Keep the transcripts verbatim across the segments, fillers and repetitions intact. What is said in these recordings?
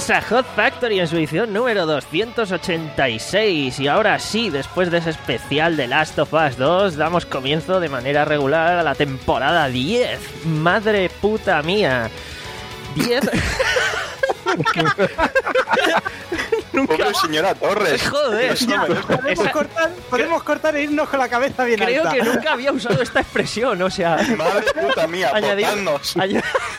Bienvenidos a Hot Factory en su edición número doscientos ochenta y seis. Y ahora sí, después de ese especial de Last of Us dos, damos comienzo de manera regular a la temporada diez. Madre puta mía. diez... Nunca... Pobre señora Torres. Joder, ya, podemos, esa... cortar, podemos cortar e irnos con la cabeza bien Creo alta. que nunca había usado esta expresión, o sea... Madre puta mía, añadir, añ...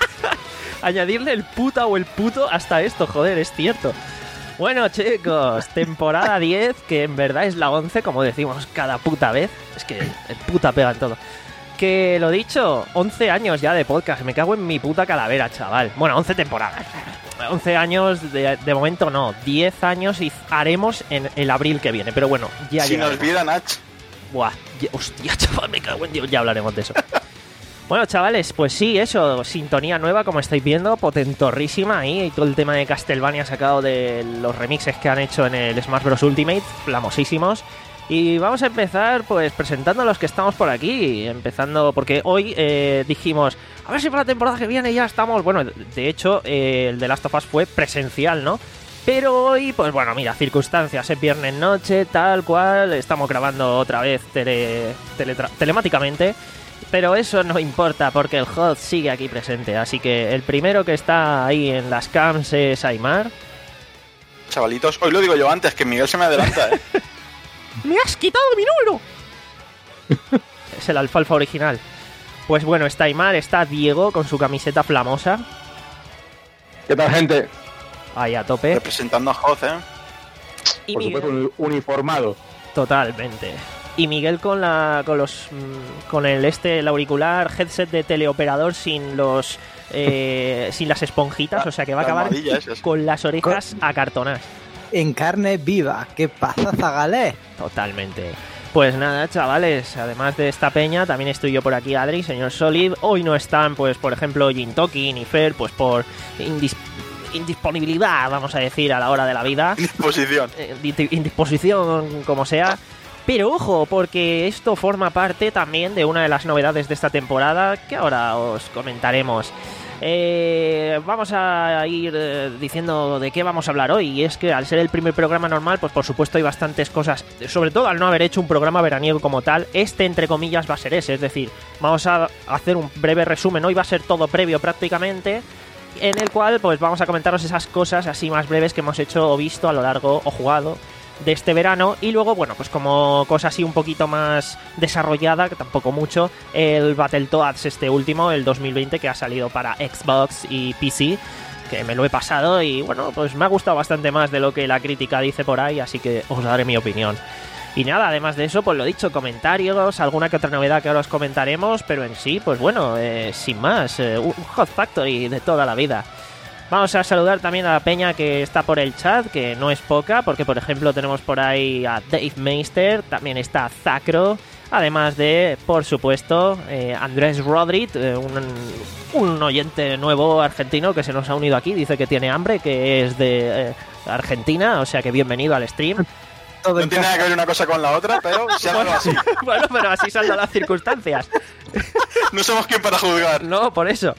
añadirle el puta o el puto hasta esto, joder, es cierto. Bueno, chicos, temporada diez, que en verdad es la once, como decimos cada puta vez. Es que el puta pega en todo. Que lo dicho, once años ya de podcast. Me cago en mi puta calavera, chaval. Bueno, once temporadas. once años, de, de momento no. diez años y haremos en el abril que viene. Pero bueno, ya Si llegaremos. Nos vida, Nach. Buah, ya, hostia, chaval, me cago en Dios. Ya hablaremos de eso. Bueno, chavales, pues sí, eso. Sintonía nueva, como estáis viendo. Potentorrísima ahí. Y todo el tema de Castlevania sacado de los remixes que han hecho en el Smash Bros. Ultimate. Flamosísimos. Y vamos a empezar pues presentando a los que estamos por aquí, empezando porque hoy eh, dijimos, a ver si para la temporada que viene ya estamos, bueno, de hecho eh, el de Last of Us fue presencial, ¿no? Pero hoy, pues bueno, mira, circunstancias, es viernes noche, tal cual, estamos grabando otra vez tele, tele, telemáticamente, pero eso no importa porque el Hot sigue aquí presente, así que el primero que está ahí en las cams es Aymar. Chavalitos, hoy lo digo yo antes, que Miguel se me adelanta, ¿eh? ¡Me has quitado mi número! Es el alfalfa original. Pues bueno, está Aymar, está Diego con su camiseta flamosa. ¿Qué tal, gente? Ahí a tope. Representando a Joz, ¿eh? Y Por Miguel... supuesto, uniformado. Totalmente. Y Miguel con la con los con el este el auricular headset de teleoperador sin los eh, sin las esponjitas, o sea que va a acabar con las orejas acartonadas. En carne viva. ¿Qué pasa, Zagalé? Totalmente. Pues nada, chavales, además de esta peña, también estoy yo por aquí, Adri, señor Solid. Hoy no están, pues, por ejemplo, Jintoki ni Fer, pues por indis- indisponibilidad, vamos a decir, a la hora de la vida. Indisposición. Eh, indisposición, como sea. Pero ojo, porque esto forma parte también de una de las novedades de esta temporada, que ahora os comentaremos. Eh, vamos a ir eh, diciendo de qué vamos a hablar hoy. Y es que al ser el primer programa normal, pues por supuesto hay bastantes cosas. Sobre todo al no haber hecho un programa veraniego como tal. Este, entre comillas, va a ser ese. Es decir, vamos a hacer un breve resumen. Hoy va a ser todo previo prácticamente, en el cual pues vamos a comentaros esas cosas así más breves que hemos hecho o visto a lo largo o jugado de este verano. Y luego, bueno, pues como cosa así un poquito más desarrollada, que tampoco mucho, el Battletoads este último, el dos mil veinte, que ha salido para Xbox y P C, que me lo he pasado y bueno, pues me ha gustado bastante más de lo que la crítica dice por ahí, así que os daré mi opinión. Y nada, además de eso, pues lo dicho, comentarios, alguna que otra novedad que ahora os comentaremos, pero en sí, pues bueno, eh, sin más, eh, un Hot Factory de toda la vida. Vamos a saludar también a la peña que está por el chat, que no es poca, porque por ejemplo tenemos por ahí a Dave Meister, también está Zacro, además de, por supuesto, eh, Andrés Rodríguez, eh, un, un oyente nuevo argentino que se nos ha unido aquí, dice que tiene hambre, que es de eh, Argentina, o sea que bienvenido al stream. No tiene nada que ver una cosa con la otra, pero se ha dado así. Bueno, pero así se han dado las circunstancias. No somos quien para juzgar. No, por eso.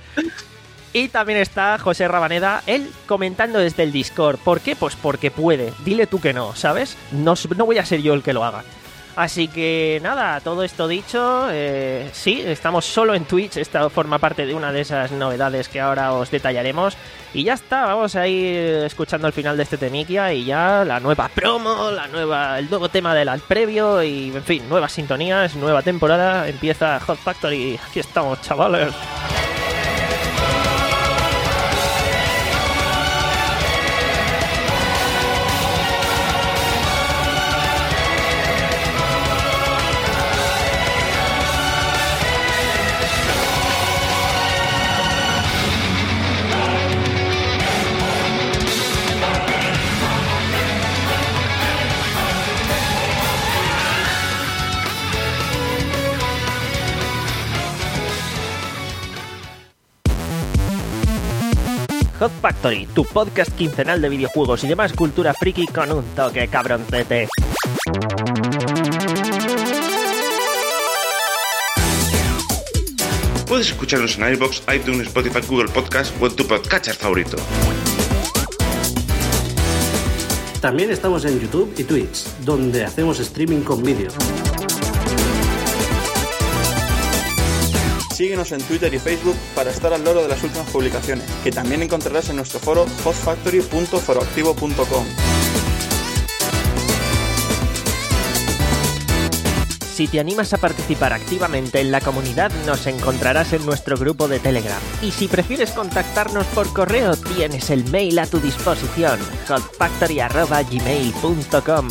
Y también está José Rabaneda, él comentando desde el Discord. ¿Por qué? Pues porque puede. Dile tú que no, ¿sabes? No, no voy a ser yo el que lo haga. Así que nada, todo esto dicho, eh, sí, estamos solo en Twitch. Esta forma parte de una de esas novedades que ahora os detallaremos. Y ya está, vamos a ir escuchando el final de este temiquia y ya la nueva promo, la nueva, el nuevo tema del previo y, en fin, nuevas sintonías, nueva temporada. Empieza Hot Factory. Aquí estamos, chavales. Hot Factory, tu podcast quincenal de videojuegos y demás cultura friki con un toque cabroncete. Puedes escucharnos en iVoox, iTunes, Spotify, Google Podcast o en tu podcatcher favorito. También estamos en YouTube y Twitch, donde hacemos streaming con vídeo. Síguenos en Twitter y Facebook para estar al loro de las últimas publicaciones, que también encontrarás en nuestro foro hostfactory punto foroactivo punto com. Si te animas a participar activamente en la comunidad, nos encontrarás en nuestro grupo de Telegram. Y si prefieres contactarnos por correo, tienes el mail a tu disposición, hostfactory arroba gmail punto com.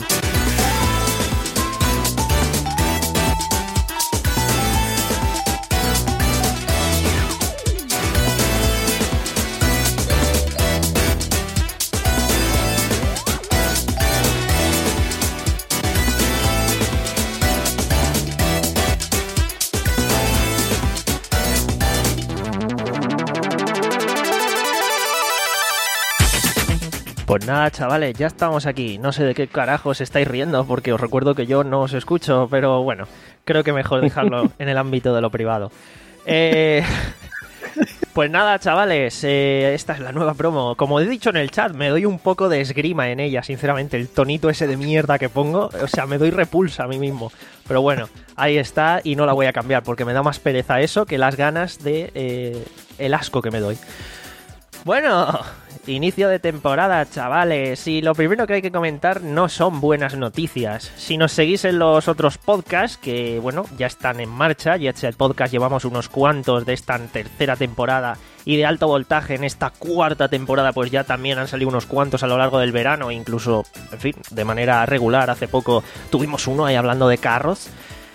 Pues nada, chavales, ya estamos aquí. No sé de qué carajos estáis riendo, porque os recuerdo que yo no os escucho, pero bueno, creo que mejor dejarlo en el ámbito de lo privado. Eh, pues nada, chavales, eh, esta es la nueva promo. Como he dicho en el chat, me doy un poco de esgrima en ella, sinceramente. El tonito ese de mierda que pongo, o sea, me doy repulsa a mí mismo. Pero bueno, ahí está y no la voy a cambiar, porque me da más pereza eso que las ganas de eh, el asco que me doy. Bueno, inicio de temporada, chavales, y lo primero que hay que comentar no son buenas noticias. Si nos seguís en los otros podcasts, que bueno, ya están en marcha, ya el podcast llevamos unos cuantos de esta tercera temporada, y de alto voltaje en esta cuarta temporada pues ya también han salido unos cuantos a lo largo del verano, incluso, en fin, de manera regular. Hace poco tuvimos uno ahí hablando de carros.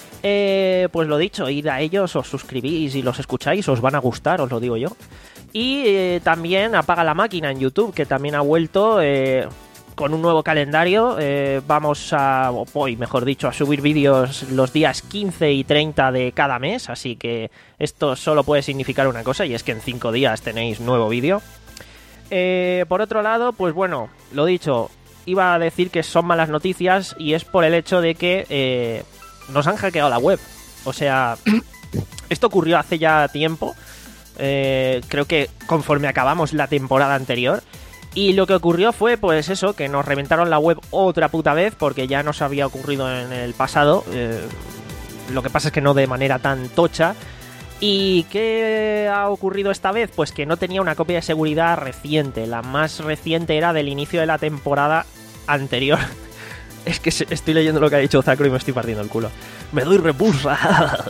Eh, pues lo dicho, id a ellos, os suscribís y los escucháis, os van a gustar, os lo digo yo. Y eh, también Apaga la Máquina en YouTube, que también ha vuelto eh, con un nuevo calendario. Eh, vamos a, hoy mejor dicho, a subir vídeos los días quince y treinta de cada mes, así que esto solo puede significar una cosa, y es que en cinco días tenéis nuevo vídeo. Eh, por otro lado, pues bueno, lo dicho, iba a decir que son malas noticias, y es por el hecho de que eh, nos han hackeado la web. O sea, esto ocurrió hace ya tiempo. Eh, creo que conforme acabamos la temporada anterior, y lo que ocurrió fue pues eso, que nos reventaron la web otra puta vez, porque ya nos había ocurrido en el pasado. Eh, lo que pasa es que no de manera tan tocha. ¿Y qué ha ocurrido esta vez? Pues que no tenía una copia de seguridad reciente. La más reciente era del inicio de la temporada anterior. Es que estoy leyendo lo que ha dicho Zacro y me estoy partiendo el culo. Me doy repulsa.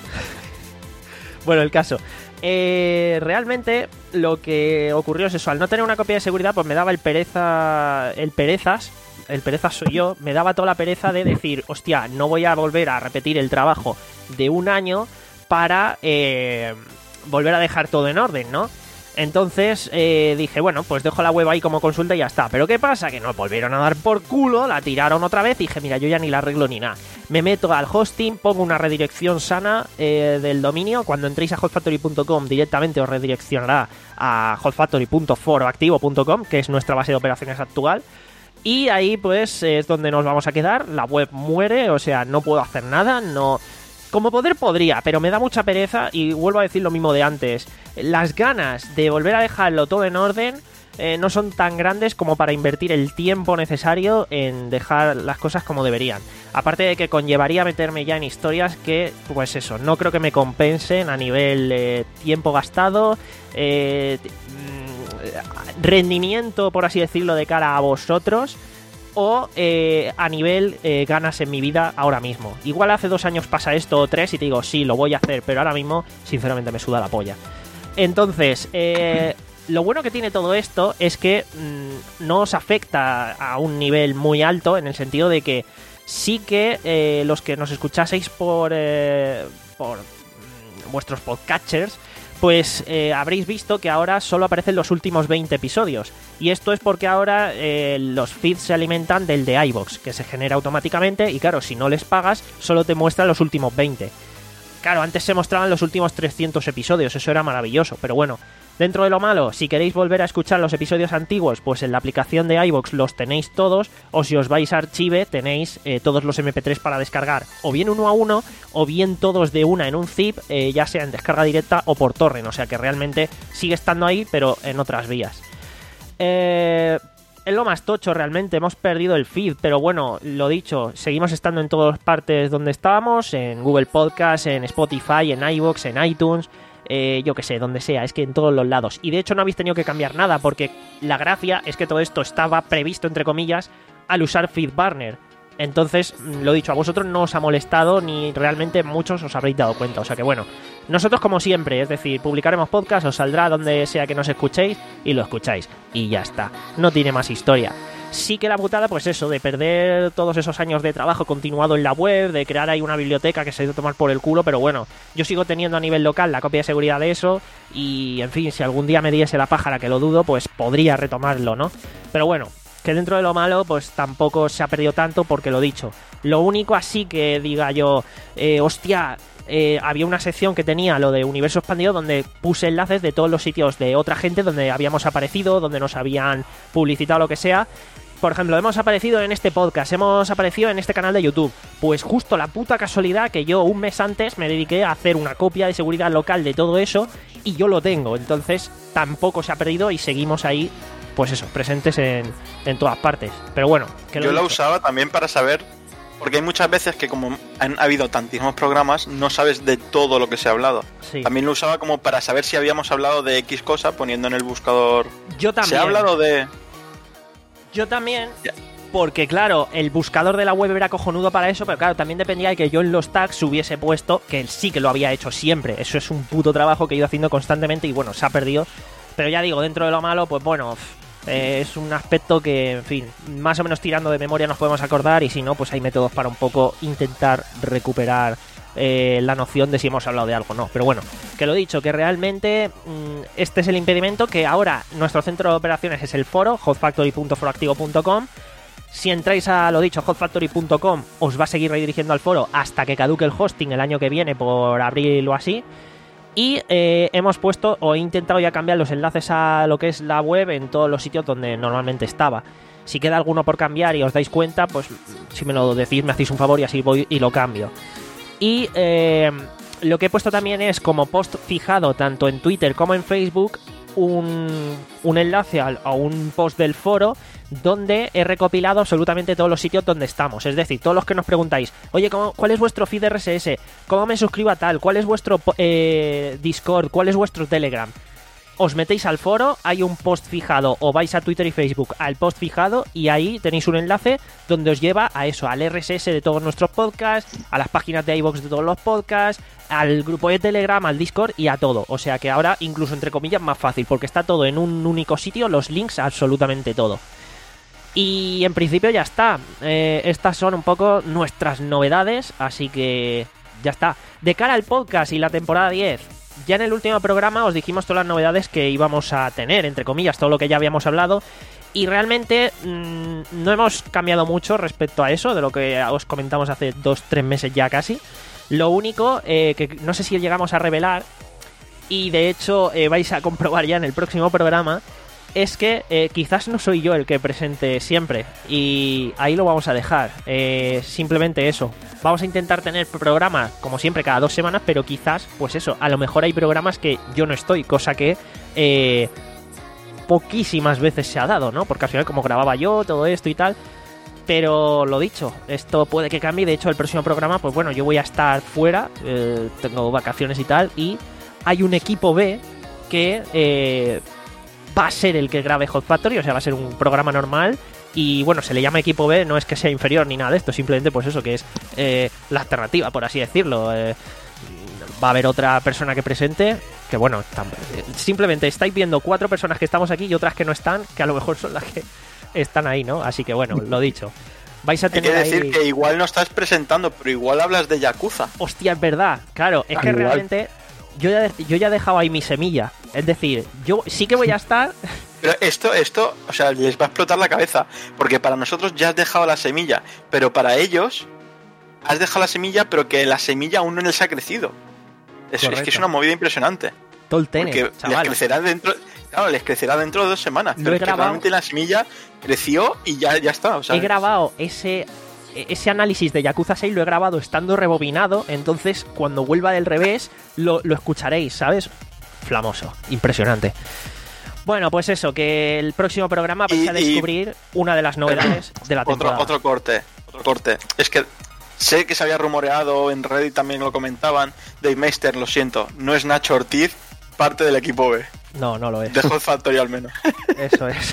Bueno, el caso. Eh, realmente lo que ocurrió es eso. Al no tener una copia de seguridad, pues me daba el pereza. El perezas. El perezas soy yo. Me daba toda la pereza de decir, hostia, no voy a volver a repetir el trabajo de un año para eh, volver a dejar todo en orden, ¿no? Entonces eh, dije, bueno, pues dejo la web ahí como consulta y ya está. Pero ¿qué pasa? Que nos volvieron a dar por culo, la tiraron otra vez y dije, mira, yo ya ni la arreglo ni nada. Me meto al hosting, pongo una redirección sana eh, del dominio. Cuando entréis a hostfactory punto com directamente os redireccionará a hostfactory punto foroactivo punto com, que es nuestra base de operaciones actual. Y ahí pues es donde nos vamos a quedar. La web muere, o sea, no puedo hacer nada, no... Como poder podría, pero me da mucha pereza y vuelvo a decir lo mismo de antes. Las ganas de volver a dejarlo todo en orden eh, no son tan grandes como para invertir el tiempo necesario en dejar las cosas como deberían. Aparte de que conllevaría meterme ya en historias que, pues eso, no creo que me compensen a nivel eh, tiempo gastado, eh, rendimiento, por así decirlo, de cara a vosotros, o eh, a nivel eh, ganas en mi vida ahora mismo. Igual hace dos años pasa esto o tres y te digo, sí, lo voy a hacer, pero ahora mismo sinceramente me suda la polla. Entonces, eh, lo bueno que tiene todo esto es que mmm, no os afecta a un nivel muy alto, en el sentido de que sí que eh, los que nos escuchaseis por, eh, por mmm, vuestros podcatchers, pues eh, habréis visto que ahora solo aparecen los últimos veinte episodios. Y esto es porque ahora eh, los feeds se alimentan del de iVoox, que se genera automáticamente, y claro, si no les pagas, solo te muestra los últimos veinte. Claro, antes se mostraban los últimos trescientos episodios, eso era maravilloso, pero bueno, dentro de lo malo, si queréis volver a escuchar los episodios antiguos, pues en la aplicación de iVoox los tenéis todos, o si os vais a Archive tenéis eh, todos los eme pe tres para descargar, o bien uno a uno, o bien todos de una en un zip, eh, ya sea en descarga directa o por torrent, o sea que realmente sigue estando ahí, pero en otras vías. Eh... es lo más tocho realmente, hemos perdido el feed, pero bueno, lo dicho, seguimos estando en todas partes donde estábamos, en Google Podcast, en Spotify, en iVoox, en iTunes, eh, yo que sé, donde sea, es que en todos los lados. Y de hecho no habéis tenido que cambiar nada, porque la gracia es que todo esto estaba previsto, entre comillas, al usar FeedBurner. Entonces, lo dicho, a vosotros no os ha molestado ni realmente muchos os habréis dado cuenta. O sea que bueno, nosotros como siempre, es decir, publicaremos podcast, os saldrá donde sea que nos escuchéis y lo escucháis. Y ya está, no tiene más historia. Sí que la putada, pues eso, de perder todos esos años de trabajo continuado en la web, de crear ahí una biblioteca que se ha ido a tomar por el culo, pero bueno, yo sigo teniendo a nivel local la copia de seguridad de eso y, en fin, si algún día me diese la pájara, que lo dudo, pues podría retomarlo, ¿no? Pero bueno, que dentro de lo malo, pues tampoco se ha perdido tanto porque lo dicho. Lo único así que diga yo, eh, hostia, eh, había una sección que tenía lo de Universo Expandido donde puse enlaces de todos los sitios de otra gente donde habíamos aparecido, donde nos habían publicitado lo que sea. Por ejemplo, hemos aparecido en este podcast, hemos aparecido en este canal de YouTube. Pues justo la puta casualidad que yo un mes antes me dediqué a hacer una copia de seguridad local de todo eso y yo lo tengo. Entonces tampoco se ha perdido y seguimos ahí, pues eso, presentes en, en todas partes. Pero bueno, que lo yo la dicho. usaba también para saber, porque hay muchas veces que como han habido tantísimos programas, no sabes de todo lo que se ha hablado. Sí. También lo usaba como para saber si habíamos hablado de X cosa, poniendo en el buscador. Yo también. Se ha hablado de... Yo también, Ya. porque claro, el buscador de la web era cojonudo para eso, pero claro, también dependía de que yo en los tags hubiese puesto, que él sí que lo había hecho siempre. Eso es un puto trabajo que he ido haciendo constantemente y bueno, se ha perdido. Pero ya digo, dentro de lo malo, pues bueno, eh, es un aspecto que, en fin, más o menos tirando de memoria nos podemos acordar y si no, pues hay métodos para un poco intentar recuperar eh, la noción de si hemos hablado de algo o no. Pero bueno, que lo dicho, que realmente mmm, este es el impedimento, que ahora nuestro centro de operaciones es el foro, hotfactory punto foroactivo punto com. Si entráis a lo dicho, hotfactory punto com, os va a seguir redirigiendo al foro hasta que caduque el hosting el año que viene, por abril o así. Y eh, hemos puesto o he intentado ya cambiar los enlaces a lo que es la web en todos los sitios donde normalmente estaba. Si queda alguno por cambiar y os dais cuenta, pues si me lo decís me hacéis un favor y así voy y lo cambio. Y eh, lo que he puesto también es como post fijado tanto en Twitter como en Facebook un, un enlace a, a un post del foro donde he recopilado absolutamente todos los sitios donde estamos. Es decir, todos los que nos preguntáis, oye, ¿cómo, ¿cuál es vuestro feed R S S? ¿Cómo me suscribo a tal? ¿Cuál es vuestro eh, Discord? ¿Cuál es vuestro Telegram? Os metéis al foro, hay un post fijado, o vais a Twitter y Facebook al post fijado y ahí tenéis un enlace donde os lleva a eso, al R S S de todos nuestros podcasts, a las páginas de iVoox de todos los podcasts, al grupo de Telegram, al Discord y a todo. O sea que ahora, incluso entre comillas, más fácil, porque está todo en un único sitio, los links a absolutamente todo. Y en principio ya está. Eh, estas son un poco nuestras novedades, así que ya está. De cara al podcast y la temporada diez, ya en el último programa os dijimos todas las novedades que íbamos a tener, entre comillas, todo lo que ya habíamos hablado. Y realmente mmm, no hemos cambiado mucho respecto a eso, de lo que os comentamos hace dos, tres meses ya casi. Lo único eh, que no sé si llegamos a revelar, y de hecho eh, vais a comprobar ya en el próximo programa, es que eh, quizás no soy yo el que presente siempre y ahí lo vamos a dejar. Eh, simplemente eso, vamos a intentar tener programas como siempre cada dos semanas, pero quizás, pues eso, a lo mejor hay programas que yo no estoy, cosa que eh, poquísimas veces se ha dado, ¿no? Porque al final como grababa yo todo esto y tal, pero lo dicho, esto puede que cambie. De hecho el próximo programa, pues bueno, yo voy a estar fuera, eh, tengo vacaciones y tal, y hay un equipo B que eh, va a ser el que grabe Hot Factory, o sea, va a ser un programa normal. Y bueno, se le llama equipo B, no es que sea inferior ni nada de esto, simplemente pues eso, que es eh, la alternativa, por así decirlo. Eh, va a haber otra persona que presente, que bueno, tam- simplemente estáis viendo cuatro personas que estamos aquí y otras que no están, que a lo mejor son las que están ahí, ¿no? Así que bueno, lo dicho. Vais a Hay tener que decir ahí... que igual no estás presentando, pero igual hablas de Yakuza. Hostia, es verdad, claro, es que Igual. realmente yo ya, yo ya he dejado ahí mi semilla. Es decir, yo sí que voy a estar... Pero esto, esto, o sea, les va a explotar la cabeza, porque para nosotros ya has dejado la semilla, pero para ellos has dejado la semilla, pero que la semilla aún no les ha crecido. Es, es que es una movida impresionante. Todo el tenis, Porque les chaval. crecerá dentro, claro, les crecerá dentro de dos semanas. Lo Pero he es que grabado. realmente la semilla creció y ya, ya está. O sea, He grabado ese ese análisis de Yakuza seis, lo he grabado estando rebobinado, entonces cuando vuelva del revés lo, lo escucharéis, ¿sabes? Flamoso, impresionante. Bueno, pues eso, que el próximo programa vais Y- a descubrir una de las novedades de la Otro, temporada. otro corte, otro corte. Es que sé que se había rumoreado, en Reddit también lo comentaban. Dave Meister, lo siento, no es Nacho Ortiz parte del equipo B. No, no lo es. De Hot Factory al menos. Eso es.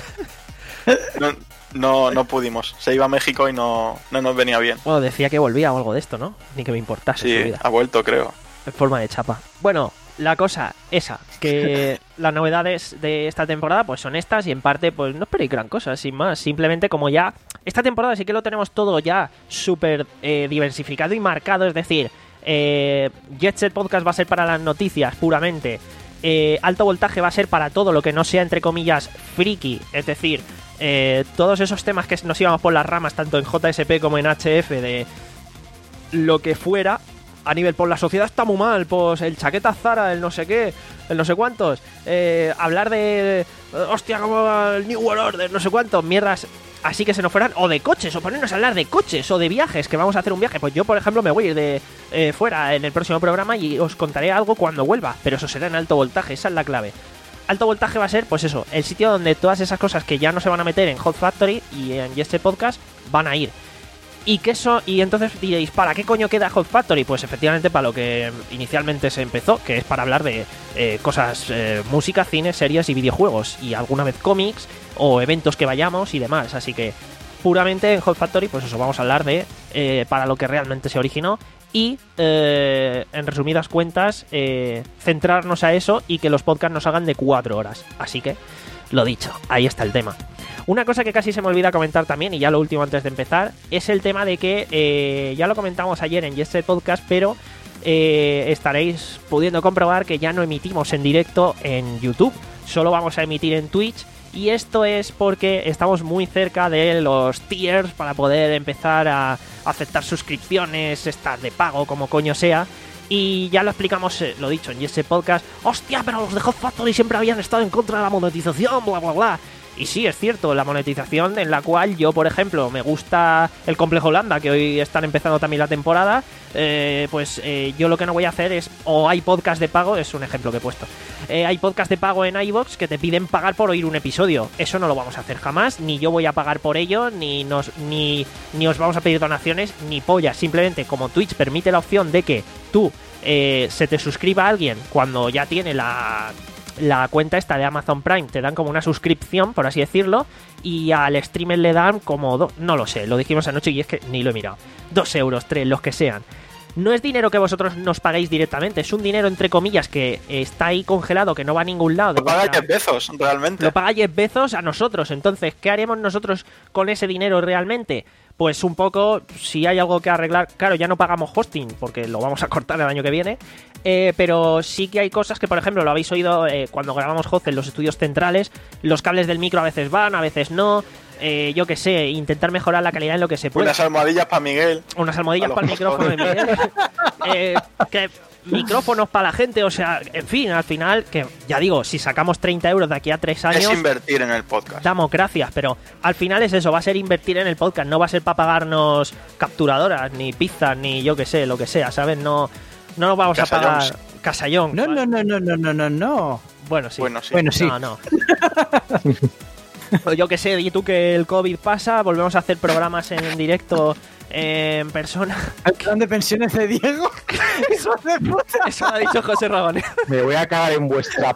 No, no, no pudimos. Se iba a México y no, no nos venía bien. Bueno, decía que volvía o algo de esto, ¿no? Ni que me importase su Sí, vida. ha vuelto, creo. En forma de chapa. Bueno, la cosa esa, que las novedades de esta temporada pues son estas y en parte pues no esperéis gran cosa, sin más. Simplemente como ya esta temporada sí que lo tenemos todo ya súper eh, diversificado y marcado, es decir, eh, Jet Set Podcast va a ser para las noticias puramente. Eh, alto voltaje va a ser para todo lo que no sea entre comillas friki, es decir, eh, todos esos temas que nos íbamos por las ramas tanto en J S P como en H F de lo que fuera a nivel, por la sociedad está muy mal, pues el chaqueta Zara, el no sé qué, el no sé cuántos, eh, hablar de, de hostia, como el New World Order, no sé cuántos, mierdas así que se nos fueran, o de coches, o ponernos a hablar de coches, o de viajes, que vamos a hacer un viaje. Pues yo, por ejemplo, me voy a ir de eh, fuera en el próximo programa y os contaré algo cuando vuelva, pero eso será en alto voltaje, esa es la clave. Alto voltaje va a ser, pues eso, el sitio donde todas esas cosas que ya no se van a meter en Hot Factory y en este podcast van a ir. Y que eso, y entonces diréis, ¿para qué coño queda Hot Factory? Pues efectivamente para lo que inicialmente se empezó, que es para hablar de eh, cosas, eh, música, cine, series y videojuegos, y alguna vez cómics o eventos que vayamos y demás. Así que puramente en Hot Factory, pues eso, vamos a hablar de eh, para lo que realmente se originó y, eh, en resumidas cuentas, eh, centrarnos a eso y que los podcasts nos hagan de cuatro horas. Así que, lo dicho, ahí está el tema. Una cosa que casi se me olvida comentar también, y ya lo último antes de empezar, es el tema de que, eh, ya lo comentamos ayer en este podcast, pero eh, estaréis pudiendo comprobar que ya no emitimos en directo en YouTube, solo vamos a emitir en Twitch, y esto es porque estamos muy cerca de los tiers para poder empezar a aceptar suscripciones, estas de pago, como coño sea. Y ya lo explicamos, eh, lo dicho, en ese podcast. ¡Hostia, pero los de Hot Factory siempre habían estado en contra de la monetización, bla, bla, bla! Y sí, es cierto, la monetización en la cual yo, por ejemplo, me gusta el Complejo Holanda, que hoy están empezando también la temporada, eh, pues eh, yo lo que no voy a hacer es, o hay podcast de pago, es un ejemplo que he puesto, eh, hay podcast de pago en iVoox que te piden pagar por oír un episodio. Eso no lo vamos a hacer jamás, ni yo voy a pagar por ello, ni, nos, ni, ni os vamos a pedir donaciones, ni pollas. Simplemente, como Twitch permite la opción de que tú eh, se te suscriba a alguien cuando ya tiene la... la cuenta esta de Amazon Prime, te dan como una suscripción, por así decirlo, y al streamer le dan como do- no lo sé, lo dijimos anoche y es que ni lo he mirado, dos euros, tres, los que sean. No es dinero que vosotros nos paguéis directamente, es un dinero entre comillas que está ahí congelado, que no va a ningún lado. Lo paga vuestra- Jeff Bezos, realmente. Lo paga Jeff Bezos a nosotros. Entonces, ¿qué haremos nosotros con ese dinero realmente? Pues un poco, si hay algo que arreglar. Claro, ya no pagamos hosting, porque lo vamos a cortar el año que viene. Eh, pero sí que hay cosas que, por ejemplo, lo habéis oído eh, cuando grabamos Hot en los estudios centrales. Los cables del micro a veces van, a veces no. Eh, yo qué sé, intentar mejorar la calidad en lo que se puede. Unas almohadillas para Miguel. Unas almohadillas A para el los micrófono de Miguel. eh, que micrófonos para la gente, o sea, en fin, al final, que ya digo, si sacamos treinta euros de aquí a tres años, Es invertir en el podcast. damos gracias, pero al final es eso, va a ser invertir en el podcast, no va a ser para pagarnos capturadoras, ni pizzas, ni yo que sé, lo que sea, ¿sabes? No, no nos vamos Casallons. a pagar casallón. No, no, no, no, no, no, no, no. Bueno, sí. Bueno, sí. Bueno, sí. No, no. O yo que sé, y tú que el COVID pasa, volvemos a hacer programas en directo eh, en persona. ¿El plan de pensiones de Diego? ¡Hijo de puta! Eso lo ha dicho José Ragones. Me voy a cagar en vuestra...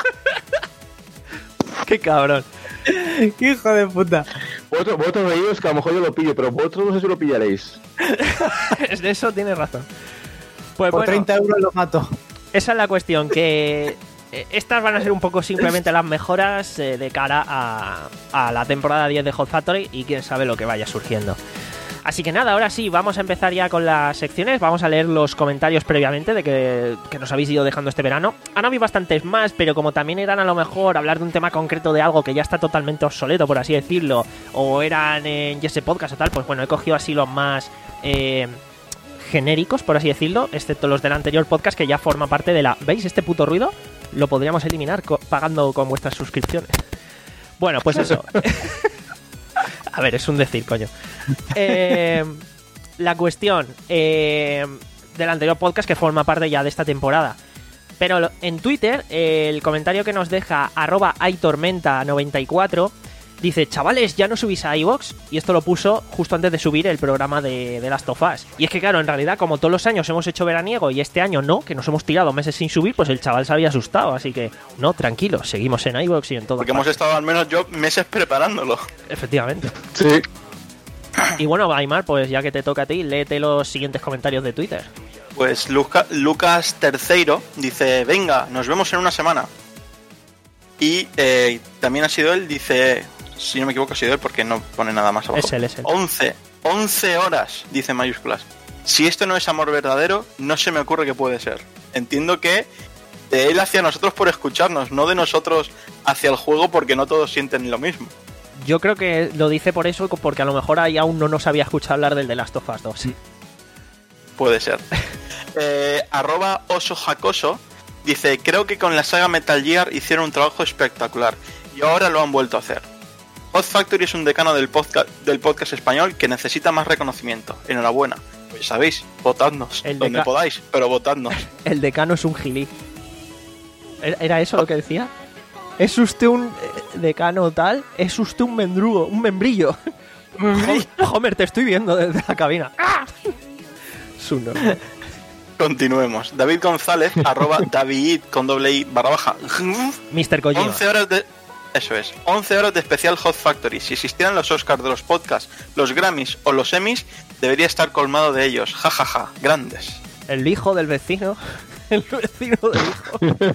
Qué cabrón. ¡Qué hijo de puta! Vosotros, vosotros reíros que a lo mejor yo lo pillo, pero vosotros no sé si lo pillaréis. Es de eso tienes razón. Pues Por bueno, treinta euros lo mato. esa es la cuestión, que eh, estas van a ser un poco simplemente las mejoras eh, de cara a, a la temporada diez de Hot Factory y quién sabe lo que vaya surgiendo. Así que nada, ahora sí, vamos a empezar ya con las secciones. Vamos a leer los comentarios previamente de que, que nos habéis ido dejando este verano. Han habido bastantes más, pero como también eran a lo mejor hablar de un tema concreto de algo que ya está totalmente obsoleto, por así decirlo, o eran en ese podcast o tal, pues bueno, he cogido así los más eh, genéricos, por así decirlo, excepto los del anterior podcast que ya forma parte de la... ¿Veis este puto ruido? Lo podríamos eliminar co- pagando con vuestras suscripciones. Bueno, pues eso. A ver, es un decir, coño. Eh, la cuestión eh, del anterior podcast que forma parte ya de esta temporada. Pero lo- en Twitter, eh, el comentario que nos deja arroba aitormenta noventa y cuatro dice: chavales, ya no subís a iVoox. Y esto lo puso justo antes de subir el programa de, de Last of Us. Y es que claro, en realidad, como todos los años hemos hecho veraniego y este año no, que nos hemos tirado meses sin subir, pues el chaval se había asustado. Así que no, tranquilo, seguimos en iVoox y en todo. Porque hemos estado al menos yo meses preparándolo. Efectivamente. Sí. Y bueno, Aymar, pues ya que te toca a ti, léete los siguientes comentarios de Twitter. Pues Luca- Lucas Terceiro dice: venga, nos vemos en una semana. Y eh, también ha sido él, dice, si no me equivoco ha sido él porque no pone nada más abajo. Es él, es él. once, once horas, dice en mayúsculas. Si esto no es amor verdadero, no se me ocurre que puede ser. Entiendo que de él hacia nosotros por escucharnos, no de nosotros hacia el juego, porque no todos sienten lo mismo. Yo creo que lo dice por eso, porque a lo mejor ahí aún no nos había escuchado hablar del The Last of Us dos. Puede ser. eh, arroba oso jacoso dice: creo que con la saga Metal Gear hicieron un trabajo espectacular y ahora lo han vuelto a hacer. Hot Factory es un decano del podcast, del podcast español que necesita más reconocimiento. Enhorabuena. Pues sabéis, votadnos El donde deca- podáis, pero votadnos. El decano es un gilí. ¿Era era eso lo que decía? ¿Es usted un eh, decano tal? ¿Es usted un mendrugo? ¿Un membrillo? Homer, Homer, te estoy viendo desde la cabina. ¡Ah! Su nombre. Continuemos. David González, arroba David con doble i barra baja. mister Kojima. once horas de... Eso es. once horas de especial Hot Factory. Si existieran los Oscars de los podcasts, los Grammys o los Emmys, debería estar colmado de ellos. Ja, ja, ja. Grandes. El hijo del vecino. El vecino del hijo.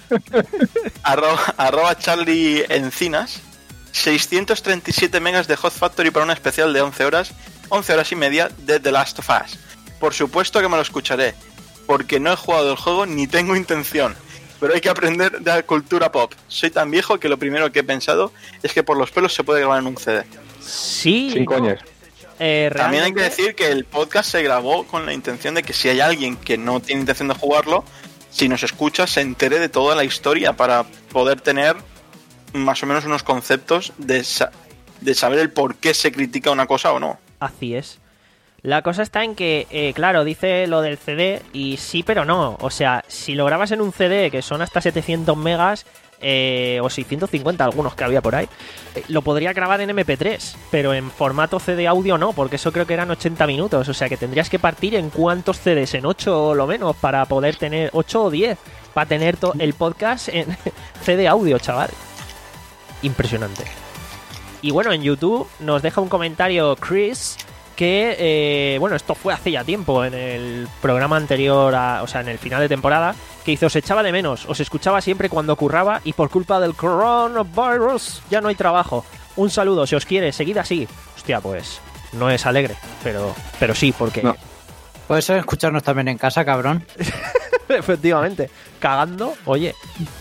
Arroba, arroba Charlie Encinas. seiscientos treinta y siete megas de Hot Factory para una especial de once horas. once horas y media de The Last of Us. Por supuesto que me lo escucharé, porque no he jugado el juego ni tengo intención. Pero hay que aprender de la cultura pop. Soy tan viejo que lo primero que he pensado es que por los pelos se puede grabar en un C D. Sí. Sin coñas. Eh, También hay realmente- que decir que el podcast se grabó con la intención de que si hay alguien que no tiene intención de jugarlo, si nos escucha se entere de toda la historia para poder tener más o menos unos conceptos de, sa- de saber el por qué se critica una cosa o no. Así es. La cosa está en que, eh, claro, dice lo del C D y sí, pero no. O sea, si lo grabas en un C D que son hasta setecientos megas eh, o seiscientos cincuenta, algunos que había por ahí, eh, lo podría grabar en eme pe tres, pero en formato C D audio no, porque eso creo que eran ochenta minutos. O sea, que tendrías que partir en cuántos C Ds, en ocho o lo menos, para poder tener ocho o diez, para tener to- el podcast en C D audio, chaval. Impresionante. Y bueno, en YouTube nos deja un comentario Chris que, eh, bueno, esto fue hace ya tiempo, en el programa anterior, a, o sea, en el final de temporada, que dice: os echaba de menos, os escuchaba siempre cuando curraba y por culpa del coronavirus ya no hay trabajo. Un saludo, si os quiere, seguid así. Hostia, pues no es alegre, pero, pero sí, porque... No. Puedes escucharnos también en casa, cabrón. Efectivamente, cagando, oye,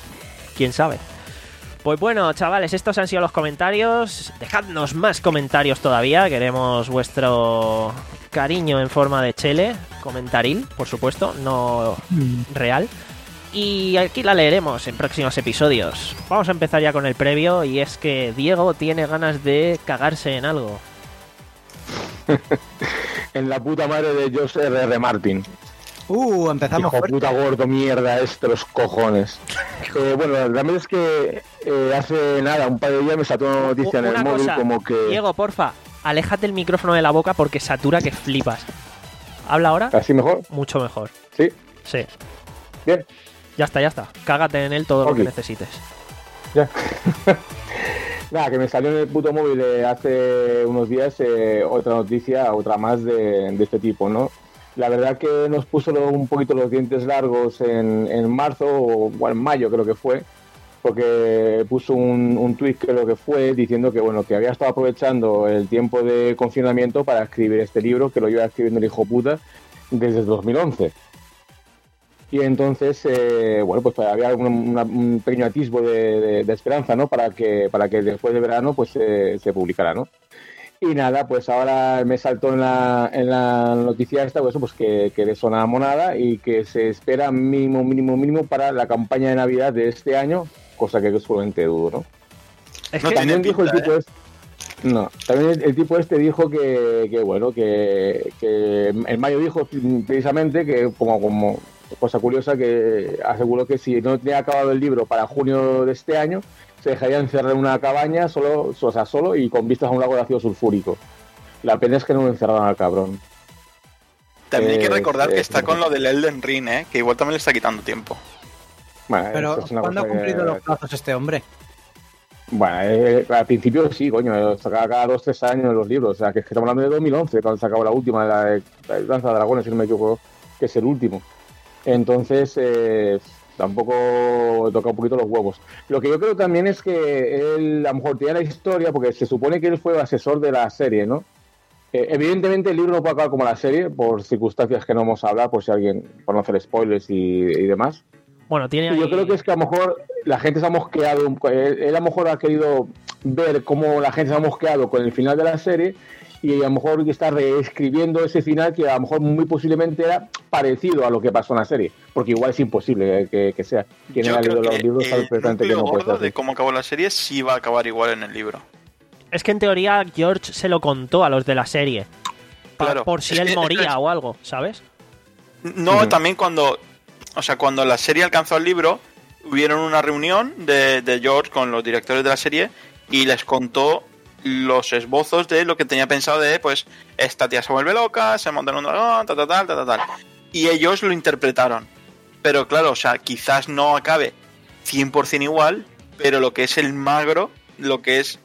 quién sabe. Pues bueno, chavales, estos han sido los comentarios. Dejadnos más comentarios todavía. Queremos vuestro cariño en forma de chele, comentaril, por supuesto, no real. Y aquí la leeremos en próximos episodios. Vamos a empezar ya con el previo, y es que Diego tiene ganas de cagarse en algo. En la puta madre de George R R. Martin. Uh, empezamos Hijo fuerte. puta gordo mierda este, los cojones. Eh, bueno, la verdad es que eh, hace nada, un par de días me saltó una noticia en el Una móvil cosa, como que... Diego, porfa, aléjate el micrófono de la boca porque satura que flipas. ¿Habla ahora? ¿Así mejor? Mucho mejor. Sí, Sí. bien, Ya está, ya está. Cágate en él todo lo Ok. que necesites. ya. Nada, que me salió en el puto móvil eh, hace unos días eh, otra noticia, otra más de, de este tipo, ¿no? La verdad que nos puso lo- un poquito los dientes largos en, en marzo, o bueno, en mayo creo que fue, porque puso un, un tuit, creo que fue, diciendo que bueno, que había estado aprovechando el tiempo de confinamiento para escribir este libro, que lo lleva escribiendo el hijo puta desde dos mil once. Y entonces, eh, bueno, pues había un, una- un pequeño atisbo de, de- de esperanza, ¿no? Para que, para que después de verano, pues eh, se publicara, ¿no? Y nada, pues ahora me saltó en la, en la noticia esta, pues, pues que, que le suena monada y que se espera mínimo, mínimo, mínimo para la campaña de Navidad de este año, cosa que solamente dudo, ¿no? Es No que tiene También dijo el pinta, tipo ¿eh? este, no, también el, el tipo este dijo que, que bueno, que, que en mayo dijo precisamente que como, como cosa curiosa, que aseguró que si no tenía acabado el libro para junio de este año, se dejaría encerrar en una cabaña solo, o sea, solo y con vistas a un lago de ácido sulfúrico. La pena es que no lo encerraron al cabrón. También hay que Eh, recordar eh, que está eh, con lo del Elden Ring, ¿eh? Que igual también le está quitando tiempo. Bueno, Pero, eso es una ¿cuándo ha cosa cumplido que- los plazos este hombre? Bueno, eh, al principio sí, coño, sacaba cada dos, tres años los libros, o sea, que es que estamos hablando de dos mil once, cuando sacaba la última, la de la de Danza de Dragones, si no me equivoco, que es el último. Entonces, eh, tampoco toca un poquito los huevos. Lo que yo creo también es que él, a lo mejor, tiene la historia, porque se supone que él fue asesor de la serie, ¿no? Eh, evidentemente el libro no puede acabar como la serie, por circunstancias que no vamos a hablar, por si alguien, por no hacer spoilers y, y demás. Bueno, tiene Y yo ahí- creo que es que a lo mejor la gente se ha mosqueado, un- él, él a lo mejor ha querido ver cómo la gente se ha mosqueado con el final de la serie y a lo mejor está reescribiendo ese final que a lo mejor muy posiblemente era parecido a lo que pasó en la serie, porque igual es imposible que, que sea. Quien Yo haya creo leído que los libros sabe el perfectamente que núcleo no puede ser gordo así. de cómo acabó la serie sí va a acabar igual en el libro. Es que en teoría George se lo contó a los de la serie. Pa- Claro. Por si Es él que- moría es que- o algo, ¿sabes? No, Ujú. también cuando, o sea, cuando la serie alcanzó el libro, hubieron una reunión de, de George con los directores de la serie y les contó los esbozos de lo que tenía pensado de, pues, esta tía se vuelve loca, se monta en un dragón, tal, tal, tal, tal, tal. Y ellos lo interpretaron. Pero claro, o sea, quizás no acabe cien por ciento igual, pero lo que es el magro, lo que es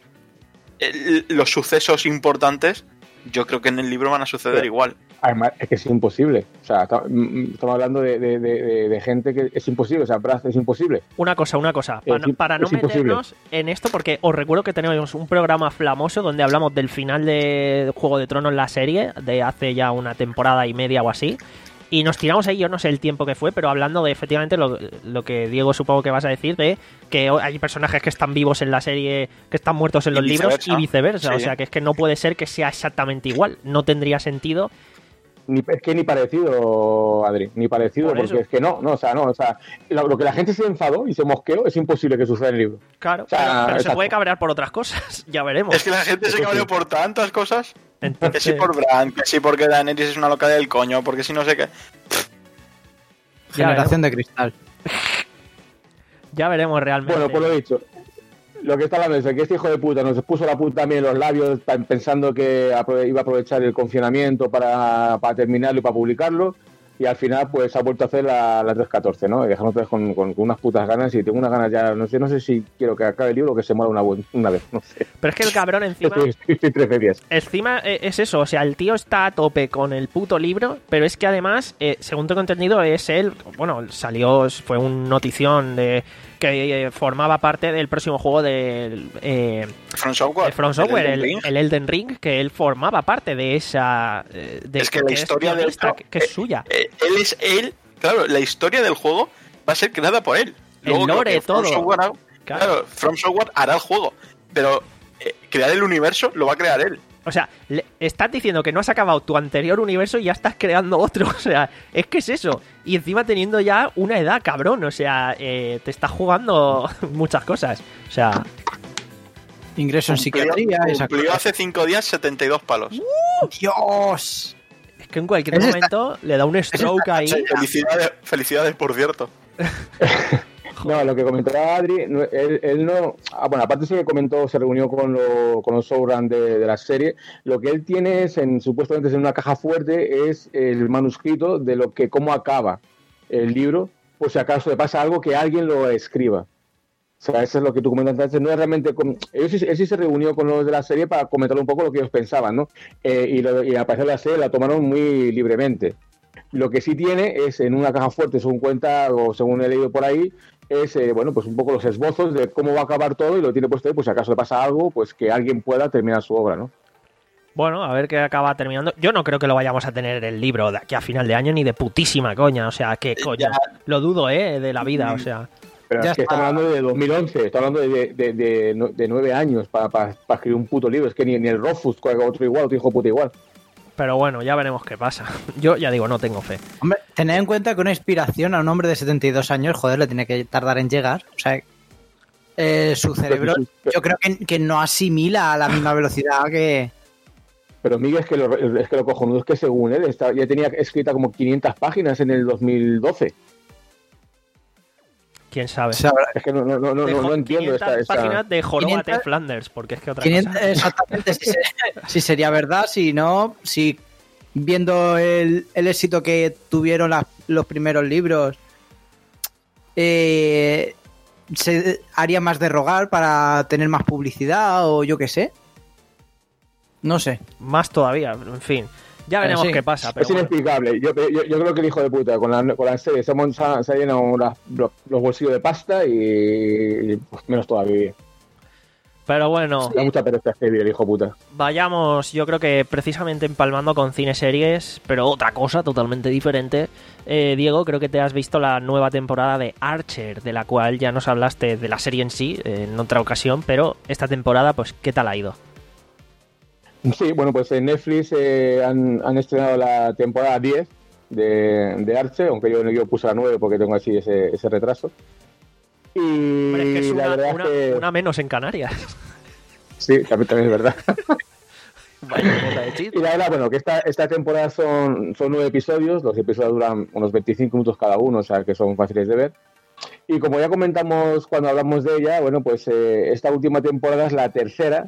el- los sucesos importantes, yo creo que en el libro van a suceder Sí. igual. Además, es que es imposible. O sea, está- mm, estamos hablando de, de, de, de- de gente que es imposible. O sea, Brad es imposible. Una cosa, una cosa. Eh, Para, sí, para no es imposible. meternos en esto, porque os recuerdo que tenemos un programa flamoso donde hablamos del final de Juego de Tronos, la serie, de hace ya una temporada y media o así. Y nos tiramos ahí, yo no sé el tiempo que fue, pero hablando de efectivamente lo, lo que Diego supongo que vas a decir, de que hay personajes que están vivos en la serie, que están muertos en Y los libros viceversa. y viceversa. Sí. O sea, que es que no puede ser que sea exactamente igual. No tendría sentido. Ni, es que ni parecido, Adri, ni parecido, Por porque eso. es que no, no, o sea, no, o sea, lo, lo que la gente se enfadó y se mosqueó es imposible que suceda en el libro. Claro, O sea, pero, pero se exacto. puede cabrear por otras cosas. Ya veremos. Es que la gente se Eso cabreó sí. por tantas cosas. Que Entonces, sí por Bran, que sí porque Daenerys es una loca del coño, porque si no sé qué. Ya Generación de cristal. ya veremos realmente. Bueno, pues lo he dicho. Lo que está hablando es que este hijo de puta nos puso la puta también en los labios pa- pensando que aprove- iba a aprovechar el confinamiento para, para terminarlo y para publicarlo. Y al final, pues ha vuelto a hacer la, la tres catorce, ¿no? Y dejarnos otra vez con, con, con unas putas ganas. Y tengo unas ganas ya, no sé, no sé si quiero que acabe el libro o que se muera una, bu- una vez, no sé. Pero es que el cabrón encima. Estoy, estoy, estoy trece días. Encima eh, es eso, o sea, el tío está a tope con el puto libro, pero es que además, eh, según tengo entendido, es él, bueno, salió, fue un notición de que eh, formaba parte del próximo juego del eh, From Software. de From Software, el el, Elden Ring. el Elden Ring, que él formaba parte de esa... eh, de, Es que la historia del guionista, juego- que, que es suya. Eh, él es él, claro, la historia del juego va a ser creada por él. El Luego, creo lore, que From todo. Software ha- Claro. claro, From Software hará el juego, pero eh, crear el universo lo va a crear él. O sea, le- estás diciendo que no has acabado tu anterior universo y ya estás creando otro. O sea, es que es eso. Y encima teniendo ya una edad, cabrón. O sea, eh, te estás jugando muchas cosas. O sea, Ingreso en psiquiatría, esa Cumplió cosa. hace cinco días setenta y dos palos. ¡Dios! es que en cualquier Ese momento le da un stroke ahí. Felicidades, felicidades, por cierto. No, lo que comentaba Adri, no, él, él no. Ah, bueno, aparte se comentó, se reunió con, lo, con los showrun de, de la serie. Lo que él tiene es, en, supuestamente, en una caja fuerte, es el manuscrito de lo que cómo acaba el libro, por si acaso le pasa algo que alguien lo escriba. O sea, eso es lo que tú comentas antes. No es realmente. Con, él, sí, él sí se reunió con los de la serie para comentar un poco lo que ellos pensaban, ¿no? Eh, y, lo, y al parecer la serie la tomaron muy libremente. Lo que sí tiene es en una caja fuerte, según cuenta o según he leído por ahí, es eh, bueno, pues un poco los esbozos de cómo va a acabar todo y lo tiene puesto ahí, pues si acaso le pasa algo, pues que alguien pueda terminar su obra, ¿no? Bueno, a ver qué acaba terminando. Yo no creo que lo vayamos a tener el libro de aquí a final de año ni de putísima coña. O sea, qué coño. Lo dudo, ¿eh? De la vida, o sea. Pero Ya es que está. estamos hablando de dos mil once, estamos hablando de, de, de, de, de nueve años para, para, para escribir un puto libro. Es que ni, ni el Rofus, otro igual, otro hijo puta igual. Pero bueno, ya veremos qué pasa. Yo ya digo, no tengo fe. Hombre, tened en cuenta que una inspiración a un hombre de setenta y dos años, joder, le tiene que tardar en llegar. O sea, eh, su cerebro, yo creo que, que no asimila a la misma velocidad que, Pero Miguel, es que lo, es que lo cojonudo es que según él está, ya tenía escrita como quinientas páginas en el dos mil doce. ¿Quién sabe? Es que no, no, no, no, no, no entiendo esta, esta... páginas de Joroba quinientas, Flanders, porque es que otra quinientas, cosa... Exactamente, si, se, si sería verdad, si no, si viendo el, el éxito que tuvieron las, los primeros libros, eh, se haría más de rogar para tener más publicidad o yo qué sé. No sé. Más todavía, en fin. Ya veremos eh, sí. qué pasa. Pero es inexplicable. Bueno. Yo, yo, yo creo que el hijo de puta con la, con la serie se, ha, se ha llenado las, los, los bolsillos de pasta y, y pues, menos todavía. Pero bueno. Da mucha pereza escribir el hijo de puta. Vayamos, yo creo que precisamente empalmando con cine-series, pero otra cosa totalmente diferente. Eh, Diego, creo que te has visto la nueva temporada de Archer, de la cual ya nos hablaste de la serie en sí, eh, en otra ocasión, pero esta temporada, pues, ¿qué tal ha ido? Sí, bueno, pues en Netflix eh, han, han estrenado la temporada diez de, de Archer, aunque yo, yo puse la nueve porque tengo así ese, ese retraso. Y Hombre, es que es una, la verdad una, que... una menos en Canarias. Sí, también, también es verdad. Vaya cosa de chiste. Y la verdad, bueno, que esta, esta temporada son, son nueve episodios, los episodios duran unos veinticinco minutos cada uno, o sea que son fáciles de ver. Y como ya comentamos cuando hablamos de ella, bueno, pues eh, esta última temporada es la tercera,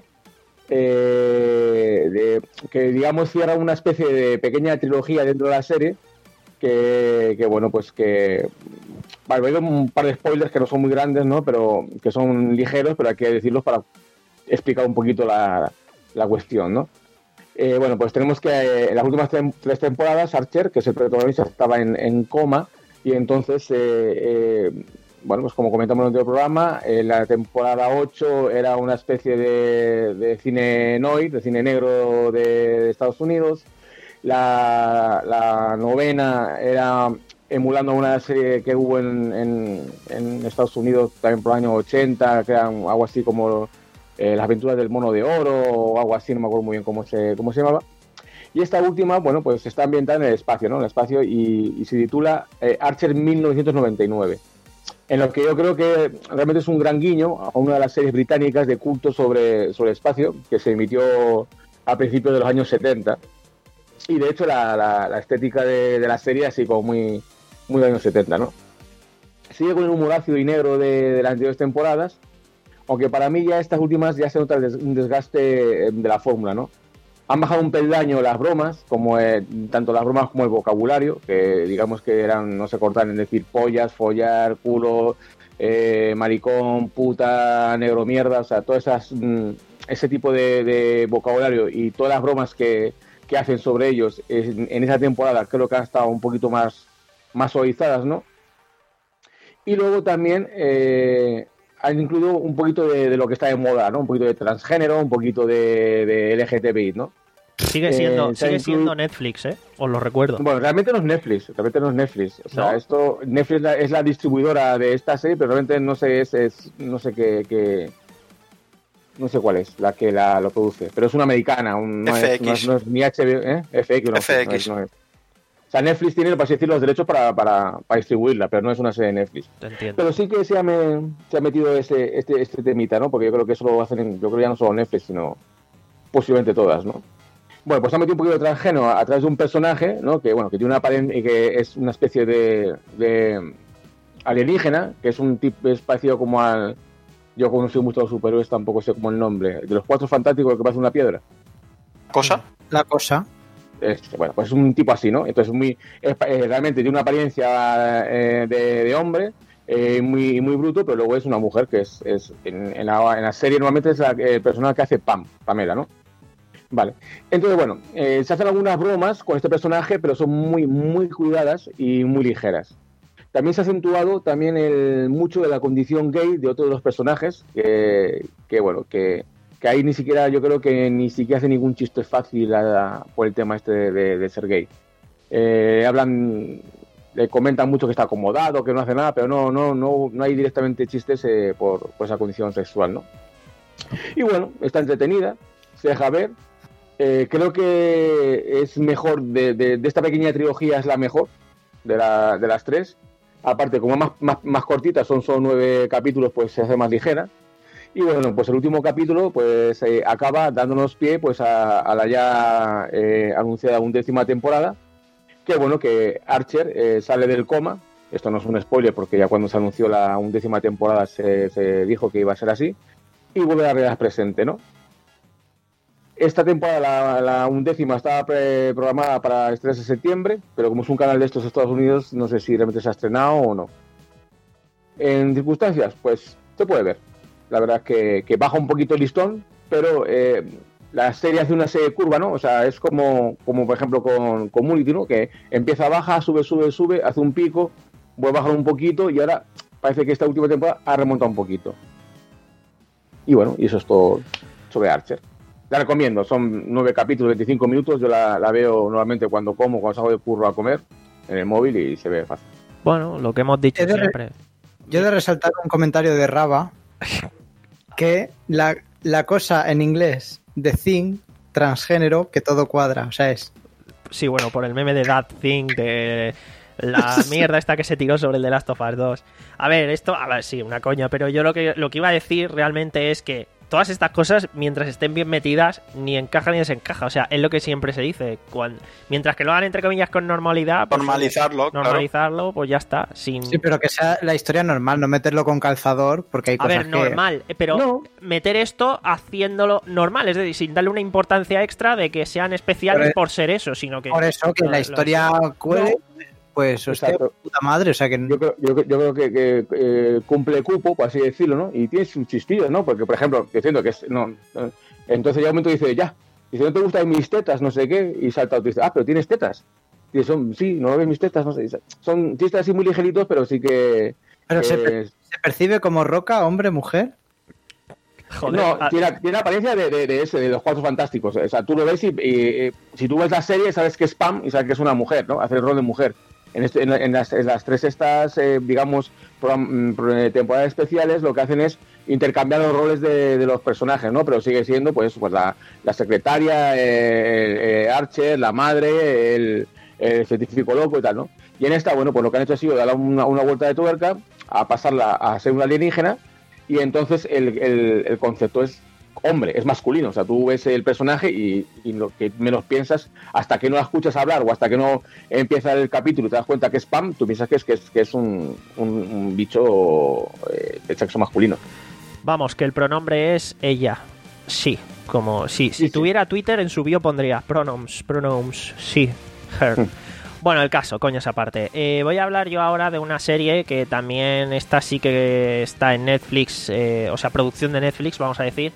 Eh, de, que digamos cierra una especie de pequeña trilogía dentro de la serie que, que bueno pues que vale, hay un par de spoilers que no son muy grandes, ¿no? Pero que son ligeros, pero hay que decirlos para explicar un poquito la, la cuestión, ¿no? Eh, bueno, pues tenemos que eh, en las últimas tem- tres temporadas Archer, que es el protagonista, estaba en, en coma y entonces eh, eh, bueno, pues como comentamos en el anterior programa, eh, la temporada ocho era una especie de, de cine noir, de cine negro de, de Estados Unidos. La, la novena era emulando una serie que hubo en, en, en Estados Unidos también por los años ochenta, que eran algo así como eh, Las aventuras del mono de oro o algo así, no me acuerdo muy bien cómo se, cómo se llamaba. Y esta última, bueno, pues está ambientada en el espacio, ¿no? En el espacio y, y se titula eh, Archer mil novecientos noventa y nueve. En lo que yo creo que realmente es un gran guiño a una de las series británicas de culto sobre, sobre espacio que se emitió a principios de los años setenta. Y de hecho la, la, la estética de, de la serie así como muy, muy de los años setenta, ¿no? Sigue con el humor ácido y negro de, de las anteriores temporadas, aunque para mí ya estas últimas ya se nota el des, un desgaste de la fórmula, ¿no? Han bajado un peldaño las bromas, como eh, tanto las bromas como el vocabulario, que digamos que eran, no se cortan en decir pollas, follar, culo, eh, maricón, puta, negro, mierda, o sea, todo esas, mm, ese tipo de, de vocabulario y todas las bromas que, que hacen sobre ellos en, en esa temporada creo que han estado un poquito más, más suavizadas, ¿no? Y luego también eh, han incluido un poquito de, de lo que está de moda, ¿no? Un poquito de transgénero, un poquito de, de L G T B I, ¿no? Sigue siendo, eh, sigue incluido... siendo Netflix, ¿eh? Os lo recuerdo. Bueno, realmente no es Netflix, realmente no es Netflix. O sea, ¿no? esto, Netflix es la distribuidora de esta serie, pero realmente no sé, es, es no sé qué, qué, no sé cuál es la que la, lo produce, pero es una americana, un, no, F X. Es, no, es, no es ni H B O, ¿eh? F X, no, F X. No es, no es. O sea, Netflix tiene, para así decir, los derechos para, para, para distribuirla, pero no es una serie de Netflix. Te entiendo. Pero sí que se ha, me, se ha metido ese, este, este temita, ¿no? Porque yo creo que eso lo hacen, en, yo creo ya no solo Netflix, sino posiblemente todas, ¿no? Bueno, pues ha metido un poquito de transgénero a, a través de un personaje, ¿no? Que, bueno, que tiene una apariencia y que es una especie de, de alienígena, que es un tipo, es parecido como al... Yo conocí mucho a los superhéroes, tampoco sé cómo el nombre. De los Cuatro Fantásticos, que parece una piedra. ¿Cosa? La cosa. Es, bueno, pues es un tipo así, ¿no? Entonces muy es, eh, realmente tiene una apariencia eh, de, de hombre, eh, muy muy bruto, pero luego es una mujer que es, es en, en, la, en la serie normalmente es la eh, persona que hace Pam, Pamela, ¿no? Vale. Entonces, bueno, eh, se hacen algunas bromas con este personaje, pero son muy muy cuidadas y muy ligeras. También se ha acentuado también el mucho de la condición gay de otros de los personajes, que, que bueno, que que ahí ni siquiera, yo creo que ni siquiera hace ningún chiste fácil a, a, por el tema este de, de, de ser gay. Eh, hablan, le comentan mucho que está acomodado, que no hace nada, pero no no no, no hay directamente chistes eh, por, por esa condición sexual, ¿no? Y bueno, está entretenida, se deja ver. Eh, creo que es mejor, de, de, de esta pequeña trilogía es la mejor de, la, de las tres. Aparte, como más, más, más cortita, son solo nueve capítulos, pues se hace más ligera. Y bueno, pues el último capítulo pues eh, acaba dándonos pie pues a, a la ya eh, anunciada undécima temporada, que bueno, que Archer eh, sale del coma. Esto no es un spoiler porque ya cuando se anunció la undécima temporada se, se dijo que iba a ser así, y vuelve a la realidad presente, ¿no? Esta temporada, la, la undécima, estaba pre programada para estrenarse en septiembre, pero como es un canal de estos Estados Unidos, no sé si realmente se ha estrenado o no. En circunstancias, pues se puede ver. La verdad es que, que baja un poquito el listón, pero eh, la serie hace una serie de curva, ¿no? O sea, es como, como por ejemplo con Community, ¿no? Que empieza baja, sube, sube, sube, hace un pico, vuelve a bajar un poquito y ahora parece que esta última temporada ha remontado un poquito. Y bueno, y eso es todo sobre Archer. La recomiendo, son nueve capítulos, veinticinco minutos, yo la, la veo normalmente cuando como, cuando salgo de curro a comer, en el móvil y se ve fácil. Bueno, lo que hemos dicho Yo de, siempre. Yo he de resaltar un comentario de Raba, que la, la cosa en inglés de thing, transgénero, que todo cuadra, o sea, es... Sí, bueno, por el meme de That Thing, de la mierda esta que se tiró sobre el The Last of Us dos. A ver, esto, a ver, sí, una coña, pero yo lo que, lo que iba a decir realmente es que todas estas cosas, mientras estén bien metidas, ni encaja ni desencaja. O sea, es lo que siempre se dice. Cuando, mientras que lo hagan, entre comillas, con normalidad... Pues, normalizarlo, Normalizarlo, claro. Pues ya está. Sin... Sí, pero que sea la historia normal, no meterlo con calzador, porque hay A cosas ver, que... normal, pero no. meter esto haciéndolo normal, es decir, sin darle una importancia extra de que sean especiales por, por ser eso, sino que... Por eso, que lo, la historia lo... cuele... Pues, hostia, puta madre, o sea que... Yo creo, yo, yo creo que, que eh, cumple cupo, por así decirlo, ¿no? Y tiene sus chistillos, ¿no? Porque, por ejemplo, diciendo que es... No, no, entonces ya un momento dice, ya, dice, ¿no te gustan mis tetas? No sé qué, y salta otro y dice, ah, pero tienes tetas. Y son, sí, no ves mis tetas, no sé. Son chistes así muy ligeritos, pero sí que... Pero que... Se, per se percibe como Roca, hombre, mujer. Joder, no, a... tiene, tiene apariencia de, de, de ese, de los Cuatro Fantásticos. O sea, tú lo ves y, y, y si tú ves la serie sabes que es Pam y sabes que es una mujer, ¿no? Hace el rol de mujer. En, este, en, en, las, en las tres estas, eh, digamos, program, temporadas especiales, lo que hacen es intercambiar los roles de, de los personajes, ¿no? Pero sigue siendo, pues, pues la, la secretaria, eh, eh, Archer, la madre, el, el científico loco y tal, ¿no? Y en esta, bueno, pues lo que han hecho ha sido darle una, una vuelta de tuerca, a pasarla a ser una alienígena, y entonces el, el, el concepto es hombre, es masculino. O sea, tú ves el personaje y, y lo que menos piensas, hasta que no la escuchas hablar o hasta que no empieza el capítulo y te das cuenta que es Pam, tú piensas que es, que es, que es un, un, un bicho eh, de sexo masculino. Vamos, que el pronombre es ella. Sí, como sí. Si sí, tuviera sí. Twitter, en su bio pondría pronouns, pronouns, sí, her. Bueno, el caso, coño, esa parte. Eh, voy a hablar yo ahora de una serie que también está sí que está en Netflix, eh, o sea, producción de Netflix, vamos a decir.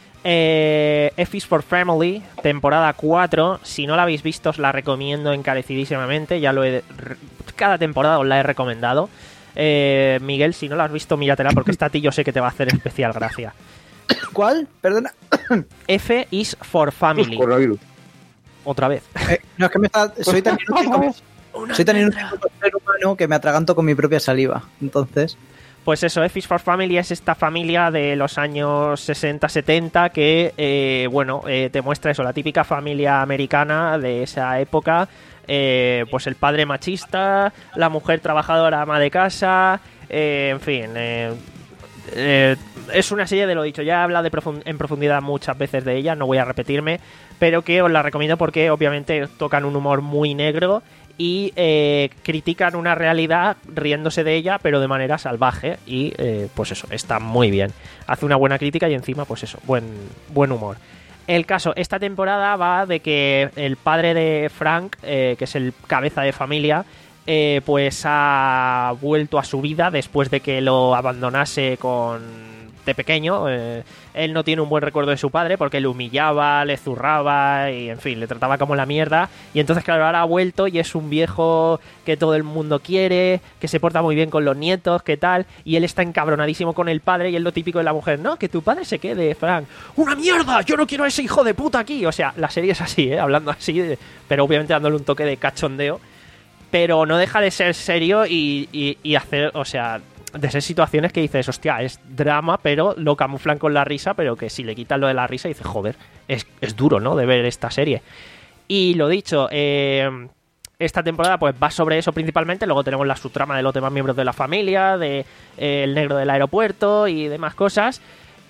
Eh, F is for Family, temporada cuatro. Si no la habéis visto, os la recomiendo encarecidísimamente. Ya lo he... Cada temporada os la he recomendado. Eh, Miguel, si no la has visto, míratela, porque esta a ti yo sé que te va a hacer especial gracia. ¿Cuál? Perdona. F is for Family. Coronavirus. Otra vez. Eh, no, es que me está... Soy tan inútil soy tan inútil como ser humano que me atraganto con mi propia saliva. Entonces... Pues eso, F is for Family es esta familia de los años sesenta setenta que, eh, bueno, eh, te muestra eso, la típica familia americana de esa época. Eh, pues el padre machista, la mujer trabajadora, ama de casa, eh, en fin... Eh, Eh, es una serie de lo dicho, ya he hablado de profund- en profundidad muchas veces de ella, no voy a repetirme, pero que os la recomiendo porque obviamente tocan un humor muy negro y eh, critican una realidad riéndose de ella, pero de manera salvaje, y eh, pues eso, está muy bien, hace una buena crítica y encima pues eso, buen, buen humor. El caso, esta temporada va de que el padre de Frank, eh, que es el cabeza de familia, Eh, pues ha vuelto a su vida después de que lo abandonase con de pequeño. Eh, él no tiene un buen recuerdo de su padre porque le humillaba, le zurraba y en fin, le trataba como la mierda. Y entonces claro, ahora ha vuelto y es un viejo que todo el mundo quiere, que se porta muy bien con los nietos, que tal, y él está encabronadísimo con el padre y es lo típico de la mujer, no, que tu padre se quede, Frank, ¡una mierda! Yo no quiero a ese hijo de puta aquí. O sea, la serie es así, ¿eh? Hablando así, de, pero obviamente dándole un toque de cachondeo. Pero no deja de ser serio y, y, y hacer, o sea, de ser situaciones que dices, hostia, es drama, pero lo camuflan con la risa, pero que si le quitan lo de la risa, dices, joder, es, es duro, ¿no?, de ver esta serie. Y lo dicho, eh, esta temporada pues va sobre eso principalmente, luego tenemos la subtrama de los demás miembros de la familia, de eh, el negro del aeropuerto y demás cosas.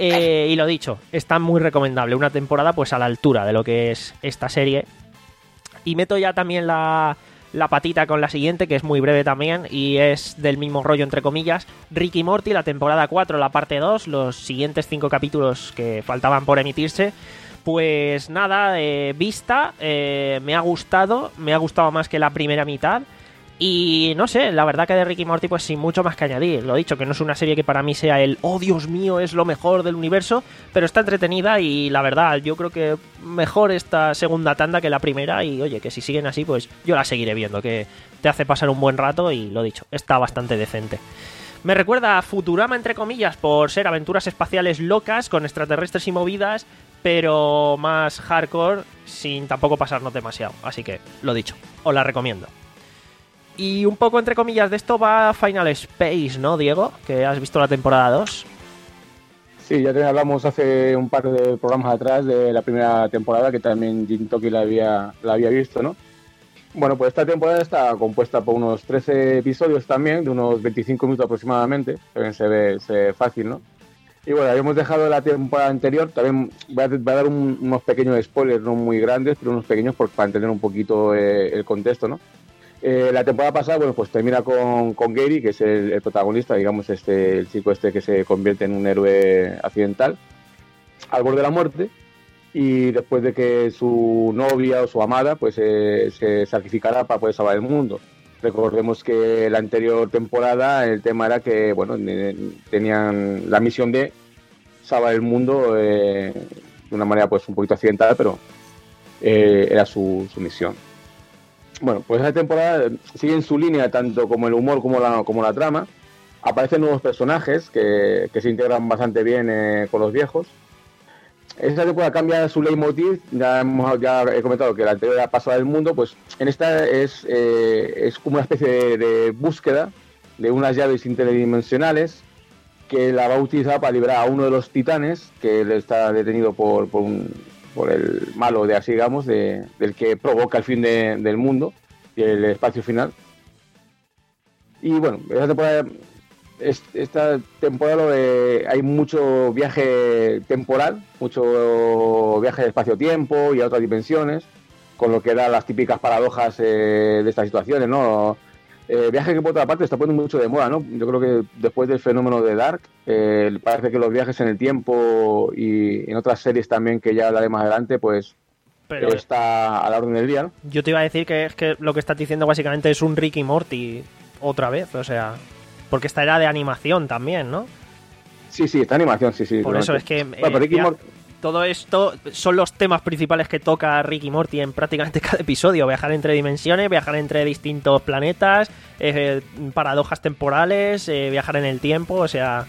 Eh, y lo dicho, está muy recomendable. Una temporada pues a la altura de lo que es esta serie. Y meto ya también la, la patita con la siguiente, que es muy breve también, y es del mismo rollo, entre comillas. Rick y Morty, la temporada cuatro, la parte dos, los siguientes cinco capítulos que faltaban por emitirse. Pues nada, eh, vista, eh, me ha gustado, me ha gustado más que la primera mitad. Y no sé, la verdad que de Rick y Morty pues sin mucho más que añadir. Lo dicho, que no es una serie que para mí sea el oh Dios mío, es lo mejor del universo, pero está entretenida y la verdad yo creo que mejor esta segunda tanda que la primera. Y oye, que si siguen así pues yo la seguiré viendo, que te hace pasar un buen rato y lo dicho, está bastante decente. Me recuerda a Futurama, entre comillas, por ser aventuras espaciales locas con extraterrestres y movidas, pero más hardcore sin tampoco pasarnos demasiado. Así que lo dicho, os la recomiendo. Y un poco entre comillas de esto va Final Space, ¿no, Diego? Que has visto la temporada dos. Sí, ya te hablamos hace un par de programas atrás de la primera temporada, que también Jin Toki la había, la había visto, ¿no? Bueno, pues esta temporada está compuesta por unos trece episodios también, de unos veinticinco minutos aproximadamente, también se ve, se ve fácil, ¿no? Y bueno, habíamos dejado la temporada anterior, también voy a, voy a dar un, unos pequeños spoilers, no muy grandes, pero unos pequeños por, para entender un poquito eh, el contexto, ¿no? Eh, la temporada pasada, bueno, pues termina con, con Gary, que es el, el protagonista, digamos, este, el chico este que se convierte en un héroe accidental, al borde de la muerte, y después de que su novia o su amada, pues eh, se sacrificara para poder salvar el mundo. Recordemos que la anterior temporada el tema era que, bueno, tenían la misión de salvar el mundo eh, de una manera pues un poquito accidentada, pero eh, era su, su misión. Bueno, pues esa temporada sigue en su línea tanto como el humor como la, como la trama. Aparecen nuevos personajes que, que se integran bastante bien eh, con los viejos. Esta temporada cambia su leitmotiv. Ya, hemos, ya he comentado que la anterior era pasada del mundo. Pues en esta es, eh, es como una especie de, de búsqueda de unas llaves interdimensionales que la va a utilizar para liberar a uno de los titanes que está detenido por, por un... por el malo de así, digamos, de, del que provoca el fin de, del mundo y el espacio final. Y bueno, esta temporada, esta temporada eh, hay mucho viaje temporal, mucho viaje de espacio-tiempo y a otras dimensiones, con lo que da las típicas paradojas eh, de estas situaciones, ¿no? Eh, viaje que por otra parte está poniendo mucho de moda, ¿no? Yo creo que después del fenómeno de Dark, eh, parece que los viajes en el tiempo y en otras series también que ya hablaré más adelante, pues Pero eh, está a la orden del día, ¿no? Yo te iba a decir que es que lo que estás diciendo básicamente es un Rick y Morty otra vez, o sea, porque esta era de animación también, ¿no? Sí, sí, esta animación, sí, sí. Por eso es que... Bueno, eh, Rick y ya... Morty... Todo esto son los temas principales que toca Rick y Morty en prácticamente cada episodio. Viajar entre dimensiones, viajar entre distintos planetas, eh, paradojas temporales, eh, viajar en el tiempo, o sea...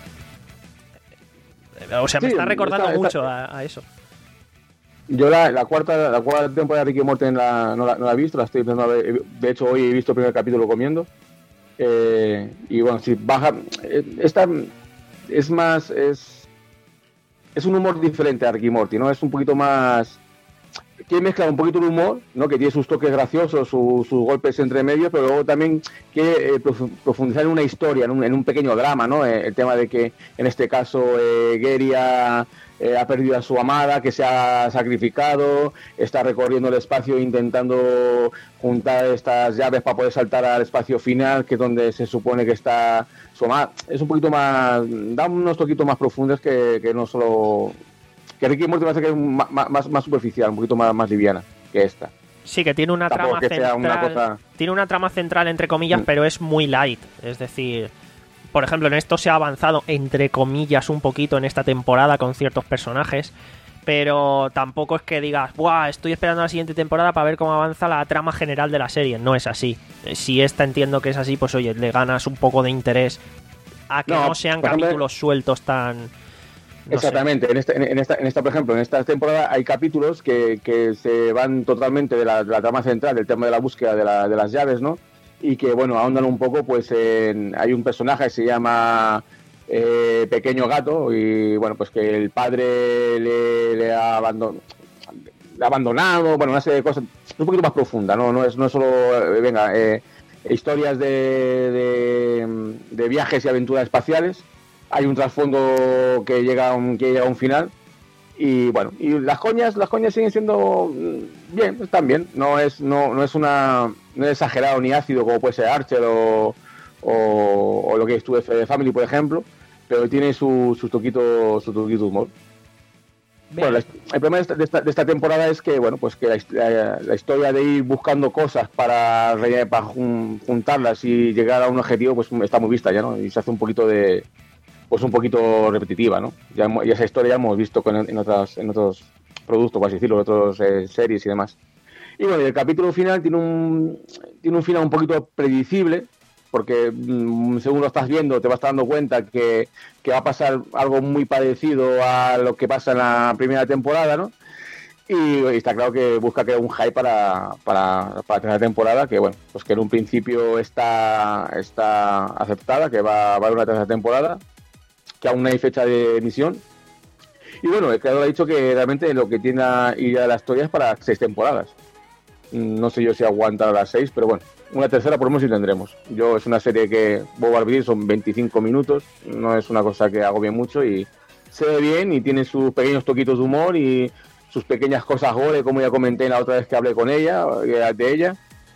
O sea, me sí, está recordando está, mucho está... A, a eso. Yo la, la cuarta la cuarta temporada de Rick y Morty la, no, la, no la he visto, la estoy pensando, de hecho hoy he visto el primer capítulo comiendo. Eh, y bueno, si baja... Esta es más... es Es un humor diferente a Rick y Morty, ¿no? Es un poquito más... Quiere mezclar un poquito el humor, ¿no? Que tiene sus toques graciosos, su, sus golpes entre medio, pero luego también quiere eh, profundizar en una historia, en un, en un pequeño drama, ¿no? Eh, el tema de que, en este caso, eh, Gary ha, eh, ha perdido a su amada, que se ha sacrificado, está recorriendo el espacio intentando juntar estas llaves para poder saltar al espacio final, que es donde se supone que está su amada. Es un poquito más... da unos toquitos más profundos que, que no solo... que Rick y Morty parece que es más, más, más superficial, un poquito más, más liviana que esta. Sí, que tiene una Tampoco trama central. Una cosa... Tiene una trama central, entre comillas, mm. pero es muy light. Es decir, por ejemplo, en esto se ha avanzado, entre comillas, un poquito en esta temporada con ciertos personajes. Pero tampoco es que digas, ¡buah! Estoy esperando la siguiente temporada para ver cómo avanza la trama general de la serie. No es así. Si esta entiendo que es así, pues oye, le ganas un poco de interés a que no, no sean capítulos ejemplo, sueltos tan... No exactamente, en esta, en, esta, en esta, por ejemplo, en esta temporada hay capítulos que, que se van totalmente de la, de la trama central, del tema de la búsqueda de, la, de las llaves, ¿no? Y que, bueno, ahondan un poco, pues en, hay un personaje que se llama eh, Pequeño Gato y, bueno, pues que el padre le, le, ha, abandon, le ha abandonado, bueno, una serie de cosas, es un poquito más profunda, ¿no? No es, no es solo, eh, venga, eh, historias de, de, de viajes y aventuras espaciales. hay un trasfondo que llega a un, que llega a un final. Y bueno, y las coñas, las coñas siguen siendo bien, están bien. No es, no, no es una, no es exagerado ni ácido como puede ser Archer o, o, o lo que es tu F Family, por ejemplo, pero tiene su, su toquito, su toquito de humor. Bien. Bueno, la, el problema de esta, de, esta, de esta temporada es que, bueno, pues que la, la, la historia de ir buscando cosas para, para juntarlas y llegar a un objetivo, pues está muy vista ya, ¿no? Y se hace un poquito de, pues un poquito repetitiva, ¿no? Ya, ya esa historia ya hemos visto con, en, otras, en otros productos, por así decirlo, en otras eh, series y demás. Y bueno, el capítulo final tiene un, tiene un final un poquito predecible, porque mmm, según lo estás viendo te vas dando cuenta que, que va a pasar algo muy parecido a lo que pasa en la primera temporada, ¿no? Y, y está claro que busca crear un hype para, para, para la tercera temporada, que bueno, pues que en un principio está, está aceptada, que va, va a haber una tercera temporada, que aún no hay fecha de emisión. Y bueno, el creador ha dicho que realmente lo que tiene idea de la historia es para seis temporadas. No sé yo si aguanta las seis, pero bueno, una tercera por lo menos sí tendremos. Yo es una serie que voy a repetir, son veinticinco minutos, no es una cosa que hago bien mucho y se ve bien y tiene sus pequeños toquitos de humor y sus pequeñas cosas gore, como ya comenté la otra vez que hablé con ella, de ella.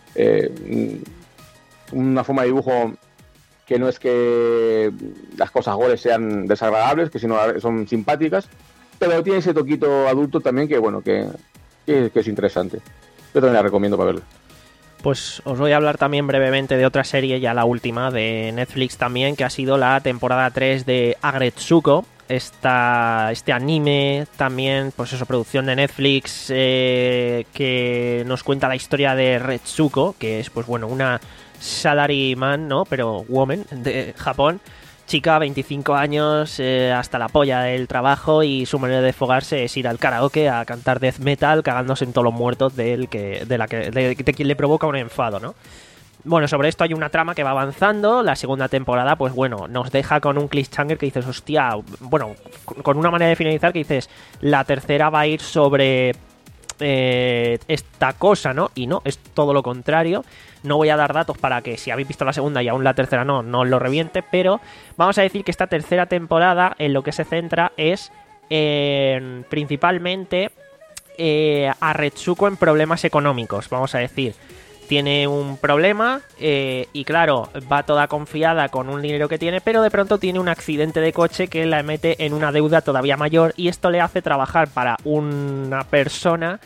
Eh, una forma de dibujo que no es que las cosas gore sean desagradables, que sino son simpáticas, pero tiene ese toquito adulto también que bueno, que, que, que es interesante. Yo también la recomiendo para verla. Pues os voy a hablar también brevemente de otra serie, ya la última, de Netflix también, que ha sido la temporada tres de Aggretsuko. Esta, este anime también, pues eso, producción de Netflix, eh, que nos cuenta la historia de Retsuko, que es, pues bueno, una salaryman, ¿no? Pero woman de Japón. Chica, veinticinco años, eh, hasta la polla del trabajo, y su manera de desfogarse es ir al karaoke a cantar death metal, cagándose en todos los muertos de, él que, de, la que, de, de quien le provoca un enfado, ¿no? Bueno, sobre esto hay una trama que va avanzando. La segunda temporada, pues bueno, nos deja con un cliffhanger que dices, hostia, bueno, con una manera de finalizar que dices, la tercera va a ir sobre eh, esta cosa, ¿no? Y no, es todo lo contrario. No voy a dar datos para que si habéis visto la segunda y aún la tercera no, no os lo reviente, pero vamos a decir que esta tercera temporada en lo que se centra es en, principalmente eh, a Retsuko en problemas económicos, vamos a decir. Tiene un problema eh, y claro, va toda confiada con un dinero que tiene, pero de pronto tiene un accidente de coche que la mete en una deuda todavía mayor y esto le hace trabajar para una persona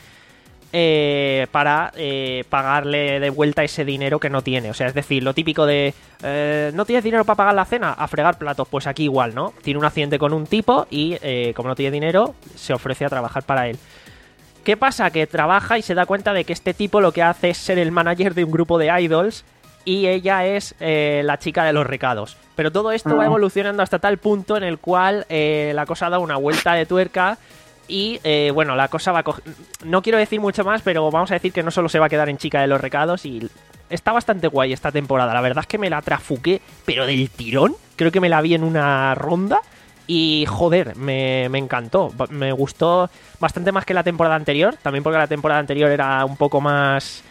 eh, para eh, pagarle de vuelta ese dinero que no tiene. O sea, es decir, lo típico de eh, ¿no tienes dinero para pagar la cena? A fregar platos. Pues aquí igual, ¿no? Tiene un accidente con un tipo y eh, como no tiene dinero, se ofrece a trabajar para él. ¿Qué pasa? Que trabaja y se da cuenta de que este tipo lo que hace es ser el manager de un grupo de idols y ella es eh, la chica de los recados. Pero todo esto va evolucionando hasta tal punto en el cual eh, la cosa da una vuelta de tuerca y, eh, bueno, la cosa va a coger... No quiero decir mucho más, pero vamos a decir que no solo se va a quedar en chica de los recados y está bastante guay esta temporada. La verdad es que me la trafuqué, pero del tirón. Creo que me la vi en una ronda. Y joder, me, me encantó, me gustó bastante más que la temporada anterior, también porque la temporada anterior era un poco más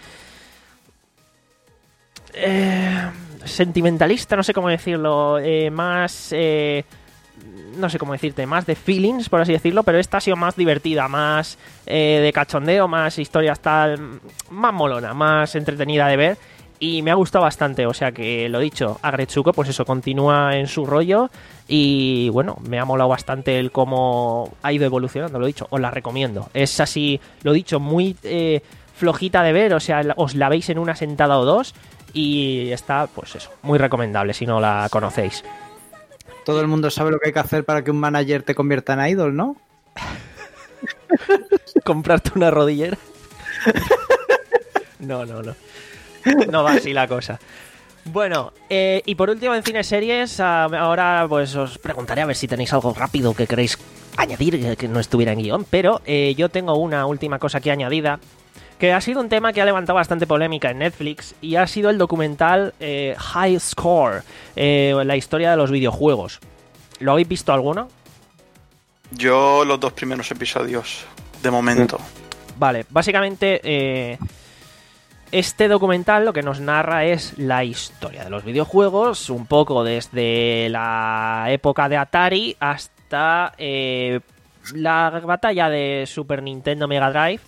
eh, sentimentalista, no sé cómo decirlo, eh, más, eh, no sé cómo decirte, más de feelings, por así decirlo, pero esta ha sido más divertida, más eh, de cachondeo, más historias tal, más molona, más entretenida de ver. Y me ha gustado bastante, o sea que lo dicho, Aggretsuko, pues eso, continúa en su rollo. Y bueno, me ha molado bastante el cómo ha ido evolucionando, lo dicho, os la recomiendo. Es así, lo dicho, muy eh, flojita de ver, o sea, os la veis en una sentada o dos. Y está, pues eso, muy recomendable si no la conocéis. Todo el mundo sabe lo que hay que hacer para que un manager te convierta en idol, ¿no? Comprarte una rodillera. No, no, no. No va así la cosa. Bueno, eh, y por último en cine series, ahora pues os preguntaré a ver si tenéis algo rápido que queréis añadir, que no estuviera en guión, pero eh, yo tengo una última cosa aquí añadida, que ha sido un tema que ha levantado bastante polémica en Netflix, y ha sido el documental eh, High Score, eh, la historia de los videojuegos. ¿Lo habéis visto alguno? Yo los dos primeros episodios, de momento. Vale, básicamente... Eh, este documental lo que nos narra es la historia de los videojuegos, un poco desde la época de Atari hasta eh, la batalla de Super Nintendo Mega Drive,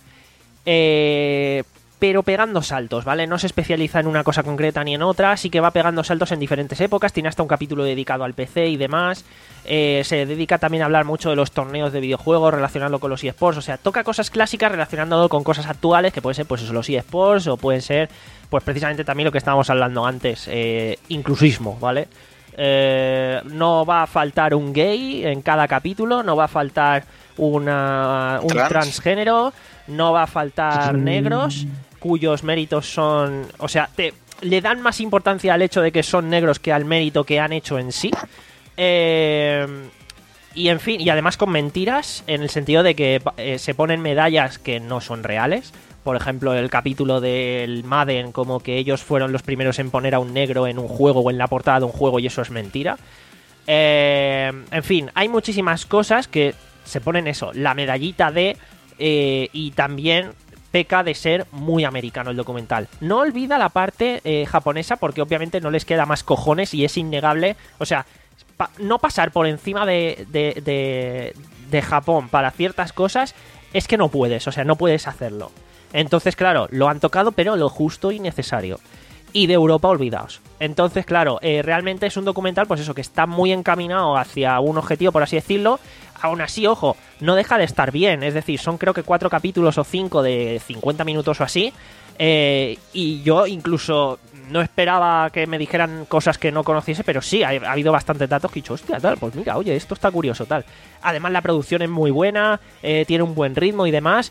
eh, pero pegando saltos, ¿vale? No se especializa en una cosa concreta ni en otra, sí que va pegando saltos en diferentes épocas, tiene hasta un capítulo dedicado al P C y demás, eh, se dedica también a hablar mucho de los torneos de videojuegos, relacionarlo con los eSports, o sea, toca cosas clásicas relacionándolo con cosas actuales, que pueden ser pues eso, los eSports, o pueden ser pues precisamente también lo que estábamos hablando antes, eh, inclusismo, ¿vale? Eh, no va a faltar un gay en cada capítulo, no va a faltar una, un Trans. transgénero, no va a faltar negros cuyos méritos son, o sea, te, le dan más importancia al hecho de que son negros que al mérito que han hecho en sí. Eh, y en fin, y además con mentiras, en el sentido de que eh, se ponen medallas que no son reales. Por ejemplo, el capítulo del Madden, como que ellos fueron los primeros en poner a un negro en un juego o en la portada de un juego, y eso es mentira. Eh, en fin, hay muchísimas cosas que se ponen eso, la medallita de... Eh, y también peca de ser muy americano el documental. No olvida la parte eh, japonesa, porque obviamente no les queda más cojones y es innegable. O sea, pa- no pasar por encima de, de, de, de Japón para ciertas cosas es que no puedes, o sea, no puedes hacerlo. Entonces, claro, lo han tocado, pero lo justo y necesario. Y de Europa, olvidaos. Entonces, claro, eh, realmente es un documental, pues eso, que está muy encaminado hacia un objetivo, por así decirlo. Aún así, ojo, no deja de estar bien. Es decir, son creo que cuatro capítulos o cinco de cincuenta minutos o así. Eh, y yo incluso no esperaba que me dijeran cosas que no conociese, pero sí, ha, ha habido bastantes datos que he dicho, hostia, tal, pues mira, oye, esto está curioso, tal. Además, la producción es muy buena, eh, tiene un buen ritmo y demás.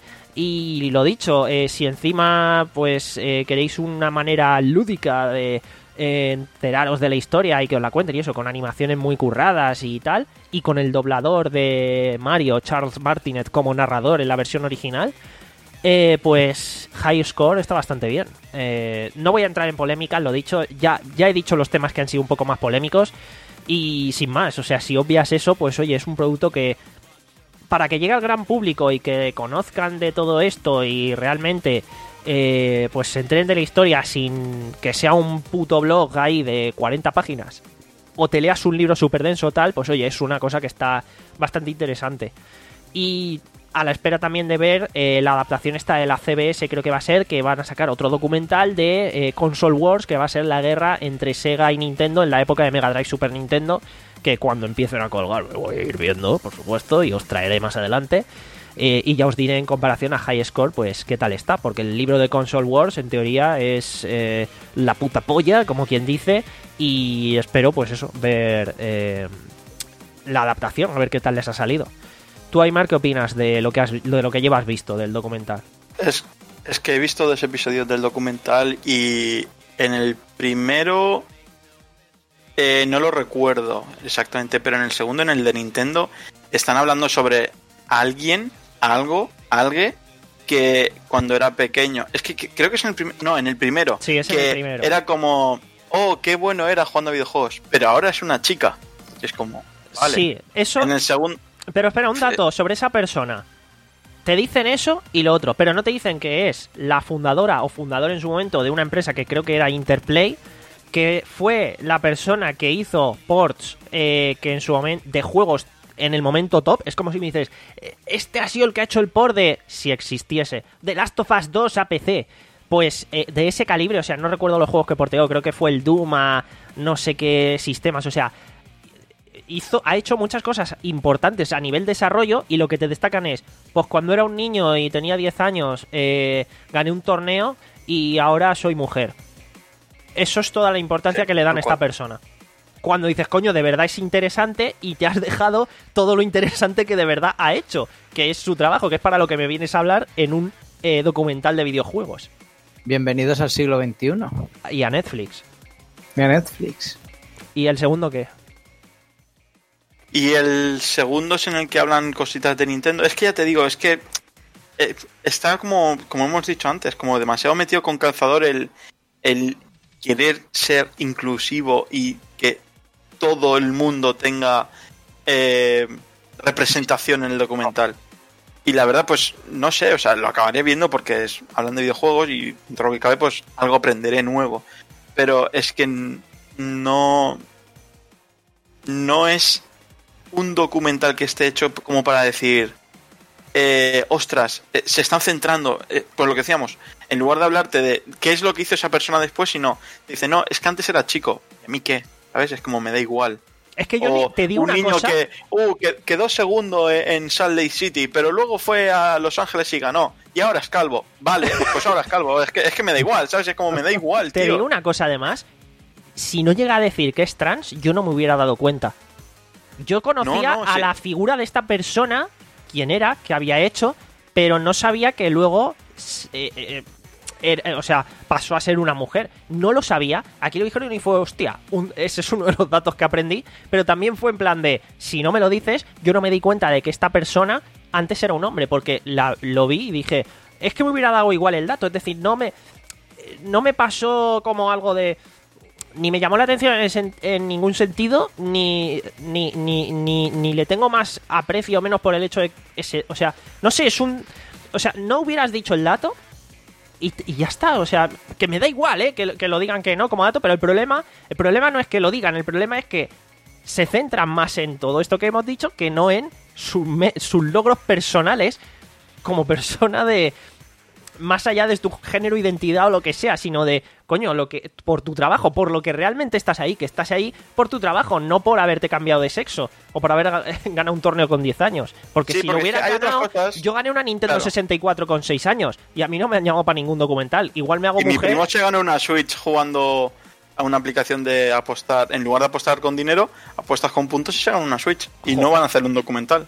Y lo dicho, eh, si encima pues eh, queréis una manera lúdica de eh, enteraros de la historia y que os la cuenten y eso, con animaciones muy curradas y tal, y con el doblador de Mario, Charles Martinet, como narrador en la versión original, eh, pues High Score está bastante bien. Eh, no voy a entrar en polémicas, lo dicho, ya, ya he dicho los temas que han sido un poco más polémicos y sin más, o sea, si obvias eso, pues oye, es un producto que para que llegue al gran público y que conozcan de todo esto y realmente eh, pues se enteren de la historia sin que sea un puto blog ahí de cuarenta páginas o te leas un libro súper denso o tal, pues oye, es una cosa que está bastante interesante. Y a la espera también de ver eh, la adaptación esta de la C B S, creo que va a ser, que van a sacar otro documental de eh, Console Wars, que va a ser la guerra entre Sega y Nintendo en la época de Mega Drive Super Nintendo, que cuando empiecen a colgar me voy a ir viendo, por supuesto, y os traeré más adelante. Eh, y ya os diré en comparación a High Score, pues qué tal está, porque el libro de Console Wars en teoría es eh, la puta polla, como quien dice, y espero pues eso, ver eh, la adaptación, a ver qué tal les ha salido. Tú, Aymar, ¿qué opinas de lo que has, de lo que llevas visto del documental? Es, es que he visto dos episodios del documental y en el primero eh, no lo recuerdo exactamente, pero en el segundo, en el de Nintendo, están hablando sobre alguien, algo, alguien que cuando era pequeño, es que, que creo que es en el primero, no, en el primero, sí, es en que el primero. Era como, oh, qué bueno era jugando a videojuegos, pero ahora es una chica. Es como, vale. Sí, eso. En el segundo. Pero espera, un dato sobre esa persona. Te dicen eso y lo otro, pero no te dicen que es la fundadora o fundador en su momento de una empresa que creo que era Interplay, que fue la persona que hizo ports eh, que en su momento de juegos en el momento top. Es como si me dices, este ha sido el que ha hecho el port de, si existiese, de Last of Us dos a P C. Pues eh, de ese calibre, o sea, no recuerdo los juegos que porteó, creo que fue el Doom a no sé qué sistemas, o sea, hizo, ha hecho muchas cosas importantes a nivel desarrollo, y lo que te destacan es, pues cuando era un niño y tenía diez años, eh, gané un torneo y ahora soy mujer. Eso es toda la importancia sí, que le dan a esta persona. Cuando dices, coño, de verdad es interesante, y te has dejado todo lo interesante que de verdad ha hecho, que es su trabajo, que es para lo que me vienes a hablar en un eh, documental de videojuegos. Bienvenidos al siglo veintiuno. Y a Netflix. Y a Netflix. ¿Y el segundo qué? Y el segundo es en el que hablan cositas de Nintendo. Es que ya te digo, es que eh, está como, como hemos dicho antes, como demasiado metido con calzador el, el querer ser inclusivo y que todo el mundo tenga eh, representación en el documental. Y la verdad, pues no sé, o sea, lo acabaré viendo porque es hablando de videojuegos y dentro de lo que cabe, pues algo aprenderé nuevo. Pero es que no... No es un documental que esté hecho como para decir... Eh, ostras, eh, se están centrando, eh, por lo que decíamos, en lugar de hablarte de qué es lo que hizo esa persona después, sino dice, no, es que antes era chico, ¿y a mí qué? ¿Sabes? Es como me da igual. Es que yo o te digo un una niño cosa... que uh, que, quedó segundo en Salt Lake City, pero luego fue a Los Ángeles y ganó, y ahora es calvo. Vale, pues ahora es calvo, es que, es que me da igual, ¿sabes? Es como me da igual, Te tío. digo una cosa además, si no llega a decir que es trans, yo no me hubiera dado cuenta. Yo conocía No, no, a sí. la figura de esta persona, quién era, qué había hecho, pero no sabía que luego, eh, eh, er- o sea, pasó a ser una mujer. No lo sabía. Aquí lo dijeron y fue, hostia, un- ese es uno de los datos que aprendí. Pero también fue en plan de, si no me lo dices, yo no me di cuenta de que esta persona antes era un hombre, porque la, lo vi y dije, es que me hubiera dado igual el dato. Es decir, no me, no me pasó como algo de... Ni me llamó la atención en, sen- en ningún sentido, ni, ni, ni, ni, ni le tengo más aprecio o menos por el hecho de ese... O sea, no sé, es un... O sea, no hubieras dicho el dato y, y ya está. O sea, que me da igual, ¿eh? Que, que lo digan que no como dato, pero el problema, el problema no es que lo digan, el problema es que se centran más en todo esto que hemos dicho que no en sus, me- sus logros personales como persona de... Más allá de tu género, identidad o lo que sea, sino de, coño, lo que por tu trabajo, por lo que realmente estás ahí, que estás ahí por tu trabajo, no por haberte cambiado de sexo o por haber ga- ganado un torneo con diez años. Porque Sí, si porque lo hubiera es que hay otras ganado, cosas- yo gané una Nintendo Claro. sesenta y cuatro con seis años y a mí no me han llamado para ningún documental. Igual me hago Y mi mujer. primo se ganó una Switch jugando a una aplicación de apostar. En lugar de apostar con dinero, apuestas con puntos y se ganan una Switch. Y no van a hacer un documental.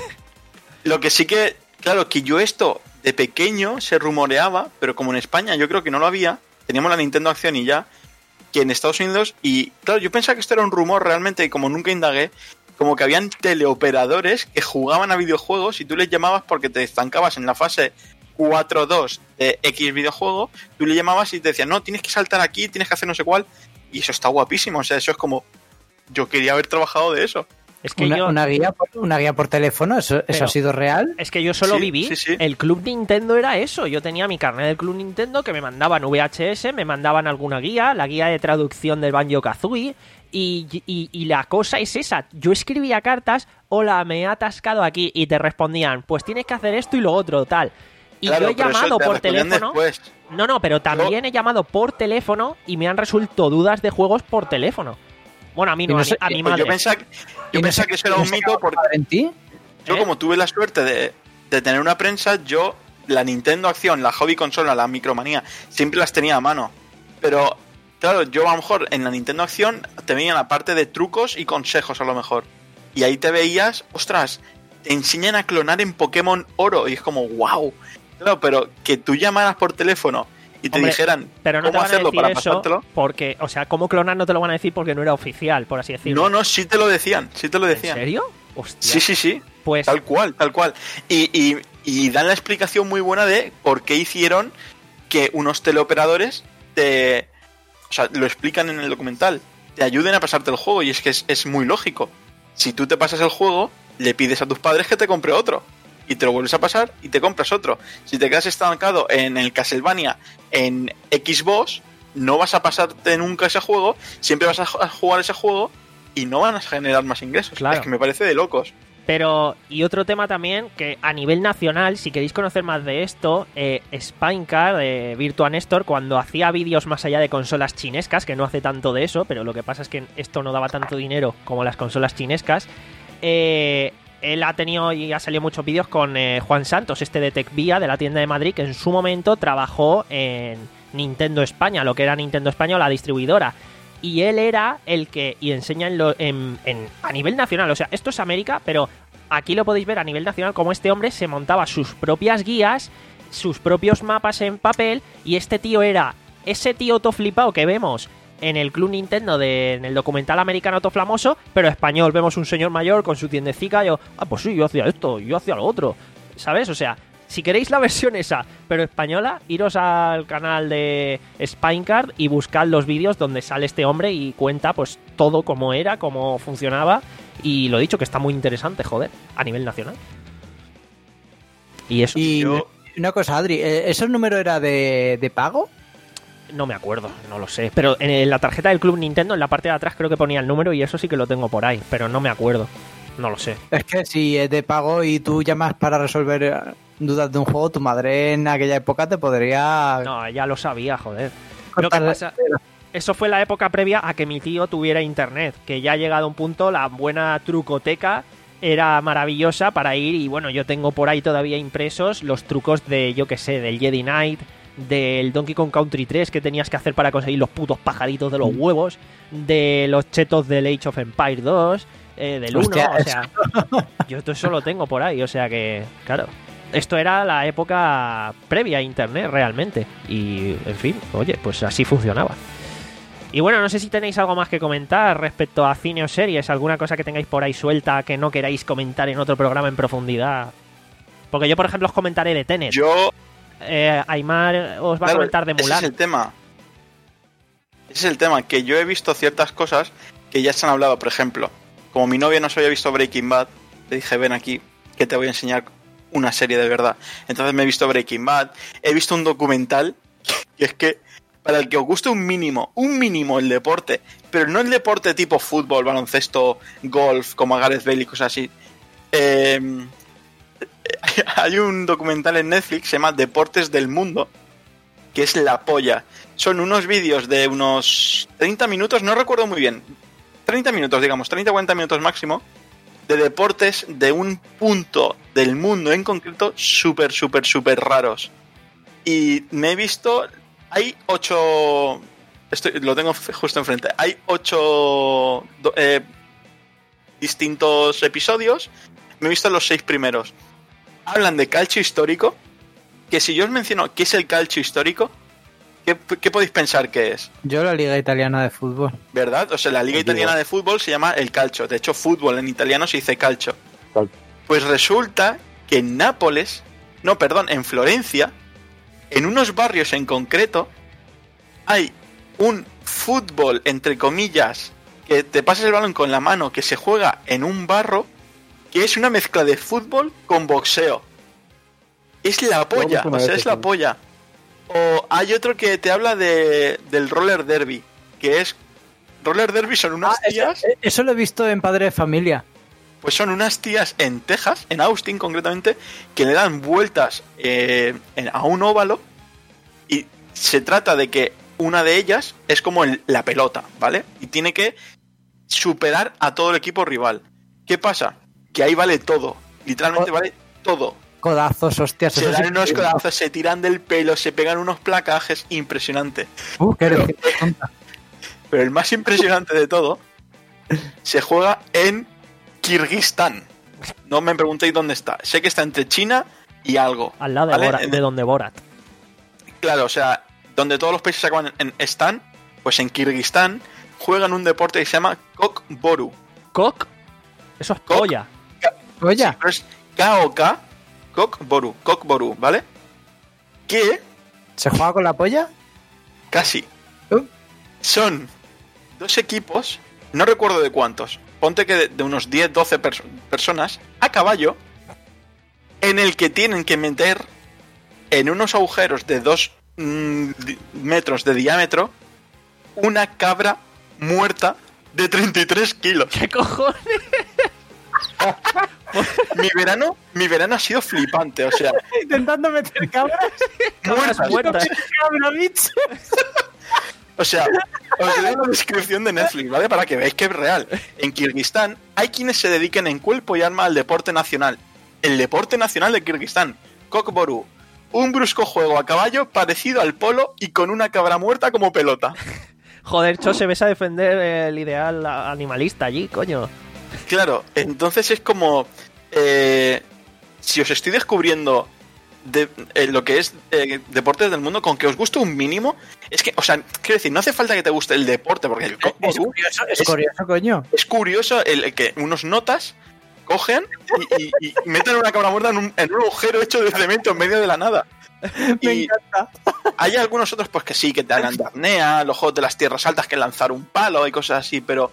Lo que sí que, claro, que yo esto de pequeño se rumoreaba, pero como en España yo creo que no lo había, teníamos la Nintendo Acción y ya, que en Estados Unidos, y claro, yo pensaba que esto era un rumor realmente, y como nunca indagué, como que habían teleoperadores que jugaban a videojuegos y tú les llamabas porque te estancabas en la fase cuatro dos de X videojuego, tú le llamabas y te decían, no, tienes que saltar aquí, tienes que hacer no sé cuál, y eso está guapísimo, o sea, eso es como, yo quería haber trabajado de eso. Es que Una, yo. una guía por, una guía por teléfono, ¿eso, Pero- eso ha sido real? Es que yo solo Sí, viví. sí, sí. El Club Nintendo era eso. Yo tenía mi carnet del Club Nintendo que me mandaban V H S, me mandaban alguna guía, la guía de traducción del Banjo-Kazooie. Y, y, y la cosa es esa. Yo escribía cartas, hola, me he atascado aquí. Y te respondían, pues tienes que hacer esto y lo otro, tal. Y Claro, yo he pero eso llamado te por respondían teléfono. después. No, no, pero también he llamado por teléfono y me han resuelto dudas de juegos por teléfono. Bueno, a mí Y no, no a, sé- mi, a mi Pues madre. yo pensaba, que- yo ¿Y no pensaba se- que eso era no un se mito porque acaba en ti? yo ¿Eh? como tuve la suerte de, de tener una prensa, yo la Nintendo Acción, la Hobby Consola, la Micromanía, siempre las tenía a mano. Pero claro, yo a lo mejor en la Nintendo Acción te veía la parte de trucos y consejos a lo mejor. Y ahí te veías, ostras, te enseñan a clonar en Pokémon Oro y es como, wow. Claro, pero que tú llamaras por teléfono y te Hombre, dijeran pero no te cómo van a hacerlo decir para eso pasártelo. porque, o sea, cómo clonar no te lo van a decir porque no era oficial, por así decirlo. No, no, sí te lo decían, sí te lo ¿En decían. serio? Hostia. Sí, sí, sí. Pues Tal cual, tal cual. Y, y, y dan la explicación muy buena de por qué hicieron que unos teleoperadores te... O sea, lo explican en el documental. Te ayuden a pasarte el juego y es que es, es muy lógico. Si tú te pasas el juego, le pides a tus padres que te compre otro. Y te lo vuelves a pasar y te compras otro. Si te quedas estancado en el Castlevania en Xbox, no vas a pasarte nunca ese juego. Siempre vas a jugar ese juego y no van a generar más ingresos. Claro. Es que me parece de locos. Pero, y otro tema también, que a nivel nacional, si queréis conocer más de esto, eh, Spinecart, de Virtua Nestor, cuando hacía vídeos más allá de consolas chinescas, que no hace tanto de eso, pero lo que pasa es que esto no daba tanto dinero como las consolas chinescas, eh, él ha tenido y ha salido muchos vídeos con eh, Juan Santos, este de Tecvia, de la tienda de Madrid, que en su momento trabajó en Nintendo España, lo que era Nintendo España o la distribuidora. Y él era el que, y enseña en lo, en, en, a nivel nacional, o sea, esto es América, pero aquí lo podéis ver a nivel nacional, como este hombre se montaba sus propias guías, sus propios mapas en papel, y este tío era ese tío todo flipado que vemos en el Club Nintendo, de, en el documental americano todo flamoso, pero español. Vemos un señor mayor con su tiendecica, y yo, ah, pues sí, yo hacía esto, yo hacía lo otro, ¿sabes? O sea, si queréis la versión esa, pero española, iros al canal de Spinecart y buscad los vídeos donde sale este hombre y cuenta pues todo cómo era, cómo funcionaba, y lo dicho, que está muy interesante, joder, a nivel nacional. Y eso Y yo- una cosa, Adri, ¿eso número era de, de pago? no me acuerdo, no lo sé. Pero en la tarjeta del Club Nintendo, en la parte de atrás creo que ponía el número y eso sí que lo tengo por ahí, pero no me acuerdo. No lo sé. Es que si es de pago y tú llamas para resolver eh, dudas de un juego, tu madre en aquella época te podría... No, ya lo sabía, joder. Lo que cortar- pasa, eso fue la época previa a que mi tío tuviera internet, que ya ha llegado a un punto, la buena trucoteca era maravillosa para ir y bueno, yo tengo por ahí todavía impresos los trucos de, yo que sé, del Jedi Knight, del Donkey Kong Country tres que tenías que hacer para conseguir los putos pajaritos de los huevos, de los chetos del Age of Empires dos, eh, del uno, Hostia, o sea, yo todo eso lo tengo por ahí, o sea que, claro, esto era la época previa a internet realmente y, en fin, oye, pues así funcionaba. Y bueno, no sé si tenéis algo más que comentar respecto a cine o series, alguna cosa que tengáis por ahí suelta que no queráis comentar en otro programa en profundidad. Porque yo, por ejemplo, os comentaré de Tenet. Yo, Eh, Aymar os va a claro, comentar de ese Mulan. es el tema. Ese es el tema, que yo he visto ciertas cosas que ya se han hablado. Por ejemplo, como mi novia no se había visto Breaking Bad, le dije, ven aquí, que te voy a enseñar una serie de verdad. Entonces me he visto Breaking Bad, he visto un documental, que es que, para el que os guste un mínimo, un mínimo el deporte, pero no el deporte tipo fútbol, baloncesto, golf, como a Gareth Bale y cosas así. Eh, hay un documental en Netflix, se llama Deportes del Mundo, que es la polla. Son unos vídeos de unos treinta minutos, no recuerdo muy bien, treinta minutos, digamos, treinta a cuarenta minutos máximo, de deportes de un punto del mundo en concreto súper, súper, súper raros. Y me he visto, hay ocho, estoy, lo tengo justo enfrente, hay ocho do- eh, distintos episodios, me he visto los seis primeros. Hablan de calcio histórico, que si yo os menciono qué es el calcio histórico, ¿qué, qué podéis pensar que es? Yo la Liga Italiana de Fútbol. ¿Verdad? O sea, la liga italiana de fútbol se llama el calcio. De hecho, fútbol en italiano se dice calcio. Calcio. Pues resulta que en Nápoles, no, perdón, en Florencia, en unos barrios en concreto, hay un fútbol, entre comillas, que te pasas el balón con la mano, que se juega en un barro, que es una mezcla de fútbol con boxeo. Es la polla, Vamos una o sea, vez, es la sí. polla. O hay otro que te habla de, del roller derby, que es... Roller derby son unas Ah, tías... eso, eso lo he visto en Padre de Familia. Pues son unas tías en Texas, en Austin concretamente, que le dan vueltas eh, en- a un óvalo y se trata de que una de ellas es como el- la pelota, ¿vale? Y tiene que superar a todo el equipo rival. ¿Qué pasa? Que ahí vale todo, literalmente Oh. vale todo. Codazos, hostias. Se eso dan sí. unos codazos, se tiran del pelo, se pegan unos placajes, impresionante. Uh, qué eres de tonta. Pero el más impresionante de todo se juega en Kirguistán. No me preguntéis dónde está. Sé que está entre China y algo. Al lado de, ¿vale? Borat, de donde Borat. Claro, o sea, donde todos los países se acaban en están, pues en Kirguistán juegan un deporte que se llama Kokboru. ¿Cock? Eso es Cock. polla. Oye, Pero es K O K, Kokboru, Kokboru, ¿vale? Que ¿se juega con la polla? casi Uh. son dos equipos, no recuerdo de cuántos, ponte que de, de unos diez, doce perso- personas a caballo, en el que tienen que meter en unos agujeros de dos mm, di- metros de diámetro una cabra muerta de treinta y tres kilos. ¿Qué cojones? Mi verano, mi verano ha sido flipante, o sea, Intentando meter cabras. Cabras muertas. Cabra, bicho. o sea, os doy la descripción de Netflix, ¿vale? Para que veáis que es real. En Kirguistán hay quienes se dediquen en cuerpo y alma al deporte nacional. El deporte nacional de Kirguistán, Kokboru. Un brusco juego a caballo parecido al polo y con una cabra muerta como pelota. Joder, Cho, se ves a defender el ideal animalista allí, coño. Claro, entonces es como... eh, si os estoy descubriendo de, eh, lo que es eh, deportes del mundo, con que os guste un mínimo, es que, o sea, quiero decir, no hace falta que te guste el deporte, porque el Es Kokboru curioso, es es- curioso, coño. es curioso el, el que unos notas cogen y, y- y meten una cabra muerta en un, en un agujero hecho de cemento en medio de la nada. Me Y encanta. hay algunos otros pues que sí, que te dan de apnea, los juegos de las tierras altas, que lanzar un palo y cosas así, pero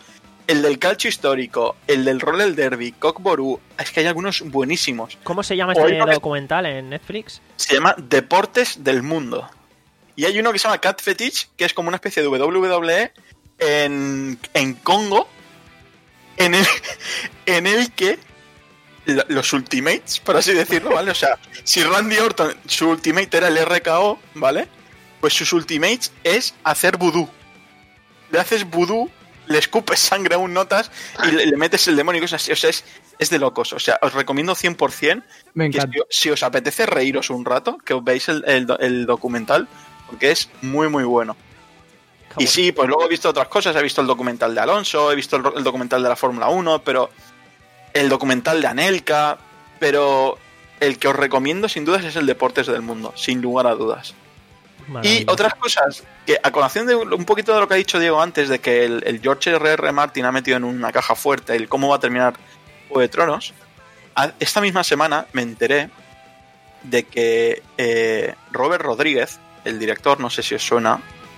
el del calcio histórico, el del roller derby, Cockború, es que hay algunos buenísimos. ¿Cómo se llama O este hay uno que documental en Netflix? se llama Deportes del Mundo. Y hay uno que se llama Cat Fetish, que es como una especie de W W E en, en Congo, en el, en el que la- los Ultimates, por así decirlo, ¿vale? O sea, si Randy Orton, su Ultimate era el R K O, ¿vale? Pues sus Ultimates es hacer vudú. Le haces vudú, le escupes sangre a un notas y le, le metes el demonio y cosas así. O sea, es, es de locos. O sea, os recomiendo cien por ciento Me que encanta. si, si os apetece reíros un rato, que os veáis el, el do- el documental, porque es muy, muy bueno. Y sí, pues luego he visto otras cosas. He visto el documental de Alonso, he visto el, ro- el documental de la Fórmula uno, pero el documental de Anelka, pero el que os recomiendo sin dudas es el Deportes del Mundo, sin lugar a dudas. Y Maravilla. otras cosas, que a colación de un poquito de lo que ha dicho Diego antes, de que el, el George R R. Martin ha metido en una caja fuerte el cómo va a terminar Juego de Tronos, a- esta misma semana me enteré de que eh, Robert Rodríguez, el director, no sé si os suena,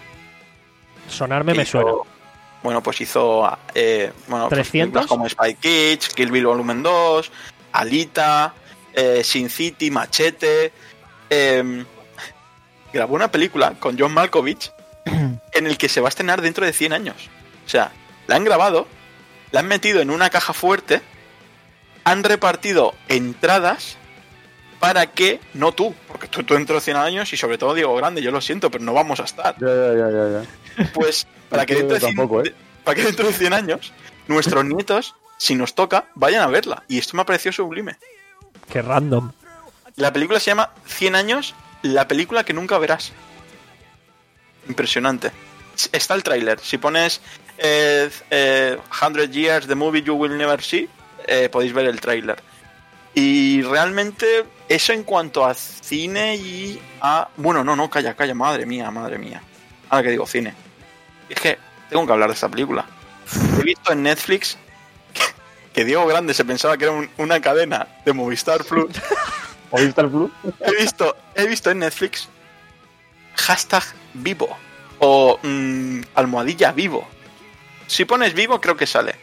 Sonarme que me hizo- suena. Bueno, pues hizo eh, bueno, pues ¿trescientos? películas como Spy Kids, Kill Bill Volumen dos, Alita, eh, Sin City, Machete. eh, grabó una película con John Malkovich en el que se va a estrenar dentro de cien años. O sea, la han grabado, la han metido en una caja fuerte, han repartido entradas para que, no tú, porque tú, tú dentro de cien años y sobre todo Diego Grande, yo lo siento, pero no vamos a estar. Ya, ya, ya, ya. ya. Pues para que, Yo dentro de cien, tampoco, ¿eh? para que dentro de cien años nuestros nietos, si nos toca, vayan a verla. Y esto me ha parecido sublime. Qué random. La película se llama cien años, la película que nunca verás. Impresionante. Está el tráiler. Si pones eh, eh, cien Years, The Movie You Will Never See, eh, podéis ver el tráiler. Y realmente eso en cuanto a cine y a... Bueno, no, no, calla, calla, madre mía, madre mía. Ahora que digo cine. Es que tengo que hablar de esta película. He visto en Netflix que, que Diego Grande se pensaba que era un- una cadena de Movistar Plus. ¿Oíste el Plus? He visto, he visto en Netflix hashtag vivo o mm, almohadilla vivo. Si pones vivo creo que sale.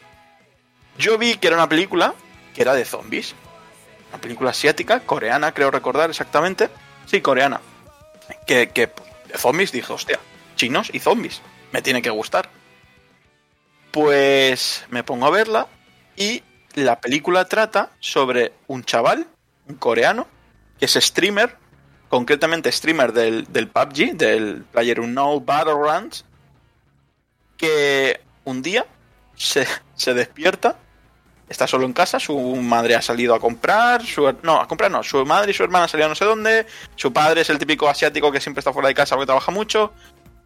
Yo vi que era una película que era de zombies. Una película asiática, coreana creo recordar exactamente. Sí, coreana. Que, que de zombies dije, hostia, chinos y zombies. Me tiene que gustar. Pues me pongo a verla y la película trata sobre un chaval, un coreano, que es streamer, concretamente streamer del, del P U B G, del PlayerUnknown's Battlegrounds, que un día se, se despierta, está solo en casa, su madre ha salido a comprar, su, no, a comprar no, su madre y su hermana han salido a no sé dónde, su padre es el típico asiático que siempre está fuera de casa porque trabaja mucho,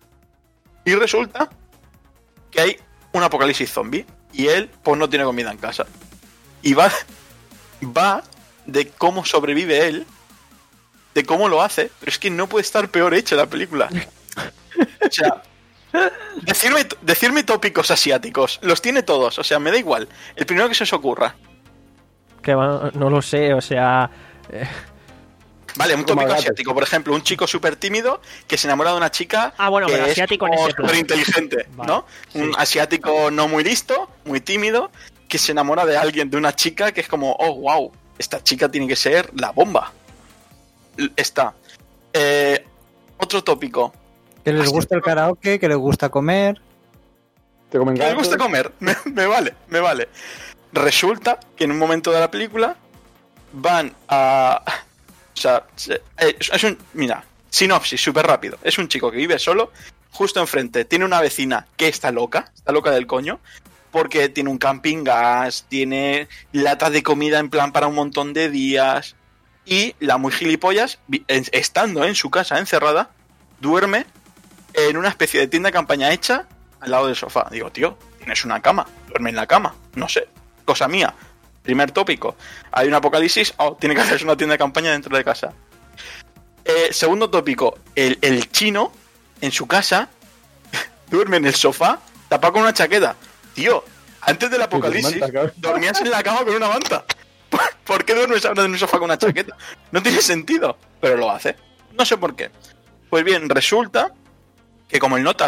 y resulta que hay un apocalipsis zombie y él pues no tiene comida en casa. Y va, va de cómo sobrevive él, de cómo lo hace, pero es que no puede estar peor hecha la película. O sea, decirme, decirme tópicos asiáticos, los tiene todos, o sea, me da igual. El primero que se os ocurra. Que va- no lo sé, o sea... eh, Vale, un Como tópico gato. asiático, por ejemplo, un chico súper tímido que se enamora de una chica Ah, bueno, que pero es asiático en como ese plan. súper inteligente, Vale, ¿no? sí. Un asiático no muy listo, muy tímido, que se enamora de alguien, de una chica que es como, oh, wow, esta chica tiene que ser la bomba. L- Está. Eh, otro tópico. Que les gusta el karaoke, que les gusta comer. Te comen Que les gatos. gusta comer, me, me vale, me vale. Resulta que en un momento de la película van a... O sea, se- eh, es un... Mira, sinopsis, súper rápido. Es un chico que vive solo, justo enfrente. Tiene una vecina que está loca, está loca del coño, porque tiene un camping gas, tiene latas de comida en plan para un montón de días. Y la muy gilipollas, vi- en- estando en su casa encerrada, duerme en una especie de tienda de campaña hecha al lado del sofá. Digo, tío, tienes una cama, duerme en la cama, no sé, cosa mía. Primer tópico, hay un apocalipsis, oh, tiene que hacerse una tienda de campaña dentro de casa. Eh, segundo tópico, el, el chino en su casa duerme en el sofá tapado con una chaqueta. Tío, antes del apocalipsis manta, cabrón. dormías en la cama con una manta. ¿Por, por qué duermes ahora en un sofá con una chaqueta? No tiene sentido, pero lo hace. No sé por qué. Pues bien, resulta que como el Notas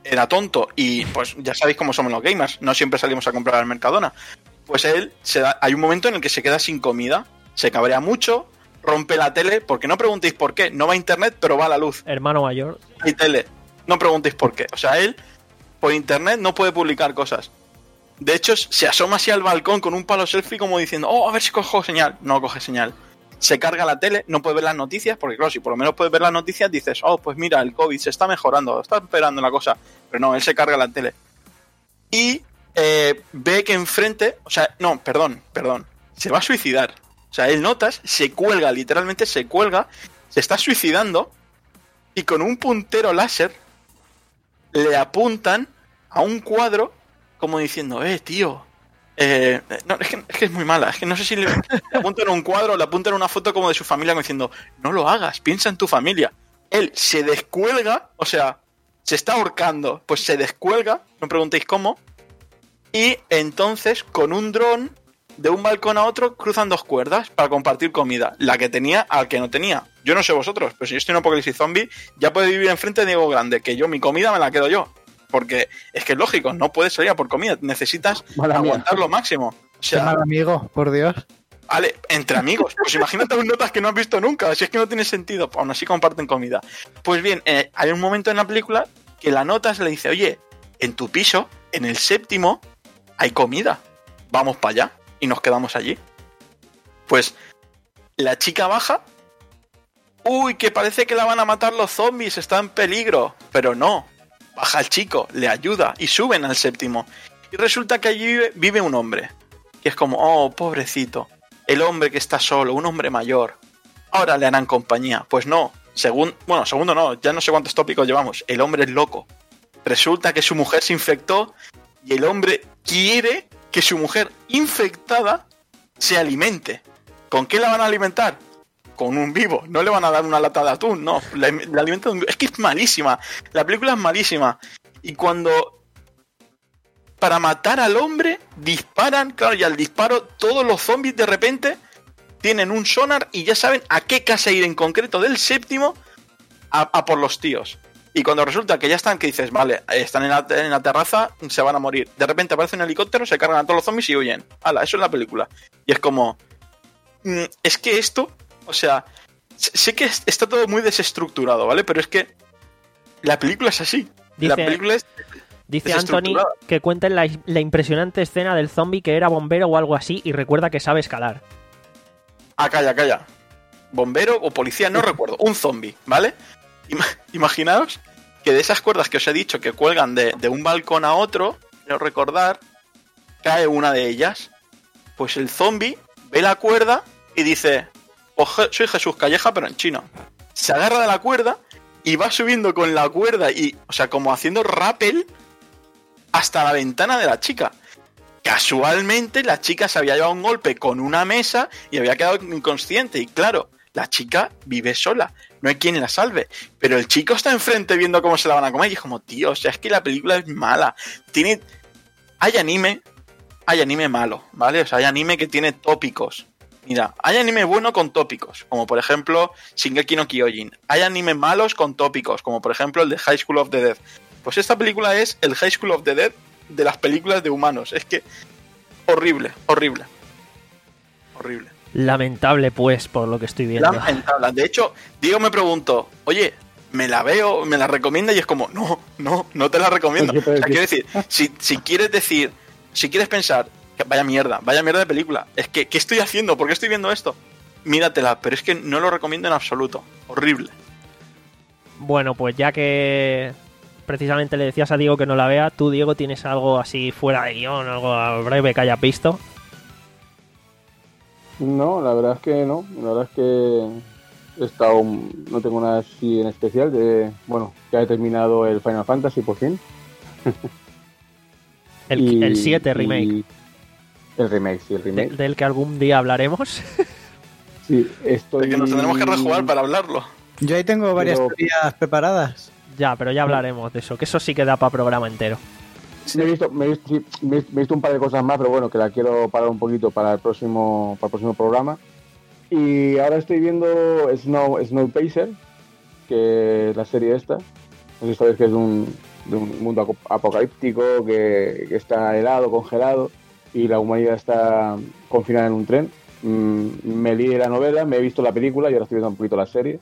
era tonto y pues ya sabéis cómo somos los gamers, no siempre salimos a comprar al Mercadona. Pues él, se da, hay un momento en el que se queda sin comida, se cabrea mucho, rompe la tele, porque no preguntéis por qué, no va a internet, pero va a la luz. Hermano mayor. Hay tele, no preguntéis por qué. O sea, él por internet no puede publicar cosas. De hecho, se asoma así al balcón con un palo selfie como diciendo, oh, a ver si cojo señal. No coge señal. Se carga la tele, no puede ver las noticias, porque claro, si por lo menos puedes ver las noticias, dices, oh, pues mira, el COVID se está mejorando, está esperando la cosa. Pero no, él se carga la tele. Y eh, ve que enfrente, o sea, no, perdón, perdón, se va a suicidar. O sea, él notas, se cuelga, literalmente se cuelga, se está suicidando y con un puntero láser le apuntan a un cuadro como diciendo, eh, tío, eh, no, es que, es que es muy mala, es que no sé si le, le apuntan a un cuadro o le apuntan a una foto como de su familia como diciendo, no lo hagas, piensa en tu familia. Él se descuelga, o sea, se está ahorcando, pues se descuelga, no preguntéis cómo, y entonces con un dron de un balcón a otro cruzan dos cuerdas para compartir comida, la que tenía al que no tenía. Yo no sé vosotros, pero si yo estoy en un apocalipsis zombie, ya puede vivir enfrente de Diego Grande, que yo mi comida me la quedo yo. Porque es que es lógico, no puedes salir a por comida, necesitas Mala aguantar mía. Lo máximo. O sea, qué mal amigo, por Dios. Vale, entre amigos. Pues imagínate un notas que no has visto nunca, si es que no tiene sentido, aún así comparten comida. Pues bien, eh, hay un momento en la película que la notas le dice, oye, en tu piso, en el séptimo, hay comida, vamos para allá. Y nos quedamos allí. Pues la chica baja. Uy, que parece que la van a matar los zombies, está en peligro. Pero no, baja el chico, le ayuda y suben al séptimo. Y resulta que allí vive, vive un hombre. Que es como, oh, pobrecito, el hombre que está solo, un hombre mayor. Ahora le harán compañía. Pues no, según, bueno, segundo no, ya no sé cuántos tópicos llevamos. El hombre es loco. Resulta que su mujer se infectó y el hombre quiere que su mujer infectada se alimente. ¿Con qué la van a alimentar? Con un vivo. No le van a dar una lata de atún, no. La, la alimentan un vivo. Es que es malísima. La película es malísima. Y cuando para matar al hombre disparan, claro, y al disparo todos los zombies de repente tienen un sonar y ya saben a qué casa ir en concreto del séptimo a, a por los tíos. Y cuando resulta que ya están, que dices, vale, están en la, en la terraza, se van a morir. De repente aparece un helicóptero, se cargan a todos los zombies y huyen. ¡Hala! Eso es la película. Y es como... Mmm, es que esto... O sea, sé que está todo muy desestructurado, ¿vale? Pero es que la película es así. Dice, la película es dice Anthony que cuenten la, la impresionante escena del zombie que era bombero o algo así y recuerda que sabe escalar. Ah, calla, calla. Bombero o policía, no recuerdo. Un zombie, ¿vale? Imaginaos que de esas cuerdas que os he dicho que cuelgan de, de un balcón a otro, quiero recordar, cae una de ellas. Pues el zombie ve la cuerda y dice, oh, soy Jesús Calleja pero en chino. Se agarra de la cuerda y va subiendo con la cuerda y, o sea, como haciendo rappel hasta la ventana de la chica. Casualmente la chica se había llevado un golpe con una mesa y había quedado inconsciente y claro, la chica vive sola, no hay quien la salve. Pero el chico está enfrente viendo cómo se la van a comer y es como, tío, o sea, es que la película es mala. Tiene... Hay anime, hay anime malo, ¿vale? O sea, hay anime que tiene tópicos. Mira, hay anime bueno con tópicos, como por ejemplo Shingeki no Kyojin. Hay anime malos con tópicos, como por ejemplo el de High School of the Dead. Pues esta película es el High School of the Dead de las películas de humanos. Es que horrible, horrible. Horrible. Lamentable, pues, por lo que estoy viendo. Lamentable. De hecho, Diego me preguntó, oye, ¿me la veo? ¿Me la recomienda? Y es como, no, no, no te la recomiendo. O sea, quiero decir, si, si quieres decir, si quieres pensar, que vaya mierda, vaya mierda de película, es que, ¿qué estoy haciendo? ¿Por qué estoy viendo esto? Míratela, pero es que no lo recomiendo en absoluto. Horrible. Bueno, pues ya que precisamente le decías a Diego que no la vea, tú, Diego, ¿tienes algo así fuera de guión, algo breve que hayas visto? No, la verdad es que no. La verdad es que he estado, no tengo nada así en especial. De, bueno, ya he terminado el Final Fantasy por fin. El, y, el siete remake. Y el remake, sí, el remake. De, del que algún día hablaremos. Sí, estoy... De que nos tendremos que rejugar para hablarlo. Yo ahí tengo varias pero... teorías preparadas. Ya, pero ya hablaremos de eso, que eso sí que da para programa entero. Me he, visto, me, he visto, sí, me he visto un par de cosas más, pero bueno, que la quiero parar un poquito para el próximo para el próximo programa. Y ahora estoy viendo Snow Snowpiercer, que es la serie esta. No sé si sabéis que es un, de un mundo apocalíptico que, que está helado, congelado, y la humanidad está confinada en un tren. Mm, me leí la novela, me he visto la película y ahora estoy viendo un poquito la serie.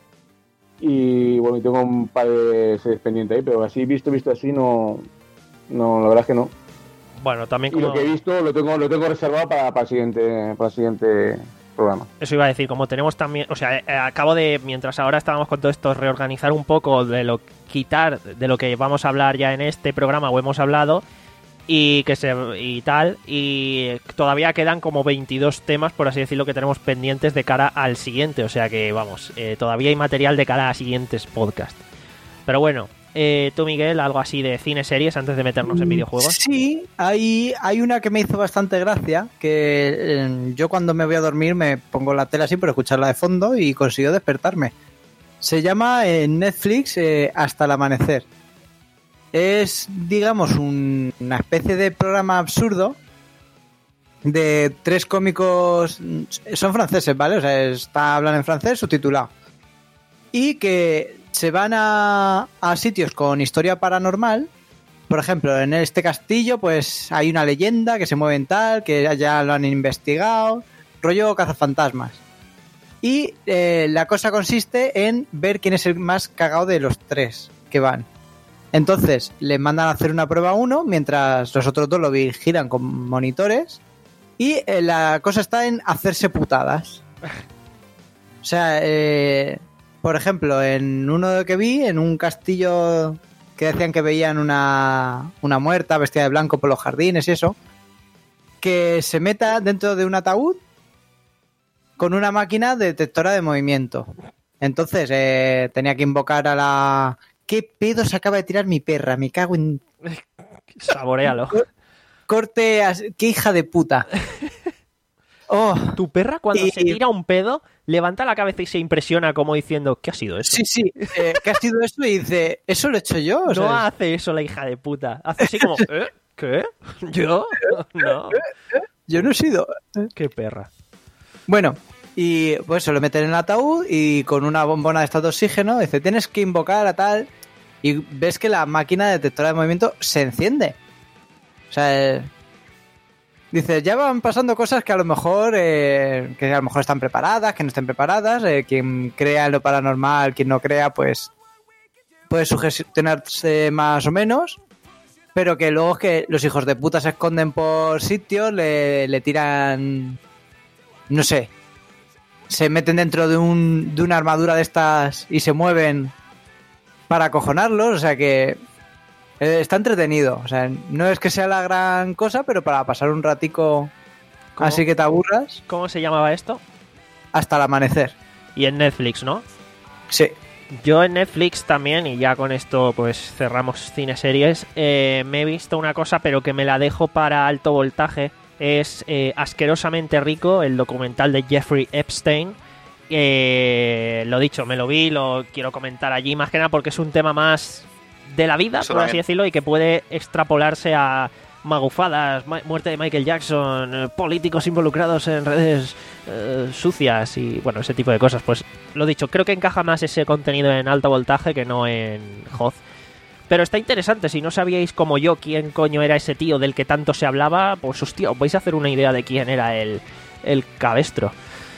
Y bueno, tengo un par de series pendientes ahí, pero así visto, visto así, no, no, la verdad es que no. Bueno, también como... Y lo que he visto lo tengo, lo tengo reservado para, para el siguiente, para el siguiente programa. Eso iba a decir, como tenemos también, o sea, eh, acabo de, mientras ahora estábamos con todo esto, reorganizar un poco de lo, quitar de lo que vamos a hablar ya en este programa o hemos hablado, y que se y tal, y todavía quedan como veintidós temas, por así decirlo, que tenemos pendientes de cara al siguiente, o sea que vamos, eh, todavía hay material de cara a siguientes podcasts. Pero bueno, eh, tú, Miguel, algo así de cine series antes de meternos en videojuegos. Sí, hay, hay una que me hizo bastante gracia, que eh, yo cuando me voy a dormir me pongo la tele así por escucharla de fondo y consigo despertarme. Se llama en Netflix eh, Hasta el amanecer. Es, digamos, un, una especie de programa absurdo de tres cómicos, son franceses, ¿vale? O sea, está, hablan en francés, subtitulado. Y que se van a, a sitios con historia paranormal. Por ejemplo, en este castillo, pues hay una leyenda que se mueve en tal, que ya lo han investigado, rollo cazafantasmas. Y eh, la cosa consiste en ver quién es el más cagado de los tres que van. Entonces, le mandan a hacer una prueba a uno, mientras los otros dos lo vigilan con monitores. Y eh, la cosa está en hacerse putadas. O sea, eh, por ejemplo, en uno que vi, en un castillo que decían que veían una, una muerta vestida de blanco por los jardines y eso, que se meta dentro de un ataúd con una máquina detectora de movimiento. Entonces, eh, tenía que invocar a la... ¿Qué pedo se acaba de tirar mi perra? Me cago en... Saboréalo. Corte... A... ¡Qué hija de puta! Oh. Tu perra cuando y... se tira un pedo levanta la cabeza y se impresiona como diciendo ¿qué ha sido eso? Sí, sí. Eh, ¿Qué ha sido eso? Y dice ¿eso lo he hecho yo? O no sea, hace eso la hija de puta. Hace así como ¿eh? ¿Qué? ¿Yo? No. Yo no he sido. Qué perra. Bueno... Y pues se lo meten en el ataúd y con una bombona de estado de oxígeno dice, tienes que invocar a tal... Y ves que la máquina detectora de movimiento se enciende. O sea, eh, dice, ya van pasando cosas que a lo mejor eh, que a lo mejor están preparadas, que no estén preparadas. Eh, quien crea en lo paranormal, quien no crea, pues puede sugestionarse más o menos. Pero que luego es que los hijos de puta se esconden por sitios, le, le tiran... No sé... Se meten dentro de un de una armadura de estas y se mueven para acojonarlos, o sea que eh, está entretenido, o sea, no es que sea la gran cosa, pero para pasar un ratico así que te aburras. ¿Cómo se llamaba esto? Hasta el amanecer. Y en Netflix, ¿no? Sí. Yo en Netflix también, y ya con esto pues cerramos cine series, eh, me he visto una cosa pero que me la dejo para alto voltaje. Es eh, Asquerosamente Rico, el documental de Jeffrey Epstein. Eh, lo dicho, me lo vi, lo quiero comentar allí, más que nada porque es un tema más de la vida, Eso por así también. decirlo, y que puede extrapolarse a magufadas, ma- muerte de Michael Jackson, eh, políticos involucrados en redes eh, sucias y bueno, ese tipo de cosas. Pues lo dicho, creo que encaja más ese contenido en alto voltaje que no en Hoz. Pero está interesante, si no sabíais como yo quién coño era ese tío del que tanto se hablaba, pues hostia, os vais a hacer una idea de quién era el, el cabestro.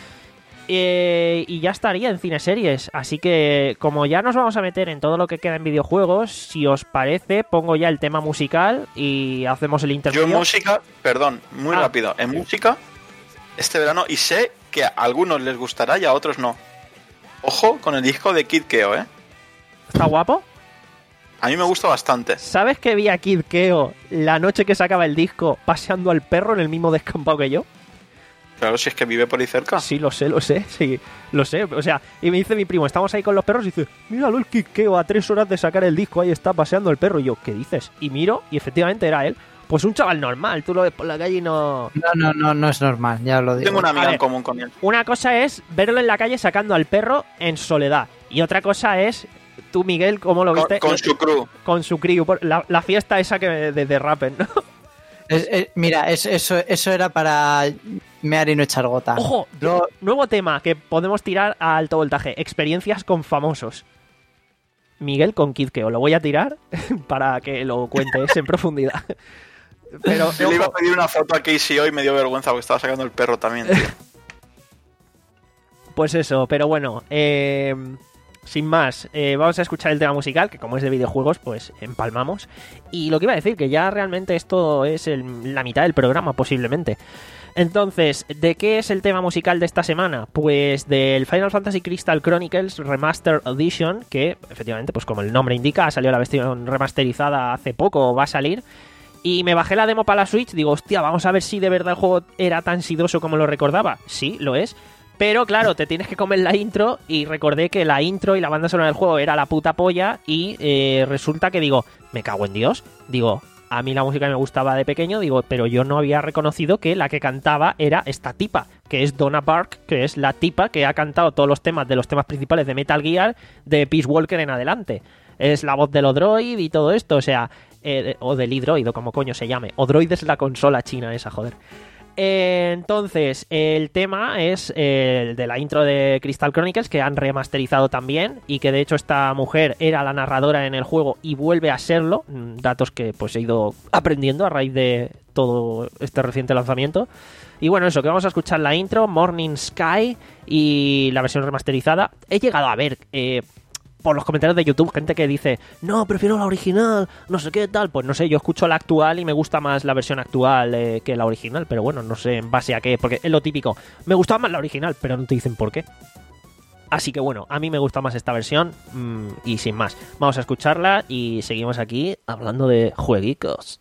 Eh, y ya estaría en cineseries, así que como ya nos vamos a meter en todo lo que queda en videojuegos, si os parece, pongo ya el tema musical y hacemos el Yo intermedio. en música, perdón, muy Ah. rápido, en música, este verano, y sé que a algunos les gustará y a otros no. Ojo con el disco de Kid Keo, ¿eh? ¿Está guapo? A mí me gusta bastante. ¿Sabes que vi a Kid Keo la noche que sacaba el disco paseando al perro en el mismo descampado que yo? Claro, si es que vive por ahí cerca. Sí, lo sé, lo sé, sí, lo sé. O sea, y me dice mi primo, estamos ahí con los perros y dice, míralo el Kid Keo a tres horas de sacar el disco, ahí está paseando el perro. Y yo, ¿qué dices? Y miro y efectivamente era él. Pues un chaval normal, tú lo ves por la calle y no... No, no, no, no es normal, ya os lo digo. Tengo una A amiga ver. en común con él. Una cosa es verlo en la calle sacando al perro en soledad. Y otra cosa es, tú, Miguel, ¿cómo lo Con, viste? con su crew. Con su crew, por- la, la fiesta esa que de, de rapen, ¿no? Es- es- mira, es- eso, eso era para mear y no echar gota. Ojo, Luego- nuevo tema que podemos tirar a alto voltaje, experiencias con famosos. Miguel con Kidkeo. Lo voy a tirar para que lo cuentes en profundidad. Pero yo le iba a pedir una foto a Casey hoy y me dio vergüenza porque estaba sacando el perro también, tío. Pues eso, pero bueno, eh, sin más, eh, vamos a escuchar el tema musical, que como es de videojuegos, pues empalmamos. Y lo que iba a decir, que ya realmente esto es el, la mitad del programa, posiblemente. Entonces, ¿de qué es el tema musical de esta semana? Pues del Final Fantasy Crystal Chronicles Remastered Edition, que efectivamente, pues como el nombre indica, ha salido la versión remasterizada hace poco, va a salir. Y me bajé la demo para la Switch, digo, hostia, vamos a ver si de verdad el juego era tan sidoso como lo recordaba. Sí, lo es. Pero claro, te tienes que comer la intro y recordé que la intro y la banda sonora del juego era la puta polla y eh, resulta que digo, me cago en Dios, digo... A mí la música me gustaba de pequeño, digo, pero yo no había reconocido que la que cantaba era esta tipa, que es Donna Park, que es la tipa que ha cantado todos los temas de los temas principales de Metal Gear, de Peace Walker en adelante. Es la voz del Odroid y todo esto, o sea, eh, o del Idroid, o como coño se llame. Odroid es la consola china esa, joder. Eh, entonces, el tema es el de la intro de Crystal Chronicles, que han remasterizado también, y que de hecho esta mujer era la narradora en el juego y vuelve a serlo, datos que pues he ido aprendiendo a raíz de todo este reciente lanzamiento. Y bueno, eso, que vamos a escuchar la intro, Morning Sky, y la versión remasterizada. He llegado a ver... Eh, por los comentarios de YouTube, gente que dice, no, prefiero la original, no sé qué tal. Pues no sé, yo escucho la actual y me gusta más la versión actual eh, que la original, pero bueno, no sé en base a qué, porque es lo típico. Me gustaba más la original, pero no te dicen por qué. Así que bueno, a mí me gusta más esta versión mmm, y sin más, vamos a escucharla y seguimos aquí hablando de jueguicos.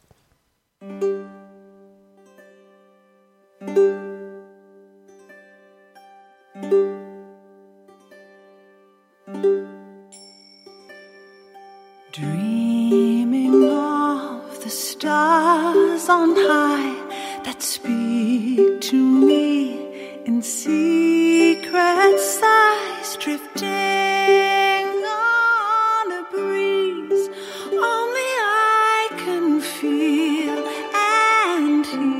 Dreaming of the stars on high that speak to me in secret sighs, drifting on a breeze. Only I can feel and hear.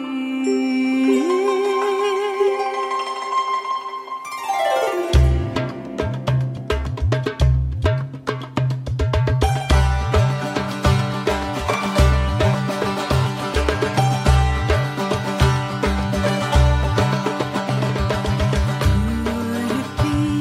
Could it be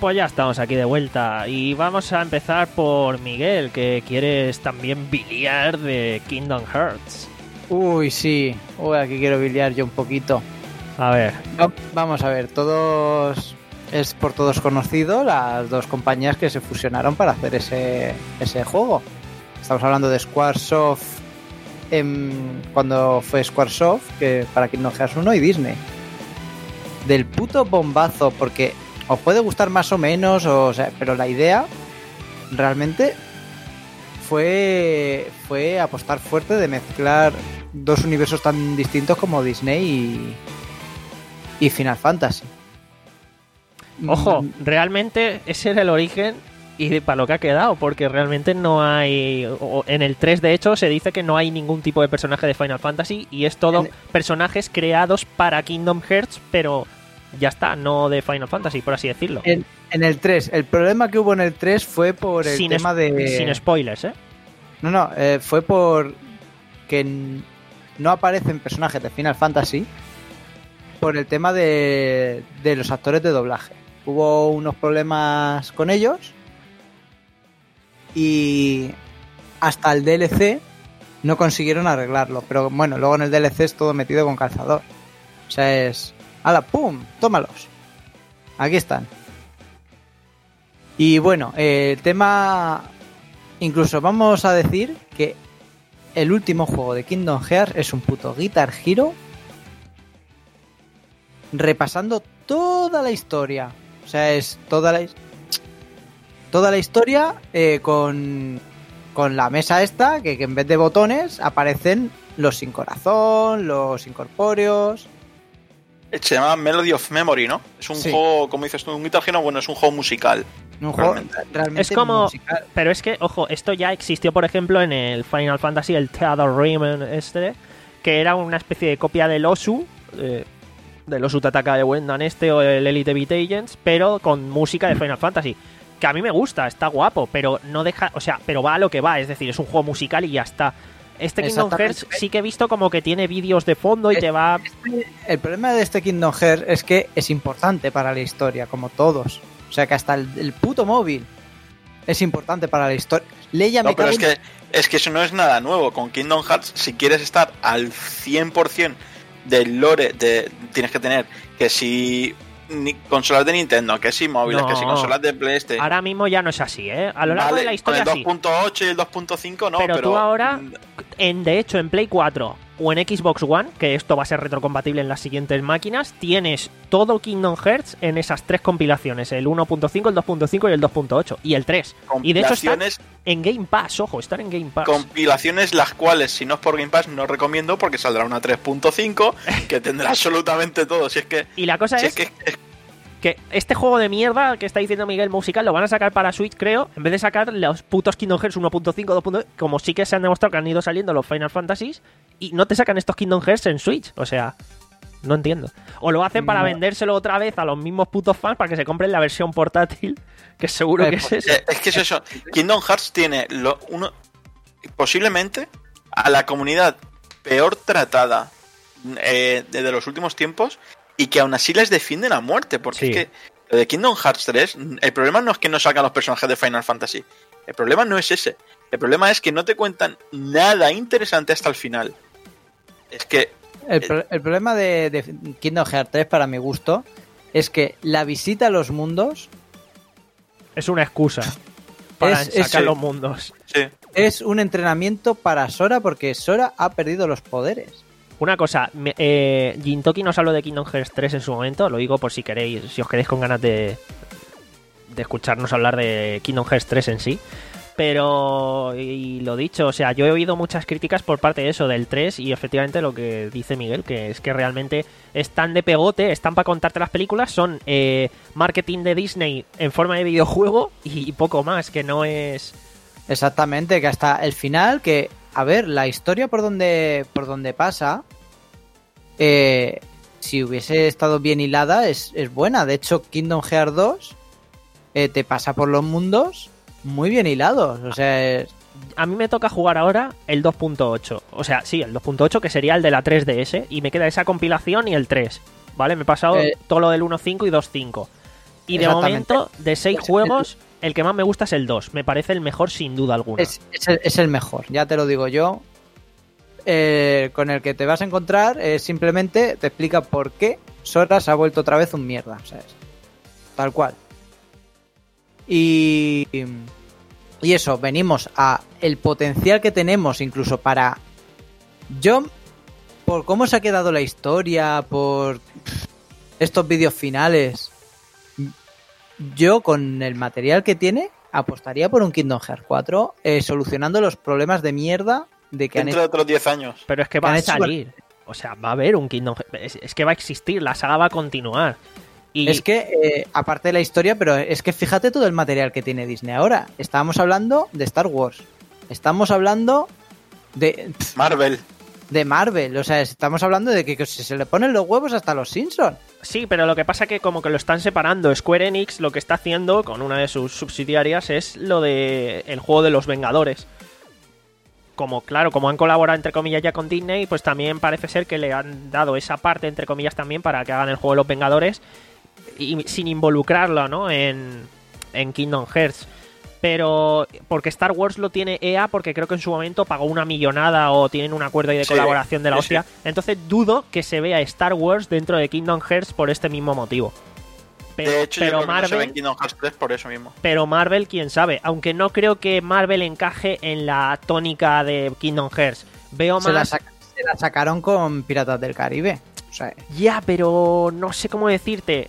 pues ya estamos aquí de vuelta y vamos a empezar por Miguel, que quieres también biliar de Kingdom Hearts. Uy, sí. Uy, aquí quiero biliar yo un poquito. A ver. Va- Vamos a ver, todos... Es por todos conocido las dos compañías que se fusionaron para hacer ese, ese juego. Estamos hablando de Squaresoft, em, cuando fue Squaresoft, que para Kingdom Hearts uno, y Disney. Del puto bombazo, porque os puede gustar más o menos, o, o sea, pero la idea realmente fue, fue apostar fuerte de mezclar dos universos tan distintos como Disney y, y Final Fantasy. Ojo, Mm, realmente ese era el origen y para lo que ha quedado, porque realmente no hay... o- En el tres, de hecho, se dice que no hay ningún tipo de personaje de Final Fantasy y es todo En- personajes creados para Kingdom Hearts, pero ya está, no de Final Fantasy, por así decirlo. En, en el tres, el problema que hubo en el tres fue por el sin, tema es- de... sin spoilers, ¿eh? No, no, eh, fue por que n- no aparecen personajes de Final Fantasy por el tema de, de los actores de doblaje. Hubo unos problemas con ellos y hasta el D L C no consiguieron arreglarlo. Pero bueno, luego en el D L C es todo metido con calzador. O sea, es... ¡Hala, pum! ¡Tómalos! Aquí están. Y bueno, eh, el tema... Incluso vamos a decir que el último juego de Kingdom Hearts es un puto Guitar Hero repasando toda la historia. O sea, es toda la, toda la historia eh, con, con la mesa esta, que, que en vez de botones aparecen los sin corazón, los incorpóreos. Se llama Melody of Memory, ¿no? Es un Sí. juego, como dices tú, un Guitar Hero, bueno, es un juego musical. Un juego Realmente. realmente Es como... musical. Pero es que, ojo, esto ya existió, por ejemplo, en el Final Fantasy, el Theater Riemann este, que era una especie de copia del Osu, eh, del Osu Tataka de Wendan este o el Elite Beat Agents, pero con música de Final Fantasy. Que a mí me gusta, está guapo, pero no deja... O sea, pero va a lo que va, es decir, es un juego musical y ya está. Este Kingdom Exactamente. Hearts sí que he visto como que tiene vídeos de fondo y Eh, te va... El problema de este Kingdom Hearts es que es importante para la historia, como todos. O sea, que hasta el, el puto móvil es importante para la historia. Leia me No, pero cago es en- que, es que eso no es nada nuevo. Con Kingdom Hearts, si quieres estar al cien por ciento del lore, de, tienes que tener que si ni- consolas de Nintendo, que si móviles, No. que si consolas de PlayStation. Ahora mismo ya no es así, ¿eh? A lo largo Vale, de la historia con el sí. dos punto ocho y el dos punto cinco no, pero, pero, tú ahora, mm, en, de hecho, en Play cuatro o en Xbox One, que esto va a ser retrocompatible en las siguientes máquinas, tienes todo Kingdom Hearts en esas tres compilaciones, el uno punto cinco, el dos punto cinco y el dos punto ocho, y el tres. Y de hecho están compilaciones, en Game Pass, ojo, están en Game Pass. compilaciones las cuales, si no es por Game Pass, no recomiendo porque saldrá una tres punto cinco que tendrá absolutamente todo. Si es que, Y la cosa si es, es que es- que este juego de mierda que está diciendo Miguel musical lo van a sacar para Switch, creo, en vez de sacar los putos Kingdom Hearts uno punto cinco, dos punto cinco, como sí que se han demostrado que han ido saliendo los Final Fantasies, y no te sacan estos Kingdom Hearts en Switch. O sea, no entiendo. O lo hacen para No. vendérselo otra vez a los mismos putos fans para que se compren la versión portátil, que seguro Eh, que es eso. Eh, es que es eso. Kingdom Hearts tiene lo, uno posiblemente a la comunidad peor tratada eh, de, de los últimos tiempos y que aún así les defienden a muerte. Porque Sí. es que lo de Kingdom Hearts tres, el problema no es que no salgan los personajes de Final Fantasy. El problema no es ese. El problema es que no te cuentan nada interesante hasta el final. Es que El, pro- el problema de, de Kingdom Hearts tres, para mi gusto, es que la visita a los mundos Es una excusa para Es- es- sacar los mundos. sí. es un entrenamiento para Sora, porque Sora ha perdido los poderes. Una cosa, me- eh, Gintoki nos habló de Kingdom Hearts tres en su momento, lo digo por si queréis, si os queréis con ganas de, de escucharnos hablar de Kingdom Hearts tres en sí. Pero, y lo dicho, o sea, yo he oído muchas críticas por parte de eso, del tres, y efectivamente lo que dice Miguel, que es que realmente están de pegote, están para contarte las películas, son eh, marketing de Disney en forma de videojuego y poco más, que no es... Exactamente, que hasta el final, que, a ver, la historia por donde, por donde pasa, eh, si hubiese estado bien hilada, es, es buena. De hecho, Kingdom Hearts dos eh, te pasa por los mundos muy bien hilados. O sea, es- A mí me toca jugar ahora el dos punto ocho. O sea, sí, el dos punto ocho, que sería el de la tres D S. Y me queda esa compilación y el tres. ¿Vale? Me he pasado Eh. todo lo del uno punto cinco y dos punto cinco. Y de Exactamente. momento, de seis Es- juegos, el que más me gusta es el dos. Me parece el mejor sin duda alguna. Es, es el, es el mejor, ya te lo digo yo. Eh, con el que te vas a encontrar es simplemente te explica por qué Sora se ha vuelto otra vez un mierda, ¿sabes? Tal cual. Y, y eso, venimos a el potencial que tenemos incluso para... Yo, por cómo se ha quedado la historia, por estos vídeos finales, yo con el material que tiene apostaría por un Kingdom Hearts cuatro eh, solucionando los problemas de mierda de que han Dentro de hecho. otros diez años. Pero es que que va han a hecho- salir. O sea, va a haber un Kingdom Hearts. Es, es que va a existir, la saga va a continuar. Y Es que, eh, aparte de la historia, pero es que fíjate todo el material que tiene Disney ahora. Estábamos hablando de Star Wars. Estamos hablando de, Marvel. de Marvel. O sea, estamos hablando de que, que se le ponen los huevos hasta los Simpsons. sí, pero lo que pasa que como que lo están separando. Square Enix lo que está haciendo con una de sus subsidiarias es lo de el juego de los Vengadores. Como, claro, como han colaborado entre comillas ya con Disney, pues también parece ser que le han dado esa parte entre comillas también para que hagan el juego de los Vengadores y sin involucrarlo, ¿no? En, en Kingdom Hearts. Pero porque Star Wars lo tiene E A porque creo que en su momento pagó una millonada o tienen un acuerdo ahí de Sí, colaboración de la sí, hostia. sí. Entonces dudo que se vea Star Wars dentro de Kingdom Hearts por este mismo motivo. Pero, de hecho, pero yo creo que no se ve Marvel, en Kingdom Hearts tres por eso mismo. pero Marvel, quién sabe. Aunque no creo que Marvel encaje en la tónica de Kingdom Hearts. Veo Se la, más... saca- se la sacaron con Piratas del Caribe. O sea, Ya, pero no sé cómo decirte.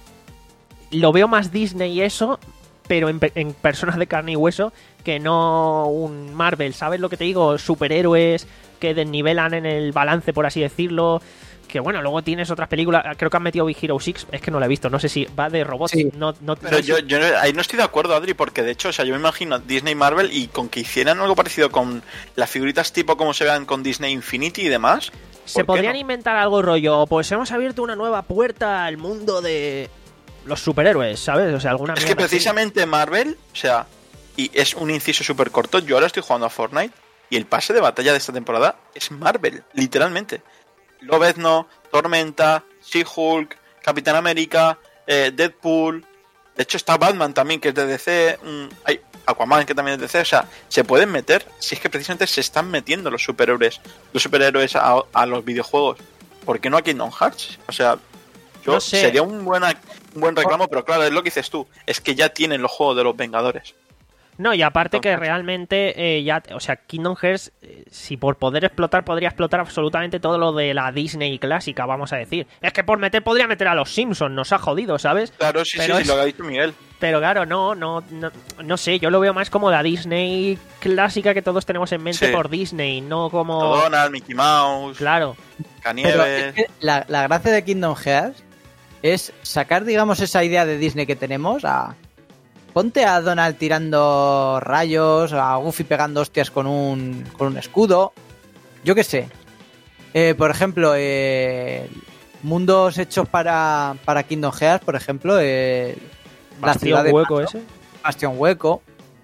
Lo veo más Disney y eso, pero en, pe- en personas de carne y hueso, que no un Marvel. ¿Sabes lo que te digo? Superhéroes que desnivelan en el balance, por así decirlo. Que bueno, luego tienes otras películas. Creo que han metido Big Hero seis. Es que no la he visto. No sé si va de robots. Sí. No, no, Pero no yo, sé- yo no- ahí no estoy de acuerdo, Adri, porque de hecho, o sea, yo me imagino Disney Marvel y con que hicieran algo parecido con las figuritas tipo como se vean con Disney Infinity y demás. Se ¿por qué podrían no? inventar algo rollo. Pues hemos abierto una nueva puerta al mundo de los superhéroes, ¿sabes? O sea, alguna Es que mierda así. precisamente Marvel, o sea, y es un inciso súper corto, yo ahora estoy jugando a Fortnite y el pase de batalla de esta temporada es Marvel, literalmente. Lobezno, Tormenta, She-Hulk, Capitán América, eh, Deadpool. De hecho está Batman también, que es de D C. mm, hay Aquaman, que también es de D C. O sea, se pueden meter, si es que precisamente se están metiendo los superhéroes, los superhéroes a, a los videojuegos. ¿Por qué no a Kingdom Hearts? O sea, yo No sé. sería un, buena, un buen reclamo, pero claro, es lo que dices tú. Es que ya tienen los juegos de los Vengadores. No, y aparte que Entonces- realmente eh, ya, o sea, Kingdom Hearts, eh, si por poder explotar, podría explotar absolutamente todo lo de la Disney clásica, vamos a decir. Es que por meter podría meter a los Simpsons, nos ha jodido, ¿sabes? Claro, sí, Pero sí, es- sí, lo ha dicho Miguel. Pero claro, no, no, no, no sé, yo lo veo más como la Disney clásica que todos tenemos en mente Sí. por Disney, no como... Donald, Mickey Mouse, Claro, pero Canieves. es que la, la gracia de Kingdom Hearts es sacar, digamos, esa idea de Disney que tenemos a... Ponte a Donald tirando rayos, a Goofy pegando hostias con un, con un escudo. Yo qué sé. Eh, por ejemplo, eh, mundos hechos para, para Kingdom Hearts, por ejemplo, eh, la ciudad Bastión de hueco Pato, ese. Bastión Hueco.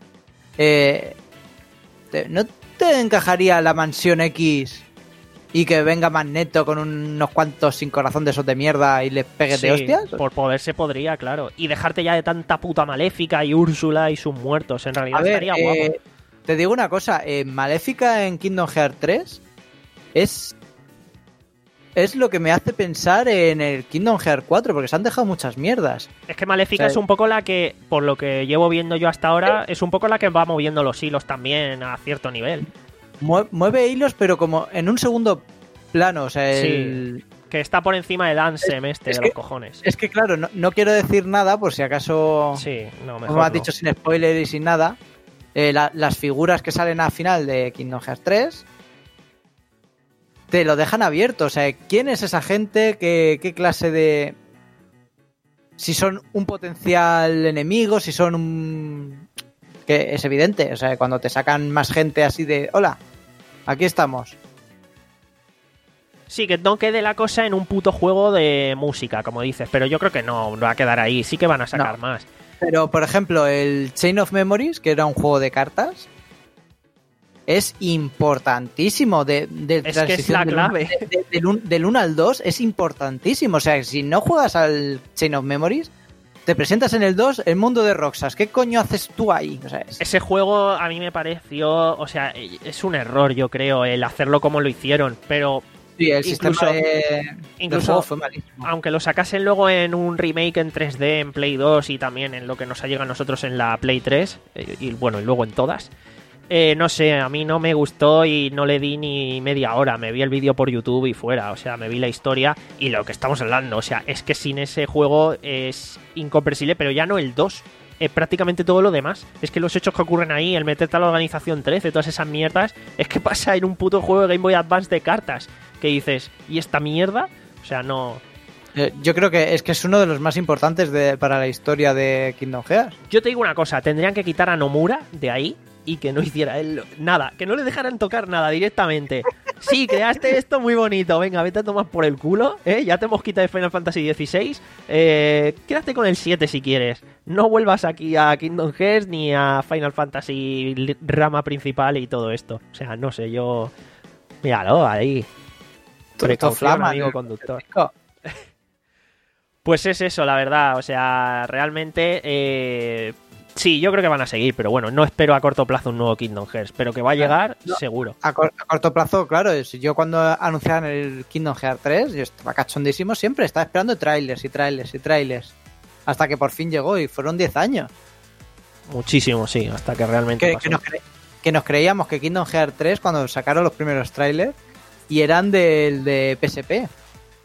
Eh, te- ¿No te encajaría la mansión X y que venga Magneto con unos cuantos sin corazón de esos de mierda y les pegue Sí, de hostias? por poder se podría, claro. Y dejarte ya de tanta puta Maléfica y Úrsula y sus muertos, en realidad A ver, estaría eh, guapo. te digo una cosa, eh, Maléfica en Kingdom Hearts tres es es lo que me hace pensar en el Kingdom Hearts cuatro, porque se han dejado muchas mierdas. Es que Maléfica o sea, es un poco la que, por lo que llevo viendo yo hasta ahora, es un poco la que va moviendo los hilos también a cierto nivel. Mue- Mueve hilos, pero como en un segundo plano, o sea, el... Que está por encima de Dansem este es de que- los cojones. Es que claro, no, no quiero decir nada por si acaso, Sí, no, mejor como has no. dicho, sin spoiler y sin nada, eh, la- las figuras que salen al final de Kingdom Hearts tres te lo dejan abierto. O sea, ¿quién es esa gente? ¿Qué, qué clase de... Si son un potencial enemigo, si son un... Que es evidente, o sea, cuando te sacan más gente así de... Hola, aquí estamos. Sí, que no quede la cosa en un puto juego de música, como dices, pero yo creo que no va a quedar ahí, sí que van a sacar No. más. Pero, por ejemplo, el Chain of Memories, que era un juego de cartas, es importantísimo. De, de Es que es transición la del clave. uno- de- de- del, un- del uno al dos es importantísimo. O sea, si no juegas al Chain of Memories, te presentas en el dos el mundo de Roxas. ¿Qué coño haces tú ahí? O sea, es... Ese juego a mí me pareció, o sea, es un error, yo creo, el hacerlo como lo hicieron, pero sí, el incluso, sistema de, incluso del juego fue malísimo. Aunque lo sacasen luego en un remake en tres D, en Play dos y también en lo que nos ha llegado a nosotros en la Play tres, eh, y bueno, y luego en todas, eh, no sé, a mí no me gustó y no le di ni media hora, me vi el vídeo por YouTube y fuera, o sea, me vi la historia y lo que estamos hablando, o sea, es que sin ese juego es incomprensible, pero ya no el dos, eh, prácticamente todo lo demás, es que los hechos que ocurren ahí, el meterte a la organización trece, todas esas mierdas, es que pasa en un puto juego de Game Boy Advance de cartas, que dices, ¿y esta mierda? O sea, no... Yo creo que es que es uno de los más importantes de, para la historia de Kingdom Hearts. Yo te digo una cosa, tendrían que quitar a Nomura de ahí y que no hiciera él nada, que no le dejaran tocar nada directamente. Sí, creaste esto muy bonito, venga, vete a tomar por el culo, ¿eh? Ya te hemos quitado de Final Fantasy dieciséis, eh, quédate con el siete si quieres. No vuelvas aquí a Kingdom Hearts ni a Final Fantasy rama principal y todo esto. O sea, no sé, yo... Míralo, ahí. Precaución, amigo conductor. Pues es eso, la verdad, o sea, realmente... Eh... Sí, yo creo que van a seguir, pero bueno, no espero a corto plazo un nuevo Kingdom Hearts, pero que va a llegar, no, seguro. A, cor a corto plazo, claro, si yo cuando anunciaron el Kingdom Hearts tres, yo estaba cachondísimo siempre, estaba esperando trailers y trailers y trailers, hasta que por fin llegó y fueron diez años. Muchísimo, sí, hasta que realmente que, pasó. Que nos, cre que nos creíamos que Kingdom Hearts tres, cuando sacaron los primeros trailers, y eran del de P S P.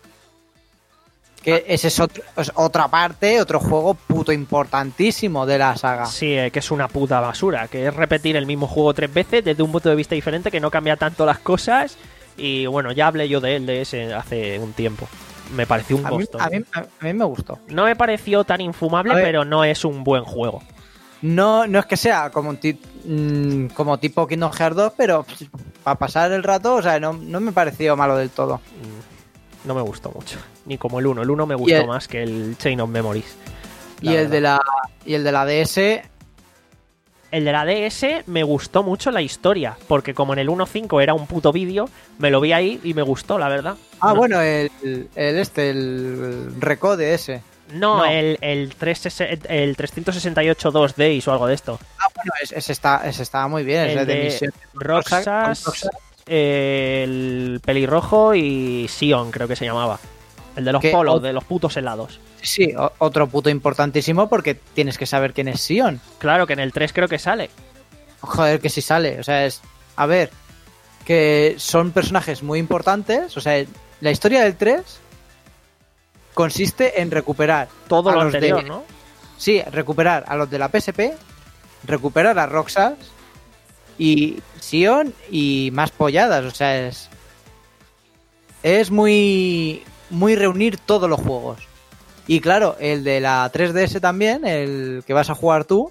Que ese es, otro, es otra parte, otro juego puto importantísimo de la saga. Sí, eh, que es una puta basura, que es repetir el mismo juego tres veces desde un punto de vista diferente, que no cambia tanto las cosas. Y bueno, ya hablé yo de él, de ese, hace un tiempo. Me pareció un a costo. Mí, a, mí, a mí me gustó. No me pareció tan infumable, pero no es un buen juego. No, no es que sea como, un ti mmm, como tipo Kingdom Hearts dos, pero pff, para pasar el rato, o sea, no, no me pareció malo del todo. Mm. No me gustó mucho, ni como el uno. El uno me gustó el, más que el Chain of Memories. Y el, de la, y el de la D S... El de la D S me gustó mucho la historia, porque como en el uno punto cinco era un puto vídeo, me lo vi ahí y me gustó, la verdad. Ah, no. bueno, el, el este, el Recode ese. No, no. El, el, tres, el trescientos sesenta y ocho dos Days o algo de esto. Ah, bueno, ese, ese, está, ese estaba muy bien. El ese de, de misión. Roxas, Roxas. El pelirrojo y Sion, creo que se llamaba. El de los polos, de los putos helados. Sí, otro puto importantísimo porque tienes que saber quién es Sion. Claro, que en el tres creo que sale. Joder, que sí sale. O sea, es... A ver, que son personajes muy importantes. O sea, la historia del tres consiste en recuperar... Todo lo los anterior, de... ¿no? Sí, recuperar a los de la P S P, recuperar a Roxas y Sion y más polladas. O sea, es... Es muy... muy reunir todos los juegos. Y claro, el de la tres D S también, el que vas a jugar tú,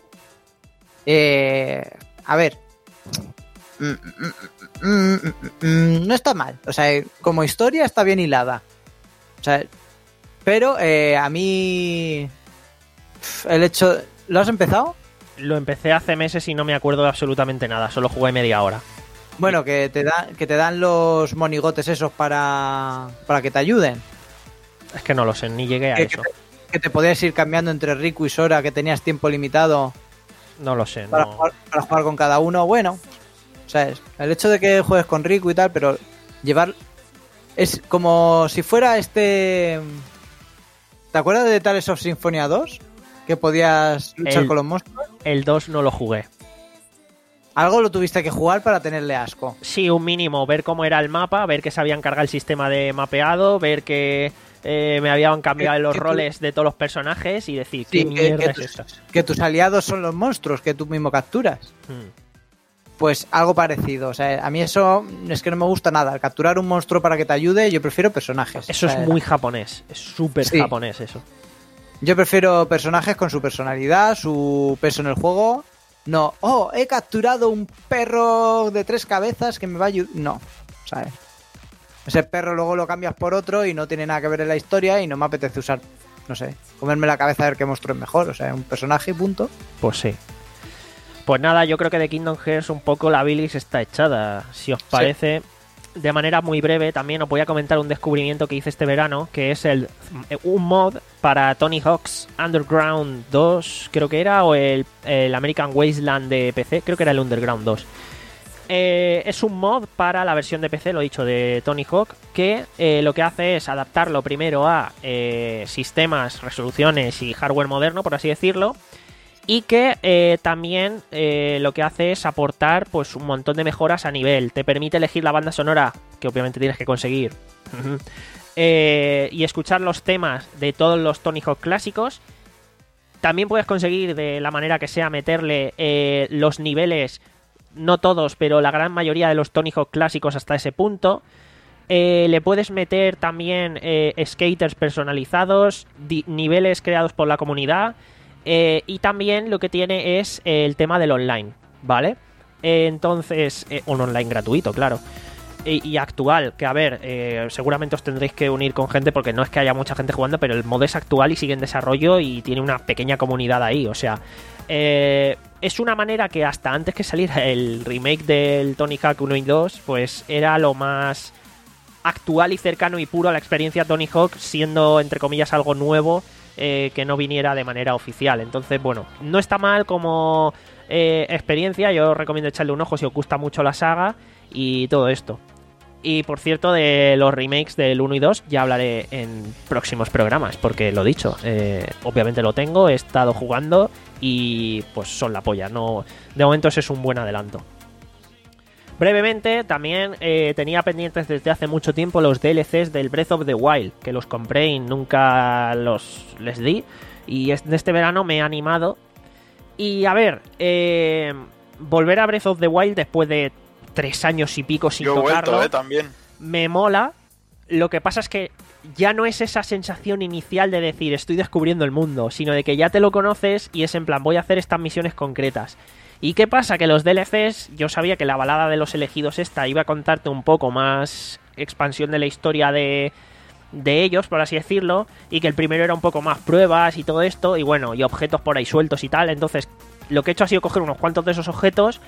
eh, a ver, mm, mm, mm, mm, mm, no está mal. O sea, como historia está bien hilada. O sea, pero eh, a mí el hecho... ¿Lo has empezado? Lo empecé hace meses y no me acuerdo de absolutamente nada, solo jugué media hora. Bueno, que te dan, que te dan los monigotes esos para, para que te ayuden. Es que no lo sé, ni llegué a que, eso. Que te, que te podías ir cambiando entre Riku y Sora, que tenías tiempo limitado. No lo sé, para, no. jugar, para jugar con cada uno. Bueno, ¿sabes? El hecho de que juegues con Riku y tal, pero llevar... Es como si fuera este... ¿Te acuerdas de Tales of Symphonia dos? Que podías luchar el, con los monstruos. El dos no lo jugué. Algo lo tuviste que jugar para tenerle asco. Sí, un mínimo. Ver cómo era el mapa, ver que se habían cargado el sistema de mapeado, ver que eh, me habían cambiado los roles tú... de todos los personajes y decir, sí, ¿qué que, mierda que es tus, esta? Que tus aliados son los monstruos que tú mismo capturas. Hmm. Pues algo parecido. O sea, a mí eso es que no me gusta nada. Al capturar un monstruo para que te ayude, yo prefiero personajes. Eso o sea, es muy japonés. Es súper sí. japonés eso. Yo prefiero personajes con su personalidad, su peso en el juego. No, oh, he capturado un perro de tres cabezas que me va a ayudar. No, ¿sabes? Ese perro luego lo cambias por otro y no tiene nada que ver en la historia y no me apetece usar, no sé, comerme la cabeza a ver qué monstruo es mejor. O sea, un personaje y punto. Pues sí. Pues nada, yo creo que de Kingdom Hearts un poco la bilis está echada. Si os parece, sí. de manera muy breve, también os voy a comentar un descubrimiento que hice este verano, que es el un mod para Tony Hawk's Underground dos, creo que era, o el, el American Wasteland de P C, creo que era el Underground dos. Eh, es un mod para la versión de P C, lo he dicho, de Tony Hawk, que eh, lo que hace es adaptarlo primero a eh, sistemas, resoluciones y hardware moderno, por así decirlo, y que eh, también eh, lo que hace es aportar pues un montón de mejoras a nivel. Te permite elegir la banda sonora, que obviamente tienes que conseguir, eh, y escuchar los temas de todos los Tony Hawk clásicos. También puedes conseguir, de la manera que sea, meterle eh, los niveles, no todos, pero la gran mayoría de los Tony Hawk clásicos hasta ese punto. Eh, le puedes meter también eh, skaters personalizados, di- niveles creados por la comunidad, eh, y también lo que tiene es eh, el tema del online, ¿vale? Eh, entonces, eh, un online gratuito, claro. Y, y actual, que a ver, eh, seguramente os tendréis que unir con gente porque no es que haya mucha gente jugando, pero el mod es actual y sigue en desarrollo y tiene una pequeña comunidad ahí, o sea... Eh, es una manera que hasta antes que saliera el remake del Tony Hawk uno y dos, pues era lo más actual y cercano y puro a la experiencia Tony Hawk, siendo entre comillas algo nuevo, eh, que no viniera de manera oficial. Entonces, bueno, no está mal como eh, experiencia. Yo os recomiendo echarle un ojo si os gusta mucho la saga y todo esto. Y por cierto, de los remakes del uno y dos ya hablaré en próximos programas, porque lo dicho, eh, obviamente lo tengo, he estado jugando y pues son la polla. No, de momento ese es un buen adelanto. Brevemente, también eh, tenía pendientes desde hace mucho tiempo los D L Cs del Breath of the Wild, que los compré y nunca los les di, y de este verano me he animado. Y a ver, eh, volver a Breath of the Wild después de tres años y pico sin Yo he tocarlo, vuelto, eh, también. me mola. Lo que pasa es que ya no es esa sensación inicial de decir estoy descubriendo el mundo, sino de que ya te lo conoces y es en plan voy a hacer estas misiones concretas. ¿Y qué pasa? Que los D L Cs, yo sabía que la balada de los elegidos esta iba a contarte un poco más expansión de la historia de, de ellos, por así decirlo, y que el primero era un poco más pruebas y todo esto, y bueno, y objetos por ahí sueltos y tal. Entonces lo que he hecho ha sido coger unos cuantos de esos objetos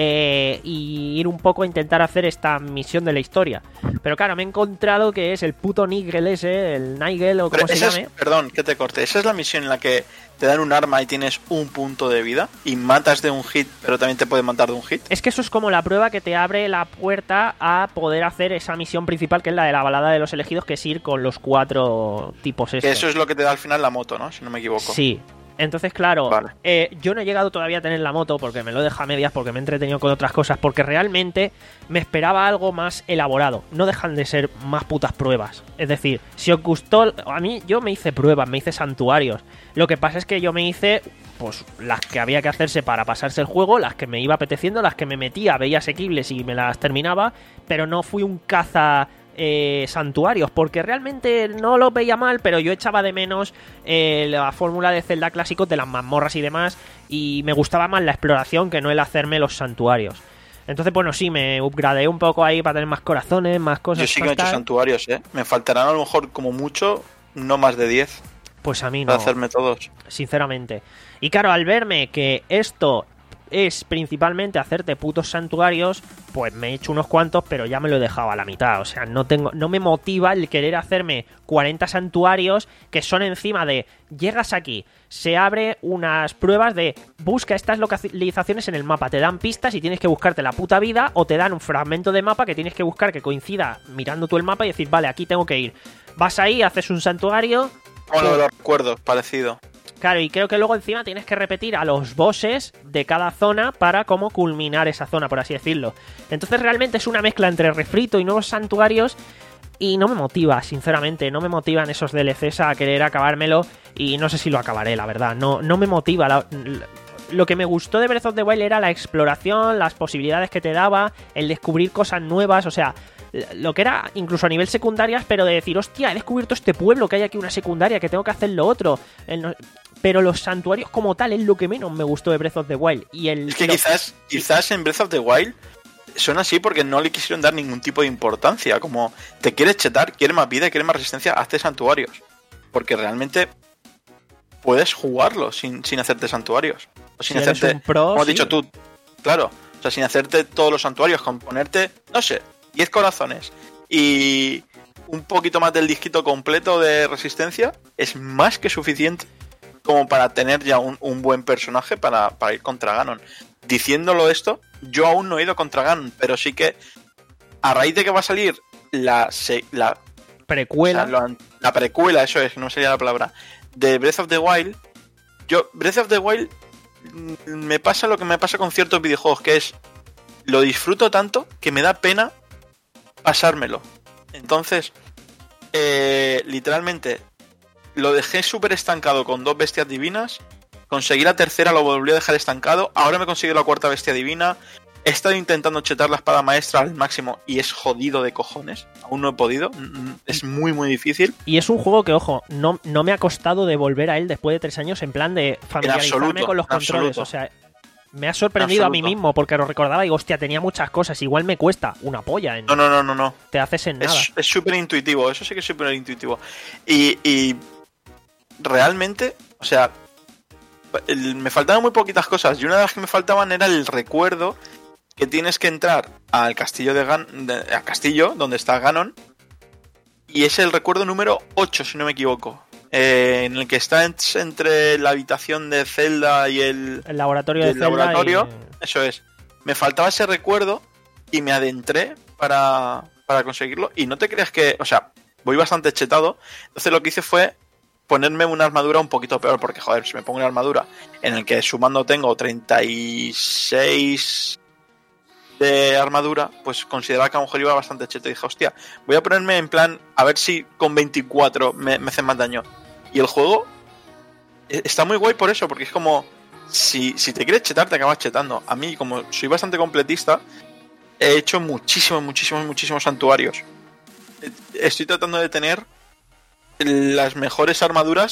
eh, y ir un poco a intentar hacer esta misión de la historia. Pero claro, me he encontrado que es el puto Nigel ese, el Nigel o como se esa llame. es, perdón, que te corte. ¿Esa es la misión en la que te dan un arma y tienes un punto de vida y matas de un hit, pero también te pueden matar de un hit? Es que eso es como la prueba que te abre la puerta a poder hacer esa misión principal, que es la de la balada de los elegidos, que es ir con los cuatro tipos estos. Que eso es lo que te da al final la moto, ¿no? Si no me equivoco. Sí. Entonces, claro, Vale. eh, yo no he llegado todavía a tener la moto porque me lo deja a medias, porque me he entretenido con otras cosas, porque realmente me esperaba algo más elaborado. No dejan de ser más putas pruebas. Es decir, si os gustó... A mí, yo me hice pruebas, me hice santuarios. Lo que pasa es que yo me hice, pues, las que había que hacerse para pasarse el juego, las que me iba apeteciendo, las que me metía, veía asequibles y me las terminaba, pero no fui un caza... Eh, santuarios, porque realmente no lo veía mal, pero yo echaba de menos eh, la fórmula de Zelda clásicos de las mazmorras y demás, y me gustaba más la exploración que no el hacerme los santuarios. Entonces, bueno, sí, me upgradeé un poco ahí para tener más corazones, más cosas. Yo sí que he hecho tal. santuarios, ¿eh? Me faltarán a lo mejor como mucho, no más de diez. Pues a mí no, Para hacerme todos. sinceramente. Y claro, al verme que esto es principalmente hacerte putos santuarios, pues me he hecho unos cuantos, pero ya me lo he dejado a la mitad. O sea, no tengo, no me motiva el querer hacerme cuarenta santuarios que son encima de llegas aquí, se abre unas pruebas de busca estas localizaciones en el mapa, te dan pistas y tienes que buscarte la puta vida, o te dan un fragmento de mapa que tienes que buscar que coincida mirando tú el mapa y decir, vale, aquí tengo que ir. Vas ahí, haces un santuario. Como lo de los recuerdos, parecido. Claro, y creo que luego encima tienes que repetir a los bosses de cada zona para como culminar esa zona, por así decirlo. Entonces realmente es una mezcla entre refrito y nuevos santuarios y no me motiva, sinceramente. No me motivan esos D L Cs a querer acabármelo y no sé si lo acabaré, la verdad. No, no me motiva. La, la, lo que me gustó de Breath of the Wild era la exploración, las posibilidades que te daba, el descubrir cosas nuevas, o sea... lo que era incluso a nivel secundarias, pero de decir, hostia, he descubierto este pueblo, que hay aquí una secundaria, que tengo que hacer lo otro. El, pero los santuarios como tal es lo que menos me gustó de Breath of the Wild. Y el, es que lo, quizás, quizás en Breath of the Wild son así porque no le quisieron dar ningún tipo de importancia. Como te quieres chetar, quieres más vida, quieres más resistencia, hazte santuarios. Porque realmente puedes jugarlo sin, sin hacerte santuarios. O sin si hacerte, un pro, como has sí. dicho tú, claro. O sea, sin hacerte todos los santuarios, con ponerte, no sé, diez corazones y un poquito más del disquito completo de resistencia es más que suficiente como para tener ya un, un buen personaje para, para ir contra Ganon. Diciéndolo esto, yo aún no he ido contra Ganon, pero sí que a raíz de que va a salir la, la precuela, o sea, lo, la precuela, eso es, no sería la palabra, de Breath of the Wild, yo, Breath of the Wild me pasa lo que me pasa con ciertos videojuegos, que es, lo disfruto tanto que me da pena pasármelo. Entonces, eh, literalmente, lo dejé súper estancado con dos bestias divinas, conseguí la tercera, lo volví a dejar estancado, ahora me conseguí la cuarta bestia divina, he estado intentando chetar la espada maestra al máximo y es jodido de cojones, aún no he podido, es muy muy difícil. Y es un juego que, ojo, no, no me ha costado de volver a él después de tres años en plan de familiarizarme absoluto, con los controles, absoluto. o sea... Me ha sorprendido a mí Absoluto. mismo porque lo recordaba y digo, hostia, tenía muchas cosas. Igual me cuesta una polla. En... No, no, no, no, no. Te haces en nada. Es súper intuitivo, eso sí que es súper intuitivo. Y, y realmente, o sea, el, me faltaban muy poquitas cosas. Y una de las que me faltaban era el recuerdo que tienes que entrar al castillo de Gan, de, al castillo donde está Ganon. Y es el recuerdo número ocho, si no me equivoco. Eh, en el que está en, entre la habitación de Zelda y el, el laboratorio de el Zelda laboratorio. y... Eso es. Me faltaba ese recuerdo y me adentré para, para conseguirlo. Y no te creas que... O sea, voy bastante chetado. Entonces lo que hice fue ponerme una armadura un poquito peor. Porque, joder, si me pongo una armadura en el que sumando tengo treinta y seis de armadura, pues consideraba que a lo mejor iba bastante cheto. Y dije, hostia, voy a ponerme en plan a ver si con veinticuatro me, me hacen más daño. Y el juego está muy guay por eso, porque es como... Si, si te quieres chetar, te acabas chetando. A mí, como soy bastante completista, he hecho muchísimos, muchísimos, muchísimos santuarios. Estoy tratando de tener las mejores armaduras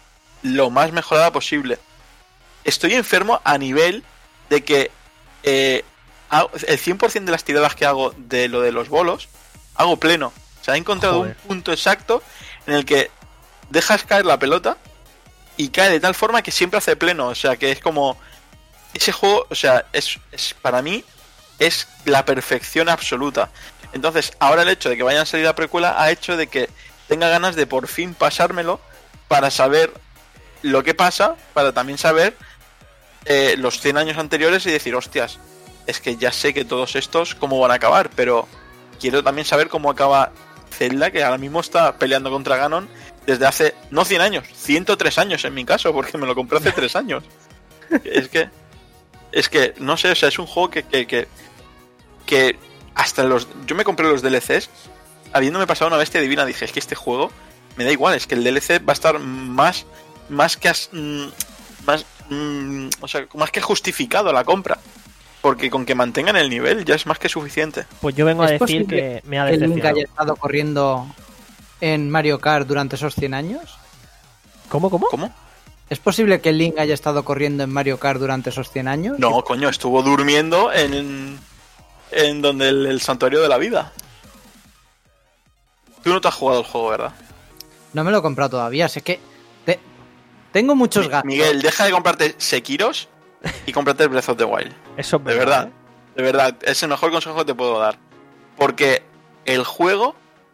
lo más mejorada posible. Estoy enfermo a nivel de que eh, el cien por ciento de las tiradas que hago de lo de los bolos, hago pleno. O sea, he encontrado Joder. un punto exacto en el que dejas caer la pelota y cae de tal forma que siempre hace pleno. O sea, que es como... Ese juego, o sea, es, es para mí es la perfección absoluta. Entonces, ahora el hecho de que vayan a salir la precuela ha hecho de que tenga ganas de por fin pasármelo para saber lo que pasa, para también saber eh, los cien años anteriores y decir, hostias, es que ya sé que todos estos cómo van a acabar, pero quiero también saber cómo acaba Zelda, que ahora mismo está peleando contra Ganon desde hace, no cien años, ciento tres años en mi caso, porque me lo compré hace tres años. Es que, es que, no sé, o sea, es un juego que, que, que, que hasta los... Yo me compré los D L Cs, habiéndome pasado una bestia divina, dije, es que este juego me da igual, es que el D L C va a estar más, más que, as, más, mm, o sea, más que justificado la compra. Porque con que mantengan el nivel ya es más que suficiente. Pues yo vengo a decir que me ha decepcionado. ¿El Link haya estado corriendo en Mario Kart durante esos cien años? ¿Cómo, cómo? ¿Cómo? ¿Es posible que el Link haya estado corriendo en Mario Kart durante esos cien años? No, coño, estuvo durmiendo en, en donde el, el santuario de la vida. Tú no te has jugado el juego, ¿verdad? No me lo he comprado todavía, sé que... Te... Tengo muchos gatos. Miguel, deja de comprarte Sekiros y cómprate el Breath of the Wild. Eso es de verdad, ¿eh? de verdad, es el mejor consejo que te puedo dar. Porque el juego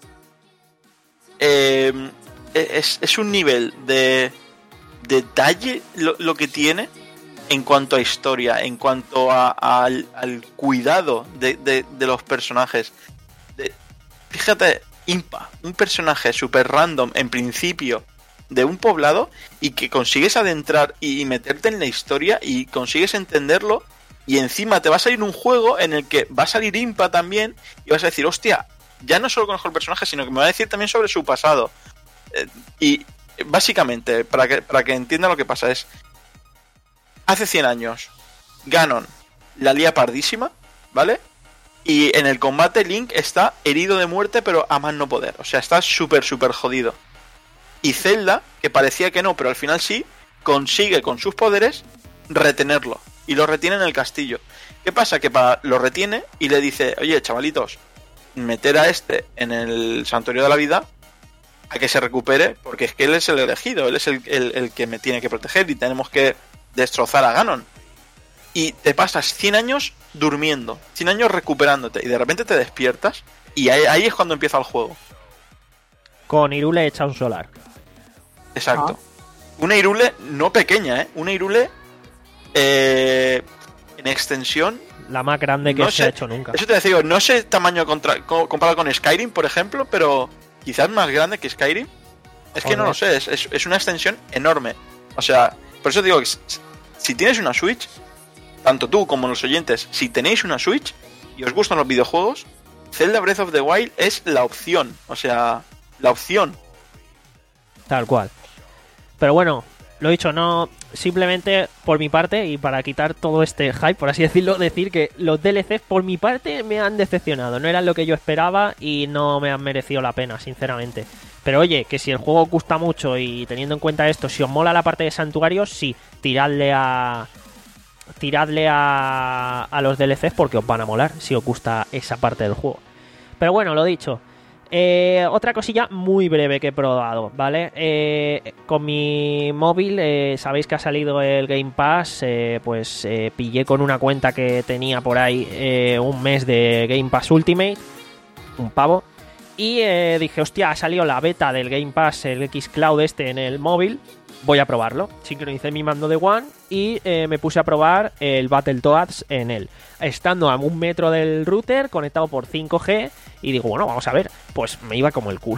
eh, es, es un nivel de detalle lo, lo que tiene en cuanto a historia, en cuanto a, a, al, al cuidado de, de, de los personajes. De, fíjate, Impa, un personaje super random en principio de un poblado y que consigues adentrar y meterte en la historia y consigues entenderlo y encima te va a salir un juego en el que va a salir Impa también y vas a decir, hostia, ya no solo conozco el personaje, sino que me va a decir también sobre su pasado. Eh, y básicamente, para que, para que entienda lo que pasa es, hace cien años Ganon la lía pardísima, ¿vale? Y en el combate Link está herido de muerte pero a más no poder, o sea, está súper súper jodido. Y Zelda, que parecía que no, pero al final sí, consigue con sus poderes retenerlo. Y lo retiene en el castillo. ¿Qué pasa? Que pa- lo retiene y le dice, oye, chavalitos, meter a este en el santuario de la vida a que se recupere, porque es que él es el elegido, él es el, el, el que me tiene que proteger y tenemos que destrozar a Ganon. y te pasas cien años durmiendo, cien años recuperándote, y de repente te despiertas, y ahí, ahí es cuando empieza el juego. Con Hyrule hecha un solar. Exacto. Ah. Una Hyrule no pequeña, ¿eh? Una Hyrule eh, en extensión... La más grande que no se sé, ha hecho nunca. Eso te digo, no sé tamaño contra, co, comparado con Skyrim, por ejemplo, pero quizás más grande que Skyrim. Es que Joder. no lo sé, es, es, es una extensión enorme. O sea, por eso digo que si tienes una Switch, tanto tú como los oyentes, si tenéis una Switch y os gustan los videojuegos, Zelda Breath of the Wild es la opción. O sea, la opción. Tal cual. Pero bueno, lo dicho, no... Simplemente por mi parte, y para quitar todo este hype, por así decirlo, decir que los D L Cs por mi parte me han decepcionado. No eran lo que yo esperaba y no me han merecido la pena, sinceramente. Pero oye, que si el juego gusta mucho y teniendo en cuenta esto, si os mola la parte de santuarios, sí, tiradle a... Tiradle a, a los D L Cs porque os van a molar si os gusta esa parte del juego. Pero bueno, lo dicho. Eh, otra cosilla muy breve que he probado, ¿vale? Eh, con mi móvil, eh, sabéis que ha salido el Game Pass, eh, pues eh, pillé con una cuenta que tenía por ahí eh, un mes de Game Pass Ultimate, un pavo, y eh, dije, hostia, ha salido la beta del Game Pass, el xCloud este en el móvil, voy a probarlo. Sincronicé mi mando de One y eh, me puse a probar el Battletoads en él, estando a un metro del router, conectado por cinco G, y digo, bueno, vamos a ver, pues me iba como el culo.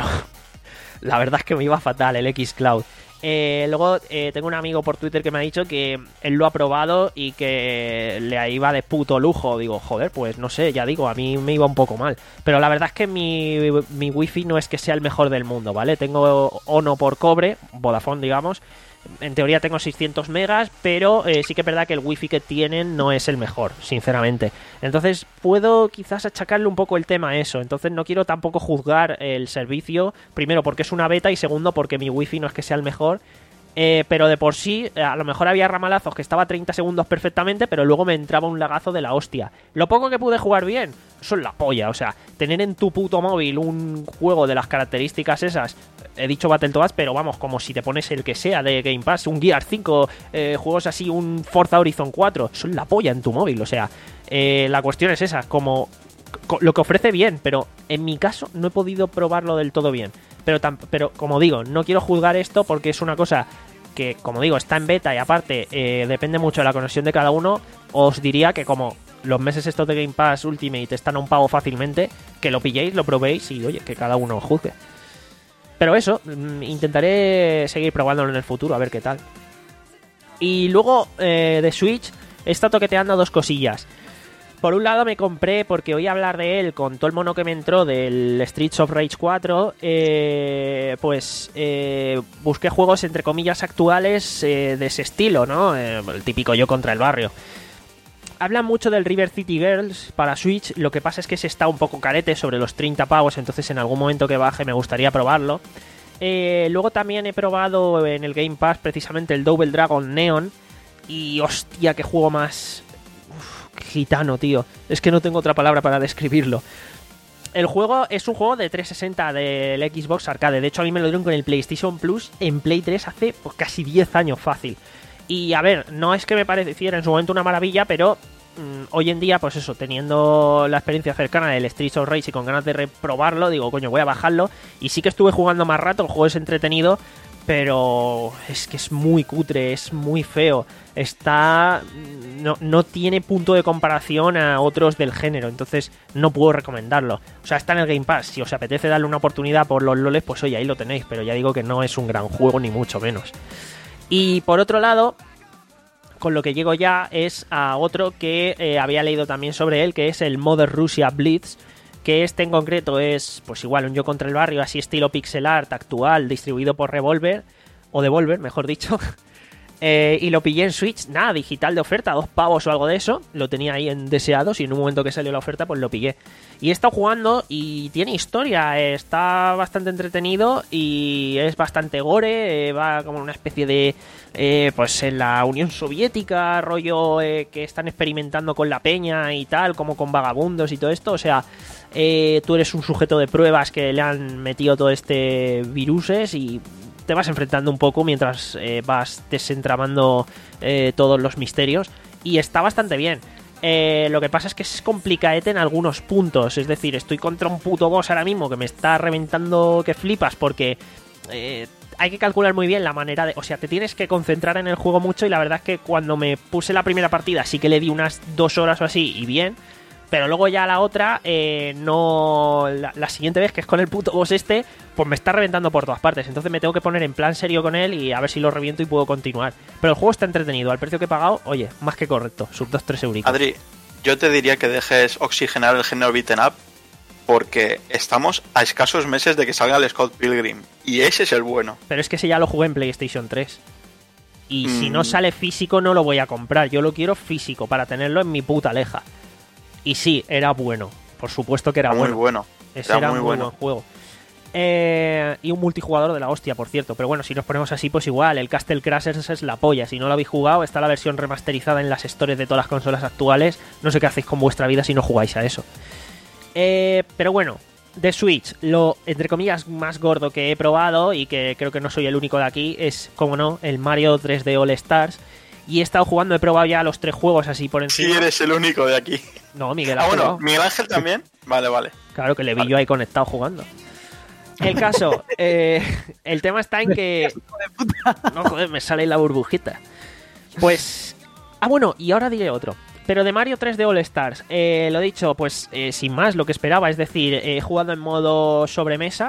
La verdad es que me iba fatal el xCloud. Eh, luego eh, tengo un amigo por Twitter que me ha dicho que él lo ha probado y que le iba de puto lujo. Digo, joder, pues no sé, ya digo, a mí me iba un poco mal. Pero la verdad es que mi, mi wifi no es que sea el mejor del mundo, ¿vale? Tengo Ono por cobre, Vodafone digamos. En teoría tengo seiscientos megas, pero eh, sí que es verdad que el wifi que tienen no es el mejor, sinceramente. Entonces puedo quizás achacarle un poco el tema a eso. Entonces no quiero tampoco juzgar el servicio, primero porque es una beta y segundo porque mi wifi no es que sea el mejor. Eh, pero de por sí, a lo mejor había ramalazos que estaba a treinta segundos perfectamente, pero luego me entraba un lagazo de la hostia. Lo poco que pude jugar bien, eso es la polla. O sea, tener en tu puto móvil un juego de las características esas, he dicho Battletoads, pero vamos, como si te pones el que sea de Game Pass, un Gears cinco, eh, juegos así, un Forza Horizon cuatro, son la polla en tu móvil. O sea, eh, la cuestión es esa, como lo que ofrece bien, pero en mi caso no he podido probarlo del todo bien. Pero, pero como digo, no quiero juzgar esto porque es una cosa que, como digo, está en beta y aparte eh, depende mucho de la conexión de cada uno. Os diría que como los meses estos de Game Pass Ultimate están a un pago fácilmente, que lo pilléis, lo probéis y oye, que cada uno juzgue. Pero eso, intentaré seguir probándolo en el futuro, a ver qué tal. Y luego eh, de Switch he estado toqueteando dos cosillas. Por un lado me compré, porque oí hablar de él con todo el mono que me entró del Streets of Rage cuatro, eh, pues eh, busqué juegos entre comillas actuales eh, de ese estilo, ¿no? Eh, el típico yo contra el barrio. Hablan mucho del River City Girls para Switch, lo que pasa es que se está un poco carete sobre los treinta pavos, entonces en algún momento que baje me gustaría probarlo. Eh, luego también he probado en el Game Pass precisamente el Double Dragon Neon, y hostia, qué juego más... gitano, tío. Es que no tengo otra palabra para describirlo. El juego es un juego de trescientos sesenta del Xbox Arcade. De hecho, a mí me lo dieron con el PlayStation Plus en Play tres hace pues, casi diez años fácil. Y a ver, no es que me pareciera en su momento una maravilla, pero mmm, hoy en día, pues eso, teniendo la experiencia cercana del Streets of Rage y con ganas de reprobarlo, digo, coño, voy a bajarlo. Y sí que estuve jugando más rato, el juego es entretenido, pero es que es muy cutre, es muy feo. Está... No, no tiene punto de comparación a otros del género, entonces no puedo recomendarlo. O sea, está en el Game Pass, si os apetece darle una oportunidad por los loles, pues oye, ahí lo tenéis, pero ya digo que no es un gran juego, ni mucho menos. Y por otro lado, con lo que llego ya es a otro que eh, había leído también sobre él, que es el Mother Russia Blitz, que este en concreto es, pues igual, un yo contra el barrio, así estilo pixel art actual, distribuido por Revolver, o Devolver, mejor dicho. Eh, y lo pillé en Switch, nada, digital de oferta, dos pavos o algo de eso. Lo tenía ahí en deseados y en un momento que salió la oferta pues lo pillé. Y he estado jugando y tiene historia, eh, está bastante entretenido y es bastante gore, eh, va como una especie de... Eh, pues en la Unión Soviética, rollo eh, que están experimentando con la peña y tal, como con vagabundos y todo esto. O sea, eh, tú eres un sujeto de pruebas que le han metido todo este viruses y... te vas enfrentando un poco mientras eh, vas desentramando eh, todos los misterios y está bastante bien. Eh, lo que pasa es que es complicaete en algunos puntos. Es decir, estoy contra un puto boss ahora mismo que me está reventando que flipas porque eh, hay que calcular muy bien la manera de... O sea, te tienes que concentrar en el juego mucho y la verdad es que cuando me puse la primera partida sí que le di unas dos horas o así y bien, pero luego ya la otra, eh, no... La, la siguiente vez, que es con el puto boss este, pues me está reventando por todas partes. Entonces me tengo que poner en plan serio con él y a ver si lo reviento y puedo continuar. Pero el juego está entretenido. Al precio que he pagado, oye, más que correcto. Sub dos tres euritos. Adri, yo te diría que dejes oxigenar el género beaten up porque estamos a escasos meses de que salga el Scott Pilgrim. Y ese es el bueno. Pero es que ese ya lo jugué en PlayStation tres. Y Mm. si no sale físico no lo voy a comprar. Yo lo quiero físico para tenerlo en mi puta leja. Y sí, era bueno. Por supuesto que era Muy bueno. bueno. Ese Era era muy un bueno. buen juego. Eh, y un multijugador de la hostia, por cierto. Pero bueno, si nos ponemos así, pues igual. El Castle Crashers es la polla. Si no lo habéis jugado, está la versión remasterizada en las stores de todas las consolas actuales. No sé qué hacéis con vuestra vida si no jugáis a eso. Eh, pero bueno, de Switch, lo entre comillas más gordo que he probado, y que creo que no soy el único de aquí, es, como no, el Mario tres D All Stars. Y he estado jugando, he probado ya los tres juegos así por Sí, encima. eres el único de aquí. No, Miguel Ah, Ángel. bueno, no. Miguel Ángel también. Vale, vale. Claro que le vi Vale. yo ahí conectado jugando. El caso, eh, el tema está en que... No, joder, me sale la burbujita. Pues... Ah, bueno, y ahora diré otro. Pero de Mario tres D All Stars, eh, lo dicho, pues eh, sin más, lo que esperaba. Es decir, he jugado en modo sobremesa.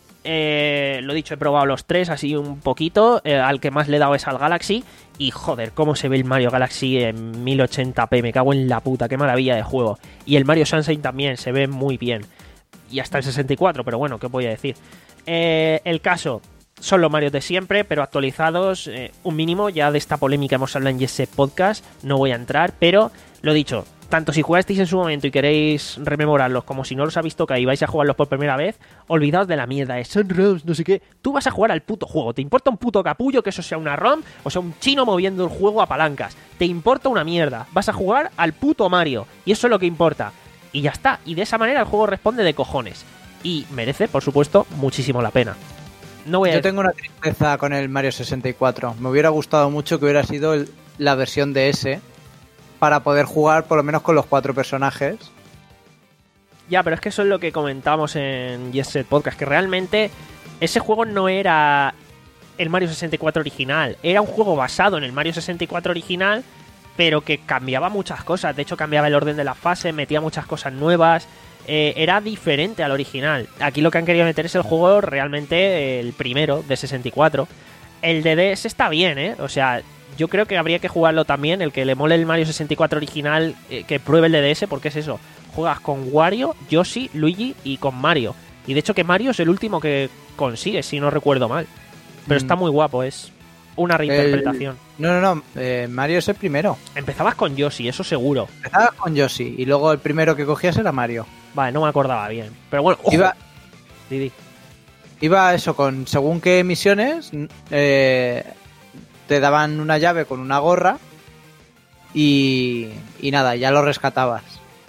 Eh, lo dicho, he probado los tres así un poquito. Eh, al que más le he dado es al Galaxy. Y joder, cómo se ve el Mario Galaxy en mil ochenta p. Me cago en la puta, qué maravilla de juego. Y el Mario Sunshine también se ve muy bien. Y hasta el sesenta y cuatro, pero bueno, ¿qué voy a decir? Eh, el caso, son los Marios de siempre, pero actualizados eh, un mínimo. Ya de esta polémica hemos hablado en Yes Podcast, no voy a entrar, pero lo dicho, tanto si jugasteis en su momento y queréis rememorarlos, como si no los habéis tocado y vais a jugarlos por primera vez, olvidaos de la mierda de son ROMs, no sé qué. Tú vas a jugar al puto juego, te importa un puto capullo que eso sea una ROM o sea un chino moviendo el juego a palancas. Te importa una mierda, vas a jugar al puto Mario y eso es lo que importa. Y ya está, y de esa manera el juego responde de cojones. Y merece, por supuesto, muchísimo la pena. No voy a... Yo tengo una tristeza con el Mario sesenta y cuatro. Me hubiera gustado mucho que hubiera sido el- la versión de ese para poder jugar por lo menos con los cuatro personajes. Ya, pero es que eso es lo que comentamos en Yes Set Podcast, que realmente ese juego no era el Mario sesenta y cuatro original, era un juego basado en el Mario sesenta y cuatro original, pero que cambiaba muchas cosas. De hecho, cambiaba el orden de la fase, metía muchas cosas nuevas, eh, era diferente al original. Aquí lo que han querido meter es el juego realmente el primero de sesenta y cuatro. El de D S está bien, ¿eh? O sea, yo creo que habría que jugarlo también. El que le mole el Mario sesenta y cuatro original, eh, que pruebe el de D S, porque es eso. Juegas con Wario, Yoshi, Luigi y con Mario. Y de hecho que Mario es el último que consigue, si no recuerdo mal. Pero Mm. está muy guapo, es una reinterpretación. El- No, no, no. eh, Mario es el primero. Empezabas con Yoshi, eso seguro. Empezabas con Yoshi y luego el primero que cogías era Mario. Vale, no me acordaba bien. Pero bueno, ojo. Iba, Didi. iba eso con según qué misiones, eh, te daban una llave con una gorra y, y nada, ya lo rescatabas.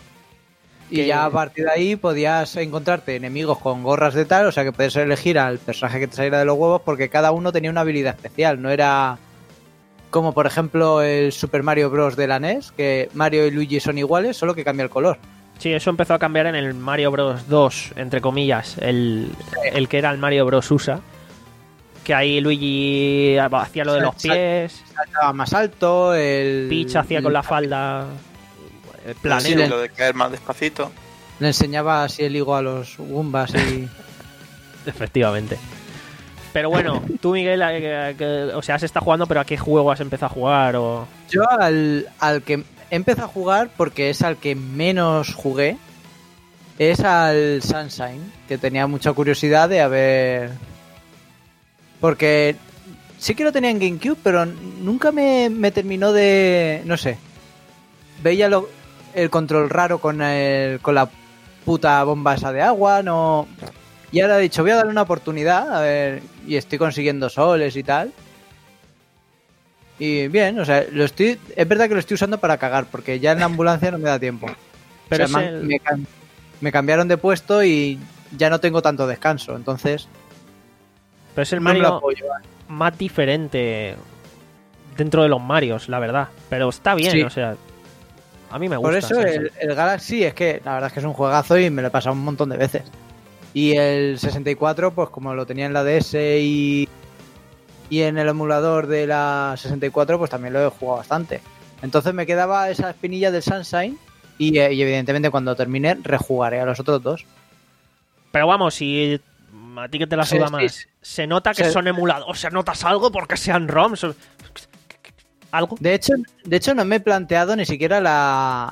Y Que- ya a partir de ahí podías encontrarte enemigos con gorras de tal, o sea que puedes elegir al personaje que te saliera de los huevos porque cada uno tenía una habilidad especial, no era como por ejemplo el Super Mario Bros. De la N E S, que Mario y Luigi son iguales, solo que cambia el color. Sí, eso empezó a cambiar en el Mario Bros. dos, entre comillas. El, el que era el Mario Bros. U S A. Que ahí Luigi hacía lo de los pies. Saltaba más alto, el... Peach hacía con la falda el Sí, planeo. lo de caer más despacito. Le enseñaba así el higo a los Goombas y... Efectivamente. Pero bueno, tú, Miguel, eh, que- o sea, has estado jugando, pero ¿a qué juego has empezado a jugar? O... Yo al, al que empecé a jugar, porque es al que menos jugué, es al Sunshine, que tenía mucha curiosidad de a ver... Porque sí que lo tenía en GameCube, pero nunca me, me terminó de... No sé. Veía lo- el control raro con, el, con la puta bomba esa de agua, no... Y ahora he dicho, voy a darle una oportunidad, a ver, y estoy consiguiendo soles y tal. Y bien, o sea, lo estoy, es verdad que lo estoy usando para cagar, porque ya en la ambulancia no me da tiempo. Pero O sea, es me, el- me cam- me cambiaron de puesto y ya no tengo tanto descanso, entonces Pero es el no me lo Mario puedo llevar. más diferente dentro de los Marios, la verdad. Pero está bien, Sí. o sea, a mí me gusta. Por eso ¿sabes? el, el Galaxy es que la verdad es que es un juegazo y me lo he pasado un montón de veces. Y el sesenta y cuatro, pues como lo tenía en la D S y, y en el emulador de la sesenta y cuatro, pues también lo he jugado bastante. Entonces me quedaba esa espinilla del Sunshine y, eh, y evidentemente cuando termine rejugaré a los otros dos. Pero vamos, si a ti que te la Sí, suda sí, más, sí. se nota que Se- son emuladores, o sea, notas algo porque sean ROMs. o- ¿Algo? De hecho, de hecho no me he planteado ni siquiera la,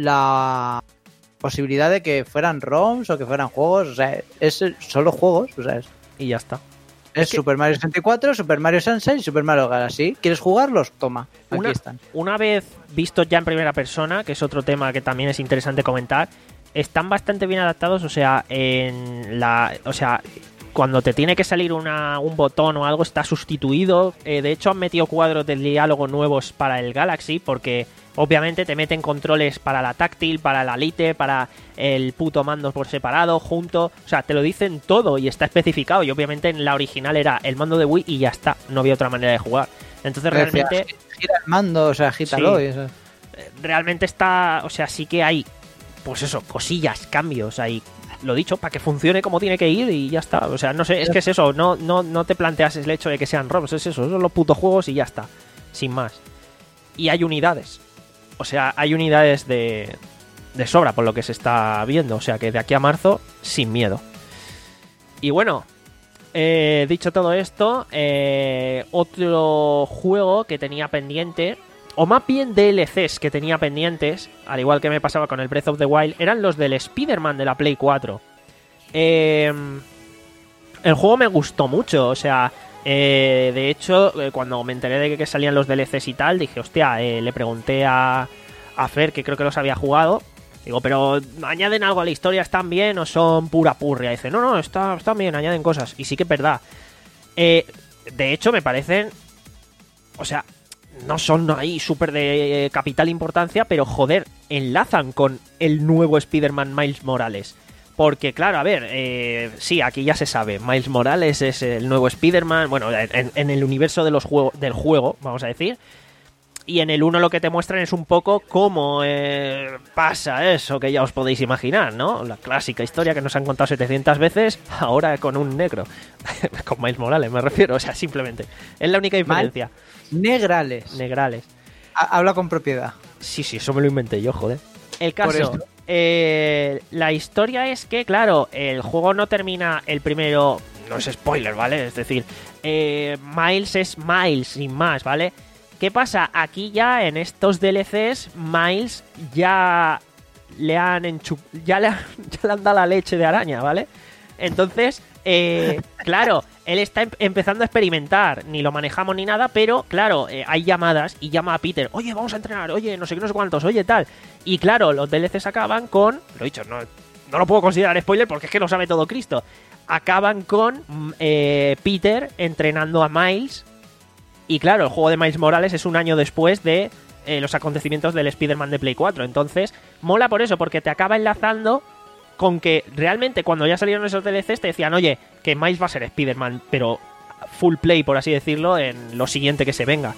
la posibilidad de que fueran ROMs o que fueran juegos. O sea, es solo juegos. O sea, es, Y ya está. es que- Super Mario sesenta y cuatro, Super Mario Sunshine y Super Mario Galaxy. ¿Quieres jugarlos? Toma, aquí Una, están. una vez vistos ya en primera persona, que es otro tema que también es interesante comentar, están bastante bien adaptados, o sea, en la, o sea, cuando te tiene que salir una, un botón o algo está sustituido. Eh, de hecho, han metido cuadros de diálogo nuevos para el Galaxy, porque obviamente te meten controles para la táctil, para la Lite, para el puto mando por separado, junto. O sea, te lo dicen todo y está especificado. Y obviamente en la original era el mando de Wii y ya está. No había otra manera de jugar. Entonces Decía, realmente... gira el mando, o sea, agítalo. Sí. Y eso. realmente está, o sea, sí que hay, pues eso, cosillas, cambios, hay, lo dicho, para que funcione como tiene que ir y ya está. O sea, no sé, es que es eso, no, no, no te planteas el hecho de que sean ROMs, es eso, son los putos juegos y ya está, sin más. Y hay unidades, o sea, hay unidades de, de sobra por lo que se está viendo, o sea, que de aquí a marzo, sin miedo. Y bueno, eh, dicho todo esto, eh, otro juego que tenía pendiente, o más bien D L Cs que tenía pendientes, al igual que me pasaba con el Breath of the Wild, eran los del Spider-Man de la Play cuatro. Eh, el juego me gustó mucho, o sea, eh, de hecho, eh, cuando me enteré de que salían los D L Cs y tal, dije, hostia, eh, le pregunté a, a Fer, que creo que los había jugado, digo, pero ¿añaden algo a la historia? ¿Están bien o son pura purria? Y dice, no, no, está, están bien, añaden cosas. Y sí que es verdad. Eh, de hecho, me parecen, o sea, no son ahí súper de capital importancia, pero joder, enlazan con el nuevo Spider-Man Miles Morales. Porque, claro, a ver, eh, sí, aquí ya se sabe, Miles Morales es el nuevo Spider-Man, bueno, en, en el universo de los juego, del juego, vamos a decir. Y en el uno lo que te muestran es un poco cómo eh, pasa eso que ya os podéis imaginar, ¿no? La clásica historia que nos han contado setecientas veces, ahora con un negro. Con Miles Morales me refiero, o sea, simplemente. Es la única diferencia. Negrales. Negrales. Ha- Habla con propiedad. Sí, sí, eso me lo inventé yo, joder. El Por caso, eso. eh, la historia es que, claro, el juego no termina el primero, no es spoiler, ¿vale? Es decir, eh, Miles es Miles, sin más, ¿vale? ¿Qué pasa? Aquí ya en estos D L Cs, Miles ya le han enchu ya le han, ya le han dado la leche de araña, ¿vale? Entonces, eh, claro, él está em- empezando a experimentar, ni lo manejamos ni nada, pero claro, eh, hay llamadas y llama a Peter, oye, vamos a entrenar, oye, no sé qué, no sé cuántos, oye, tal. Y claro, los D L Cs acaban con, lo he dicho, no, no lo puedo considerar spoiler porque es que lo sabe todo Cristo, acaban con mm, eh, Peter entrenando a Miles. Y claro, el juego de Miles Morales es un año después de eh, los acontecimientos del Spider-Man de Play cuatro. Entonces, mola por eso, porque te acaba enlazando con que realmente cuando ya salieron esos D L Cs te decían, oye, que Miles va a ser Spider-Man, pero full play, por así decirlo, en lo siguiente que se venga.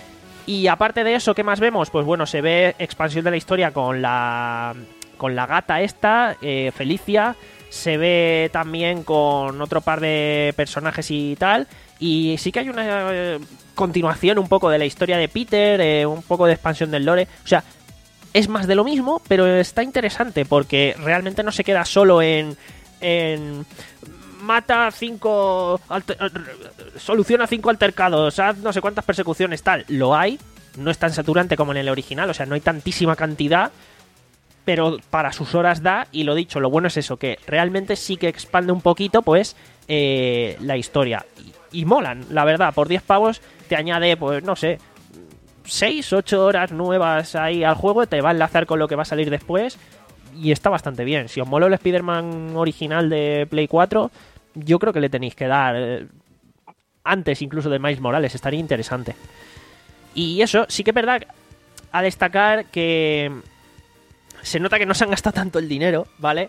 Y aparte de eso, ¿qué más vemos? Pues bueno, se ve expansión de la historia con la, con la gata esta, eh, Felicia. Se ve también con otro par de personajes y tal. Y sí que hay una eh, continuación un poco de la historia de Peter, eh, un poco de expansión del lore. O sea, es más de lo mismo, pero está interesante porque realmente no se queda solo en... en mata cinco... Alter, soluciona cinco altercados, haz no sé cuántas persecuciones, tal. Lo hay, no es tan saturante como en el original, o sea, no hay tantísima cantidad, pero para sus horas da, y lo dicho, lo bueno es eso, que realmente sí que expande un poquito, pues, eh, la historia. Y, y molan, la verdad, por diez pavos te añade, pues, no sé, seis, ocho horas nuevas ahí al juego, te va a enlazar con lo que va a salir después, y está bastante bien. Si os moló el Spider-Man original de Play cuatro, yo creo que le tenéis que dar, eh, antes incluso de Miles Morales, estaría interesante. Y eso, sí que es verdad, a destacar que se nota que no se han gastado tanto el dinero, ¿vale?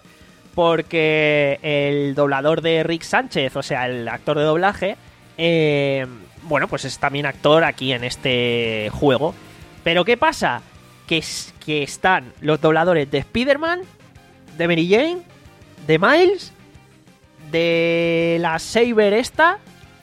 Porque el doblador de Rick Sánchez, o sea, el actor de doblaje, eh, bueno, pues es también actor aquí en este juego. Pero ¿qué pasa? Que, que están los dobladores de Spider-Man, de Mary Jane, de Miles, de la Saber esta,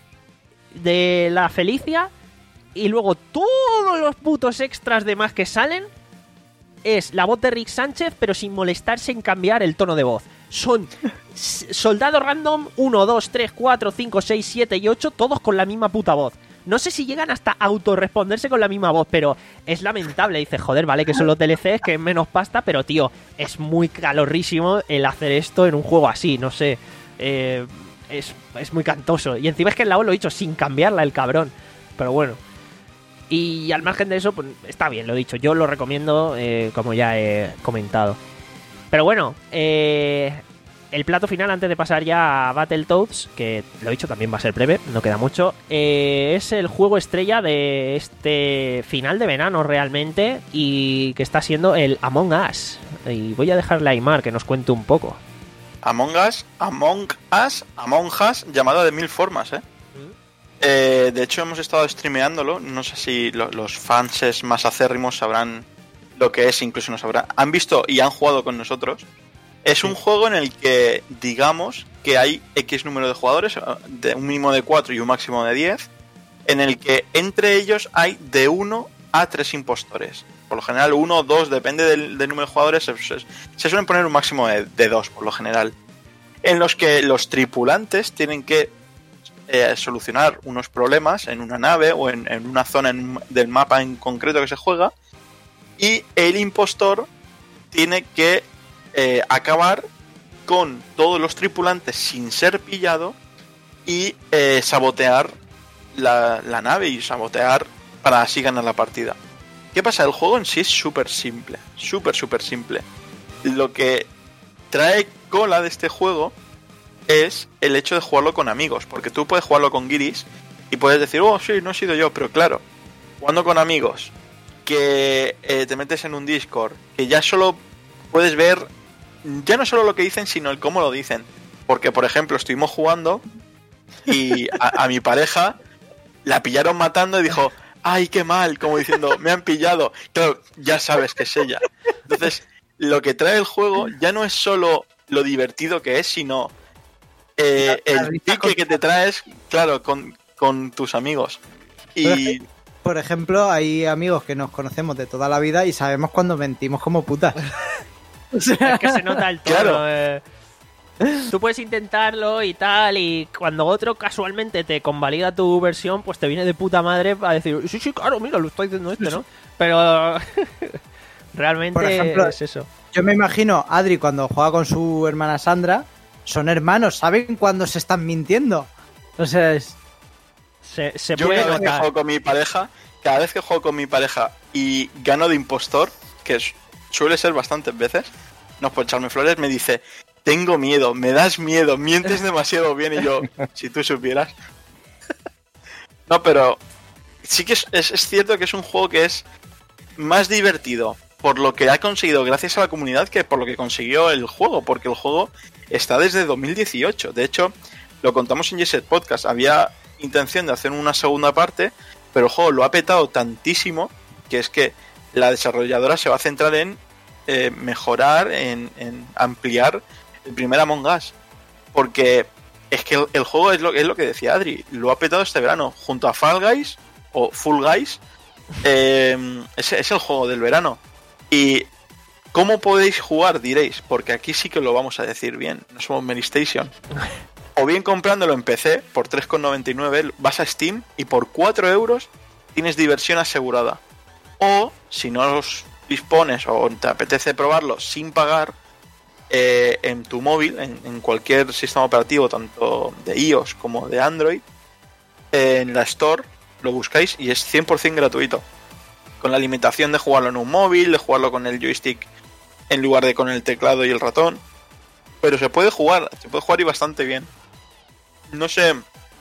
de la Felicia, y luego todos los putos extras de más que salen es la voz de Rick Sánchez, pero sin molestarse en cambiar el tono de voz. Son soldados random uno, dos, tres, cuatro, cinco, seis, siete y ocho, todos con la misma puta voz. No sé si llegan hasta autorresponderse con la misma voz, pero es lamentable. Dice, joder, vale que son los D L Cs, que es menos pasta, pero tío, es muy calorrísimo el hacer esto en un juego así, no sé. Eh, es, es muy cantoso. Y encima es que en la voz lo he dicho sin cambiarla el cabrón. Pero bueno. Y al margen de eso, pues está bien, lo he dicho. Yo lo recomiendo, eh, como ya he comentado. Pero bueno, eh, el plato final, antes de pasar ya a Battletoads, que lo he dicho también va a ser breve, no queda mucho, eh, es el juego estrella de este final de verano realmente, y que está siendo el Among Us. Y voy a dejarle a Aymar que nos cuente un poco. Among Us, Among Us, Among Us, llamado de mil formas, ¿eh? Eh, de hecho hemos estado streameándolo, no sé si lo, los fans más acérrimos sabrán lo que es, incluso nos habrán, han visto y han jugado con nosotros. Es sí. Un juego en el que digamos que hay X número de jugadores, de un mínimo de cuatro y un máximo de diez, en el que entre ellos hay de uno a tres impostores. Por lo general uno o dos, depende del, del número de jugadores, se, se, se suelen poner un máximo de, de dos por lo general, en los que los tripulantes tienen que Eh, solucionar unos problemas en una nave o en, en una zona en, del mapa en concreto que se juega, y el impostor tiene que eh, acabar con todos los tripulantes sin ser pillado y eh, sabotear la, la nave y sabotear para así ganar la partida. ¿Qué pasa? El juego en sí es súper simple, súper súper simple. Lo que trae cola de este juego es el hecho de jugarlo con amigos, porque tú puedes jugarlo con guiris y puedes decir, oh sí, no he sido yo, pero claro, jugando con amigos, que eh, te metes en un Discord, que ya solo puedes ver, ya no solo lo que dicen, sino el cómo lo dicen, porque por ejemplo estuvimos jugando y a, a mi pareja la pillaron matando y dijo, ay, qué mal, como diciendo, me han pillado, claro, ya sabes que es ella. Entonces, lo que trae el juego ya no es solo lo divertido que es, sino Eh, el pique que te traes, claro, con, con tus amigos. Y que, por ejemplo, hay amigos que nos conocemos de toda la vida y sabemos cuando mentimos como putas. O sea, es que se nota el tono. Claro. Eh. Tú puedes intentarlo y tal, y cuando otro casualmente te convalida tu versión, pues te viene de puta madre a decir, sí, sí, claro, mira, lo estoy diciendo este, ¿no? Pero realmente por ejemplo, es eso. Yo me imagino Adri cuando juega con su hermana Sandra. Son hermanos, saben cuando se están mintiendo. Entonces, se, se yo puede cada notar. vez que juego con mi pareja, cada vez que juego con mi pareja y gano de impostor, que es, suele ser bastantes veces, no es por echarme flores, me dice, tengo miedo, me das miedo, mientes demasiado bien, y yo, si tú supieras. No, pero sí que es, es, es cierto que es un juego que es más divertido por lo que ha conseguido gracias a la comunidad que por lo que consiguió el juego, porque el juego está desde dos mil dieciocho. De hecho, lo contamos en Jet Podcast. Había intención de hacer una segunda parte, pero el juego lo ha petado tantísimo que es que la desarrolladora se va a centrar en eh, mejorar, en, en ampliar el primer Among Us. Porque es que el, el juego es lo, es lo que decía Adri, lo ha petado este verano, junto a Fall Guys o Full Guys. Eh, es, es el juego del verano. Y ¿cómo podéis jugar? Diréis, porque aquí sí que lo vamos a decir bien, no somos Meristation. O bien comprándolo en P C por tres con noventa y nueve, vas a Steam y por cuatro euros tienes diversión asegurada. O si no los dispones o te apetece probarlo sin pagar, eh, en tu móvil, en, en cualquier sistema operativo, tanto de iOS como de Android, eh, en la Store lo buscáis y es cien por ciento gratuito. Con la limitación de jugarlo en un móvil, de jugarlo con el joystick en lugar de con el teclado y el ratón. Pero se puede jugar, se puede jugar y bastante bien. No sé,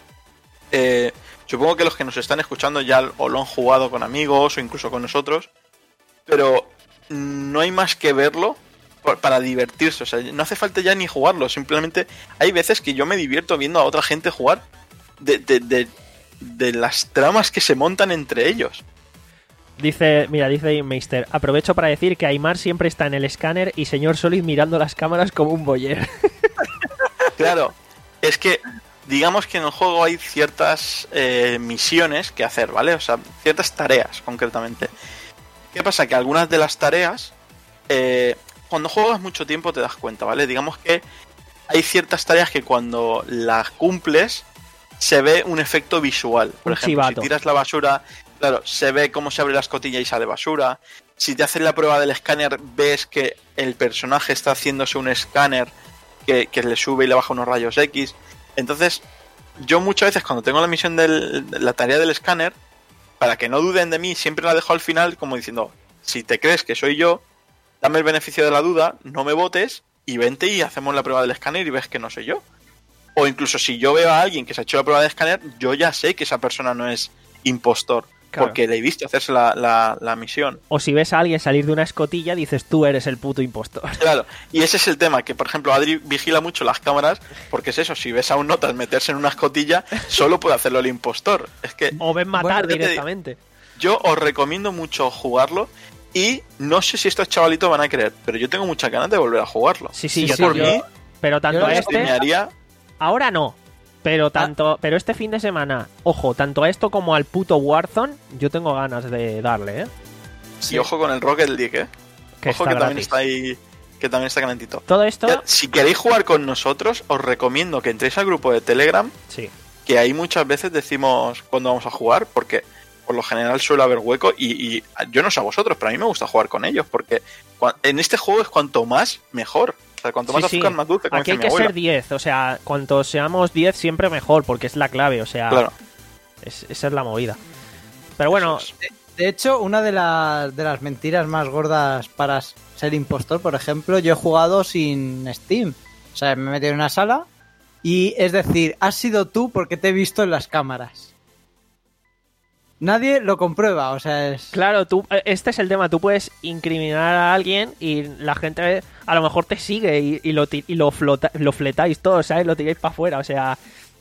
eh, supongo que los que nos están escuchando ya o lo han jugado con amigos o incluso con nosotros, pero no hay más que verlo para divertirse. O sea, no hace falta ya ni jugarlo, simplemente hay veces que yo me divierto viendo a otra gente jugar de, de, de de las tramas que se montan entre ellos. Dice, mira, dice Meister, aprovecho para decir que Aymar siempre está en el escáner y señor Solid mirando las cámaras como un boyer. Claro, es que digamos que en el juego hay ciertas eh, misiones que hacer, ¿vale? O sea, ciertas tareas concretamente. ¿Qué pasa? Que algunas de las tareas, eh, cuando juegas mucho tiempo te das cuenta, ¿vale? Digamos que hay ciertas tareas que cuando las cumples se ve un efecto visual. Por Un ejemplo, chivato. si tiras la basura, claro, se ve cómo se abre la escotilla y sale basura. Si te hacen la prueba del escáner, ves que el personaje está haciéndose un escáner que, que le sube y le baja unos rayos X. Entonces, yo muchas veces cuando tengo la misión de la tarea del escáner, para que no duden de mí, siempre la dejo al final como diciendo, si te crees que soy yo, dame el beneficio de la duda, no me votes y vente y hacemos la prueba del escáner y ves que no soy yo. O incluso si yo veo a alguien que se ha hecho la prueba de escáner, yo ya sé que esa persona no es impostor, Claro. porque le he visto hacerse la, la, la misión. O si ves a alguien salir de una escotilla, dices tú eres el puto impostor. Claro, y ese es el tema, que por ejemplo Adri vigila mucho las cámaras, porque es eso, si ves a un notas meterse en una escotilla, solo puede hacerlo el impostor. Es que O ven matar Bueno, ya te directamente. yo os recomiendo mucho jugarlo, y no sé si estos chavalitos van a querer, pero yo tengo muchas ganas de volver a jugarlo. Sí, sí, Sí, yo sí, por también. mí, Pero tanto yo a lo este, me haría... ahora no. Pero tanto, pero este fin de semana, ojo, tanto a esto como al puto Warzone, yo tengo ganas de darle, ¿eh? Y ojo con el Rocket League, ¿eh? Que Ojo está que también gratis. está ahí, que también está calentito. Todo esto, Ya, si queréis jugar con nosotros, os recomiendo que entréis al grupo de Telegram, sí. que ahí muchas veces decimos cuándo vamos a jugar, porque por lo general suele haber hueco, y, y yo no sé a vosotros, pero a mí me gusta jugar con ellos, porque cua- en este juego es cuanto más, mejor. O sea, cuanto más Sí, sí. azúcar, más dulce, como Aquí hay dice mi que abuela. ser diez, o sea, cuanto seamos diez siempre mejor, porque es la clave, o sea, Claro. es- esa es la movida. Pero bueno, Eso es. De hecho, una de las, de las mentiras más gordas para ser impostor, por ejemplo, yo he jugado sin Steam. O sea, me he metido en una sala y es decir, has sido tú porque te he visto en las cámaras. Nadie lo comprueba, o sea, es... claro, tú, eh, este es el tema, tú puedes incriminar a alguien y la gente a lo mejor te sigue y, y lo, ti- y lo, flota- lo fletáis todos, ¿sabes? Lo tiráis para afuera, o sea,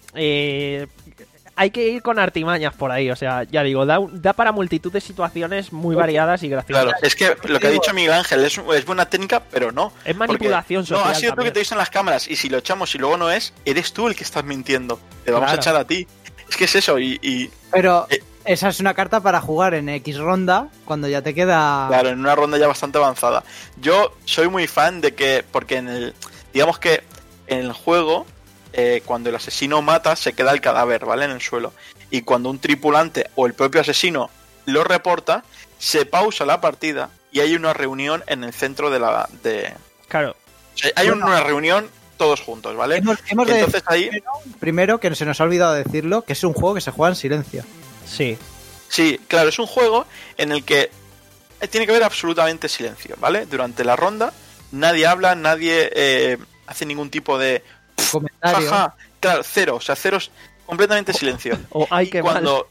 eh, hay que ir con artimañas por ahí, o sea, ya digo, da, un- da para multitud de situaciones muy variadas y graciosas. Claro, es que lo que ha dicho Miguel Ángel es, es buena técnica, pero no. Es manipulación Porque, no, social ha sido tú también. que te dicen las cámaras, y si lo echamos y luego no es, eres tú el que estás mintiendo. Te vamos Claro. a echar a ti. Es que es eso, y, y Pero Eh. esa es una carta para jugar en X ronda cuando ya te queda... claro, en una ronda ya bastante avanzada. Yo soy muy fan de que, porque en el, digamos que en el juego, eh, cuando el asesino mata, se queda el cadáver, ¿vale? En el suelo. Y cuando un tripulante o el propio asesino lo reporta, se pausa la partida y hay una reunión en el centro de la... De, Claro, o sea, hay Bueno. una reunión todos juntos, ¿vale? Hemos, hemos de Entonces ahí... decir primero, que se nos ha olvidado decirlo, que es un juego que se juega en silencio. sí. Sí, claro, es un juego en el que tiene que haber absolutamente silencio, ¿vale? Durante la ronda nadie habla, nadie eh, hace ningún tipo de... Comentario. Jaja, claro, cero, o sea, cero es completamente silencio. O ay, Y qué mal. cuando...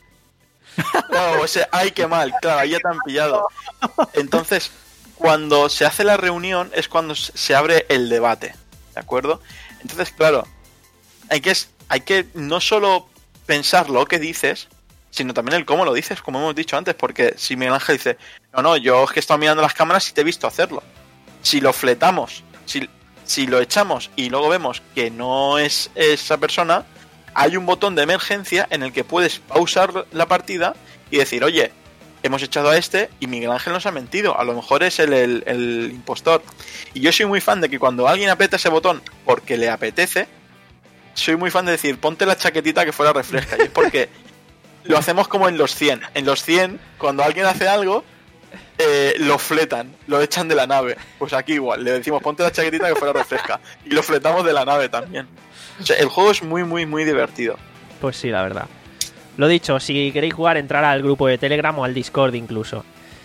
Claro, ese ay, qué mal, claro, ahí ya te han pillado. Entonces, cuando se hace la reunión es cuando se abre el debate, ¿de acuerdo? Entonces, claro, hay que, hay que no solo pensar lo que dices, sino también el cómo lo dices, como hemos dicho antes, porque si Miguel Ángel dice, no, no, yo es que he estado mirando las cámaras y te he visto hacerlo. Si lo fletamos, si, si lo echamos y luego vemos que no es esa persona, hay un botón de emergencia en el que puedes pausar la partida y decir, oye, hemos echado a este y Miguel Ángel nos ha mentido, a lo mejor es el, el, el impostor. Y yo soy muy fan de que cuando alguien aprieta ese botón porque le apetece, soy muy fan de decir, ponte la chaquetita que fuera refresca. Y es porque lo hacemos como en los cien. En los cien, cuando alguien hace algo, eh, lo fletan, lo echan de la nave. Pues aquí igual, le decimos, ponte la chaquetita que fuera refresca. Y lo fletamos de la nave también. O sea, el juego es muy, muy, muy divertido. Pues sí, la verdad. Lo dicho, si queréis jugar, entrar al grupo de Telegram o al Discord incluso.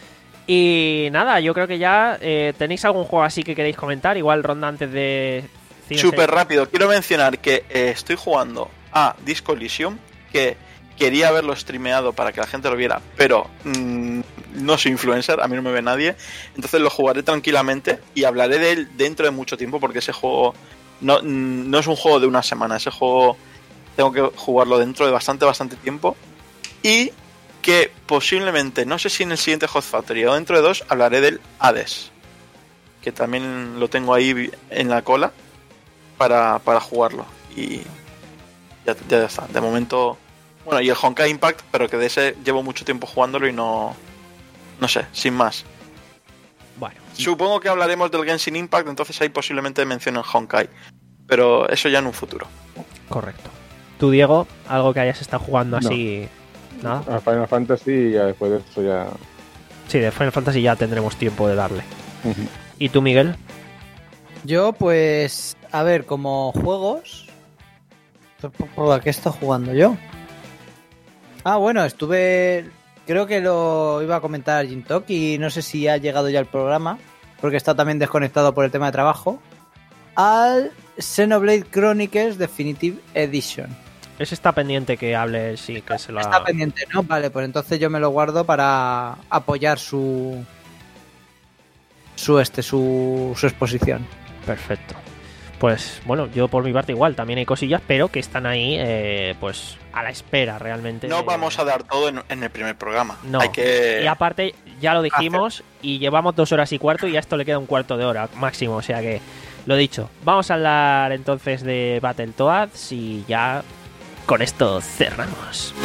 Y nada, yo creo que ya eh, tenéis algún juego así que queréis comentar. Igual ronda antes de... Cine Súper rápido, quiero mencionar que eh, estoy jugando a Disco Elysium, que quería haberlo streameado para que la gente lo viera, pero mmm, no soy influencer, a mí no me ve nadie, entonces lo jugaré tranquilamente y hablaré de él dentro de mucho tiempo, porque ese juego no, no es un juego de una semana, ese juego tengo que jugarlo dentro de bastante, bastante tiempo, Y que posiblemente, no sé si en el siguiente Hot Factory o dentro de dos, hablaré del Hades, que también lo tengo ahí en la cola para, para jugarlo. Y ya, ya está. De momento, bueno, y el Honkai Impact, pero que de ese llevo mucho tiempo jugándolo y no, no sé, sin más. Bueno, supongo que hablaremos del Genshin Impact, entonces ahí posiblemente menciono el Honkai, pero eso ya en un futuro. Correcto. ¿Tú, Diego, algo que hayas estado jugando así? No. ¿Nada? A Final Fantasy y ya después de eso ya... Sí, de Final Fantasy ya tendremos tiempo de darle. Uh-huh. ¿Y tú, Miguel? Yo, pues, a ver, como juegos... ¿A qué estoy jugando yo? Ah, bueno, estuve... Creo que lo iba a comentar Jintok y no sé si ha llegado ya el programa, porque está también desconectado por el tema de trabajo, al Xenoblade Chronicles Definitive Edition. Ese está pendiente que hable, sí, que se lo ha... Está pendiente, ¿no? Vale, pues entonces yo me lo guardo para apoyar su... Su este, su, su exposición. Perfecto. Pues bueno, yo por mi parte igual, también hay cosillas, pero que están ahí, eh, pues a la espera realmente. No de... vamos a dar todo en, en el primer programa. No. Hay que... Y aparte, ya lo dijimos, y llevamos dos horas y cuarto y a esto le queda un cuarto de hora máximo, o sea que, lo dicho, vamos a hablar entonces de Battletoads y ya con esto cerramos.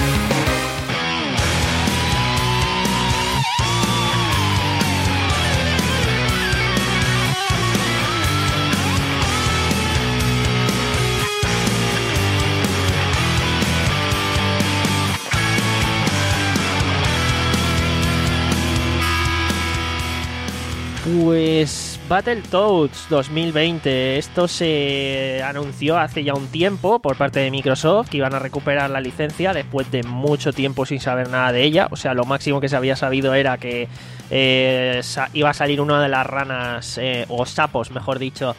Pues Battletoads dos mil veinte, esto se anunció hace ya un tiempo por parte de Microsoft que iban a recuperar la licencia después de mucho tiempo sin saber nada de ella. O sea, lo máximo que se había sabido era que eh, iba a salir una de las ranas, eh, o sapos mejor dicho,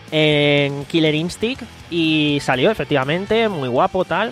en Killer Instinct, y salió efectivamente, muy guapo tal.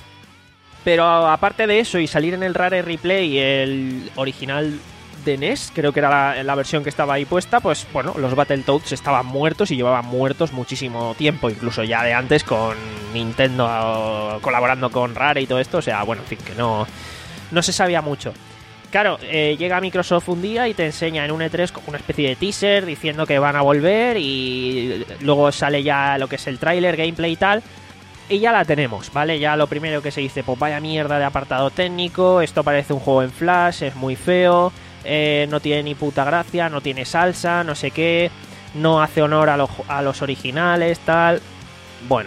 Pero aparte de eso y salir en el Rare Replay el original de N E S, creo que era la, la versión que estaba ahí puesta, pues bueno, los Battletoads estaban muertos y llevaban muertos muchísimo tiempo, incluso ya de antes con Nintendo colaborando con Rare y todo esto, o sea, bueno, en fin, que no, no se sabía mucho. Claro, eh, llega Microsoft un día y te enseña en un E tres como una especie de teaser diciendo que van a volver y luego sale ya lo que es el tráiler, gameplay y tal. Y ya la tenemos, ¿vale? Ya lo primero que se dice, pues vaya mierda de apartado técnico, esto parece un juego en Flash, es muy feo, eh, no tiene ni puta gracia, no tiene salsa, no sé qué, no hace honor a, lo, a los originales, tal. Bueno,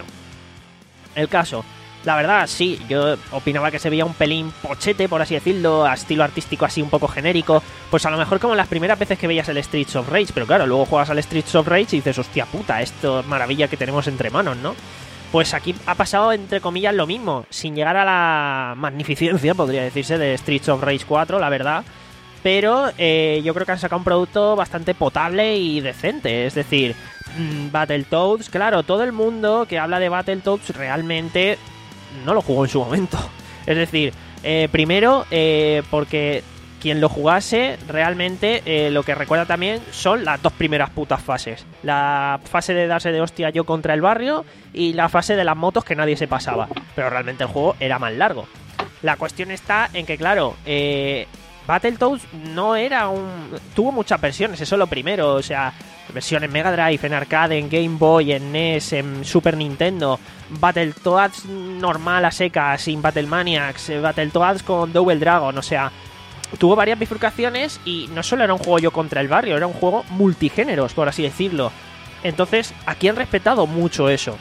el caso, la verdad, sí, yo opinaba que se veía un pelín pochete, por así decirlo, a estilo artístico así un poco genérico, pues a lo mejor como las primeras veces que veías el Streets of Rage, pero claro, luego juegas al Streets of Rage y dices, hostia puta, esto es maravilla que tenemos entre manos, ¿no? Pues aquí ha pasado, entre comillas, lo mismo, sin llegar a la magnificencia, podría decirse, de Streets of Rage cuatro, la verdad. Pero eh, yo creo que han sacado un producto bastante potable y decente. Es decir, mmm, Battletoads, claro, todo el mundo que habla de Battletoads realmente no lo jugó en su momento. Es decir, eh, primero, eh, porque quien lo jugase realmente eh, lo que recuerda también son las dos primeras putas fases. La fase de darse de hostia yo contra el barrio y la fase de las motos que nadie se pasaba. Pero realmente el juego era más largo. La cuestión está en que, claro, eh, Battletoads no era un... tuvo muchas versiones, eso es lo primero. O sea, versión en Mega Drive, en arcade, en Game Boy, en N E S, en Super Nintendo. Battletoads normal a secas, sin Battlemaniacs, Battletoads con Double Dragon, o sea... tuvo varias bifurcaciones y no solo era un juego yo contra el barrio, era un juego multigéneros, por así decirlo. Entonces, aquí han respetado mucho eso.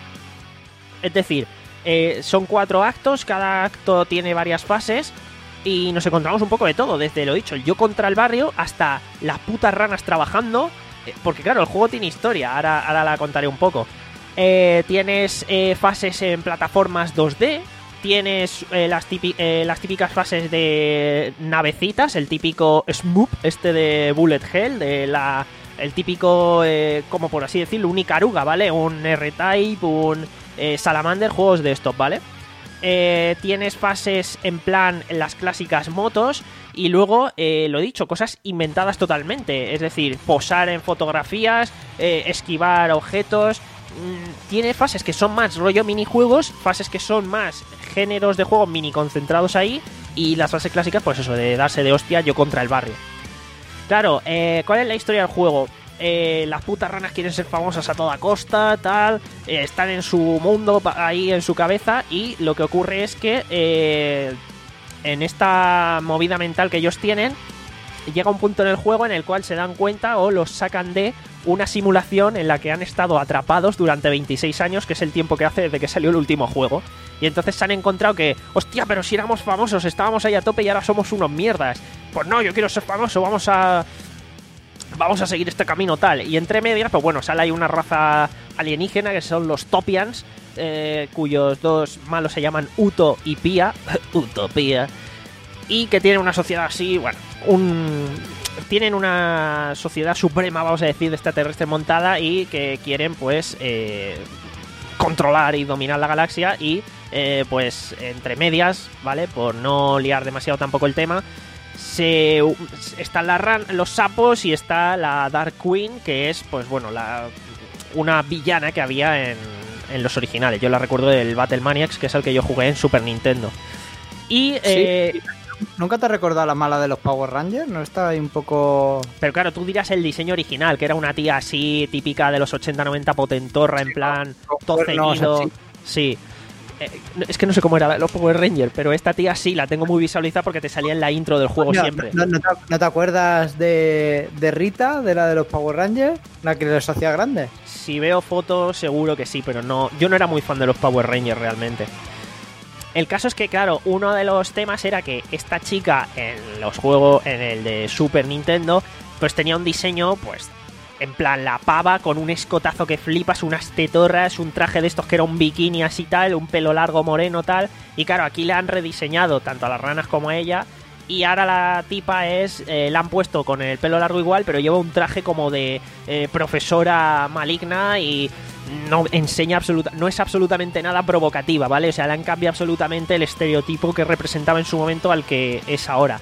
Es decir, eh, son cuatro actos, cada acto tiene varias fases y nos encontramos un poco de todo, desde lo dicho, el yo contra el barrio hasta las putas ranas trabajando, eh, porque claro, el juego tiene historia, ahora, ahora la contaré un poco. Eh, tienes eh, fases en plataformas dos D. Tienes eh, las, típi- eh, las típicas fases de navecitas, el típico Smoop, este de Bullet Hell, de la, el típico, eh, como por así decirlo, un Ikaruga, ¿vale? Un R-Type, un eh, Salamander, juegos de estos, ¿vale? Eh, tienes fases en plan las clásicas motos y luego, eh, lo dicho, cosas inventadas totalmente, es decir, posar en fotografías, eh, esquivar objetos. Tiene fases que son más rollo minijuegos, fases que son más géneros de juego mini concentrados ahí, Y las fases clásicas, pues eso, de darse de hostia yo contra el barrio. Claro, eh, ¿cuál es la historia del juego? Eh, las putas ranas quieren ser famosas a toda costa, tal, eh, están en su mundo, ahí en su cabeza, y lo que ocurre es que eh, en esta movida mental que ellos tienen, llega un punto en el juego en el cual se dan cuenta o los sacan de una simulación en la que han estado atrapados durante veintiséis años, que es el tiempo que hace desde que salió el último juego. Y entonces se han encontrado que, hostia, pero si éramos famosos, estábamos ahí a tope y ahora somos unos mierdas. Pues no, yo quiero ser famoso, vamos a... Vamos a seguir este camino tal. Y entre medias, pues bueno, sale ahí una raza alienígena que son los Topians, eh, cuyos dos malos se llaman Uto y Pia. Utopía. Y que tienen una sociedad así, bueno, un... tienen una sociedad suprema, vamos a decir, de extraterrestre montada y que quieren, pues, eh, controlar y dominar la galaxia y, eh, pues, entre medias, ¿vale? Por no liar demasiado tampoco el tema, se están las ran los sapos y está la Dark Queen, que es, pues, bueno, la una villana que había en, en los originales. Yo la recuerdo del Battle Maniacs, que es el que yo jugué en Super Nintendo. Y... Eh, sí. ¿Nunca te has recordado la mala de los Power Rangers? ¿No está ahí un poco...? Pero claro, tú dirás el diseño original, que era una tía así, típica de los ochenta noventa, potentorra, en plan, todo ceñido. Sí. Eh, es que no sé cómo era los Power Rangers, pero esta tía sí, la tengo muy visualizada porque te salía en la intro del juego no, siempre. No, no, te, ¿No te acuerdas de, de Rita, de la de los Power Rangers? La que los hacía grandes. Si veo fotos, seguro que sí, pero no, yo no era muy fan de los Power Rangers realmente. El caso es que, claro, uno de los temas era que esta chica en los juegos, en el de Super Nintendo, pues tenía un diseño, pues, en plan la pava, con un escotazo que flipas, unas tetorras, un traje de estos que era un bikini así tal, un pelo largo moreno tal, y claro, aquí le han rediseñado tanto a las ranas como a ella, y ahora la tipa es, eh, la han puesto con el pelo largo igual, pero lleva un traje como de eh, profesora maligna y... no enseña absoluta, no es absolutamente nada provocativa, ¿vale? O sea, le han cambiado absolutamente el estereotipo que representaba en su momento al que es ahora.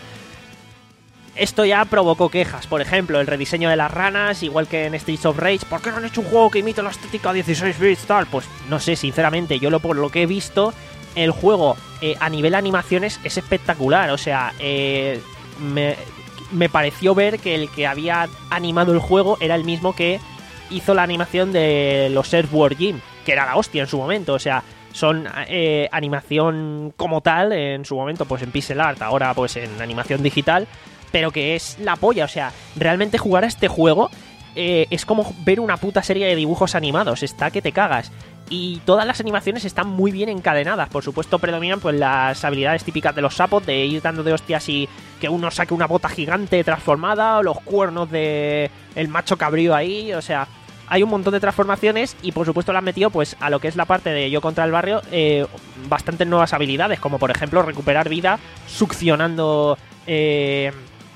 Esto ya provocó quejas, por ejemplo, el rediseño de las ranas, igual que en Streets of Rage. ¿Por qué no han hecho un juego que imite la estética dieciséis bits tal? Pues no sé, sinceramente, yo lo por lo que he visto, el juego eh, a nivel animaciones es espectacular, o sea, eh, me, me pareció ver que el que había animado el juego era el mismo que hizo la animación de los Earthworm Jim, que era la hostia en su momento, o sea, son eh, animación como tal, en su momento pues en pixel art, ahora pues en animación digital, pero que es la polla, o sea, realmente jugar a este juego eh, es como ver una puta serie de dibujos animados, está que te cagas. Y todas las animaciones están muy bien encadenadas. Por supuesto predominan pues las habilidades típicas de los sapos, de ir dando de hostias y que uno saque una bota gigante transformada, o los cuernos de el macho cabrío ahí, o sea, hay un montón de transformaciones y por supuesto le han metido pues a lo que es la parte de yo contra el barrio eh, bastantes nuevas habilidades, como por ejemplo recuperar vida succionando eh,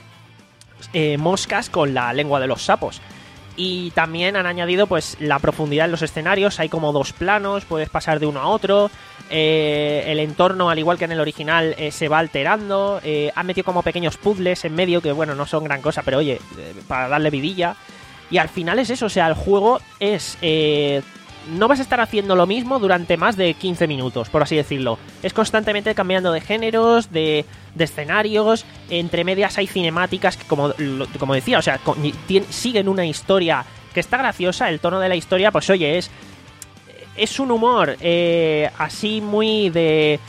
eh, moscas con la lengua de los sapos. Y también han añadido pues la profundidad en los escenarios, hay como dos planos, puedes pasar de uno a otro, eh, el entorno al igual que en el original eh, se va alterando, eh, han metido como pequeños puzzles en medio que bueno, no son gran cosa, pero oye, eh, para darle vidilla. Y al final es eso, o sea, el juego es... Eh, no vas a estar haciendo lo mismo durante más de quince minutos, por así decirlo. Es constantemente cambiando de géneros, de, de escenarios, entre medias hay cinemáticas que, como, como decía, o sea, con, tien, siguen una historia que está graciosa, el tono de la historia, pues oye, es... Es un humor eh, así muy de...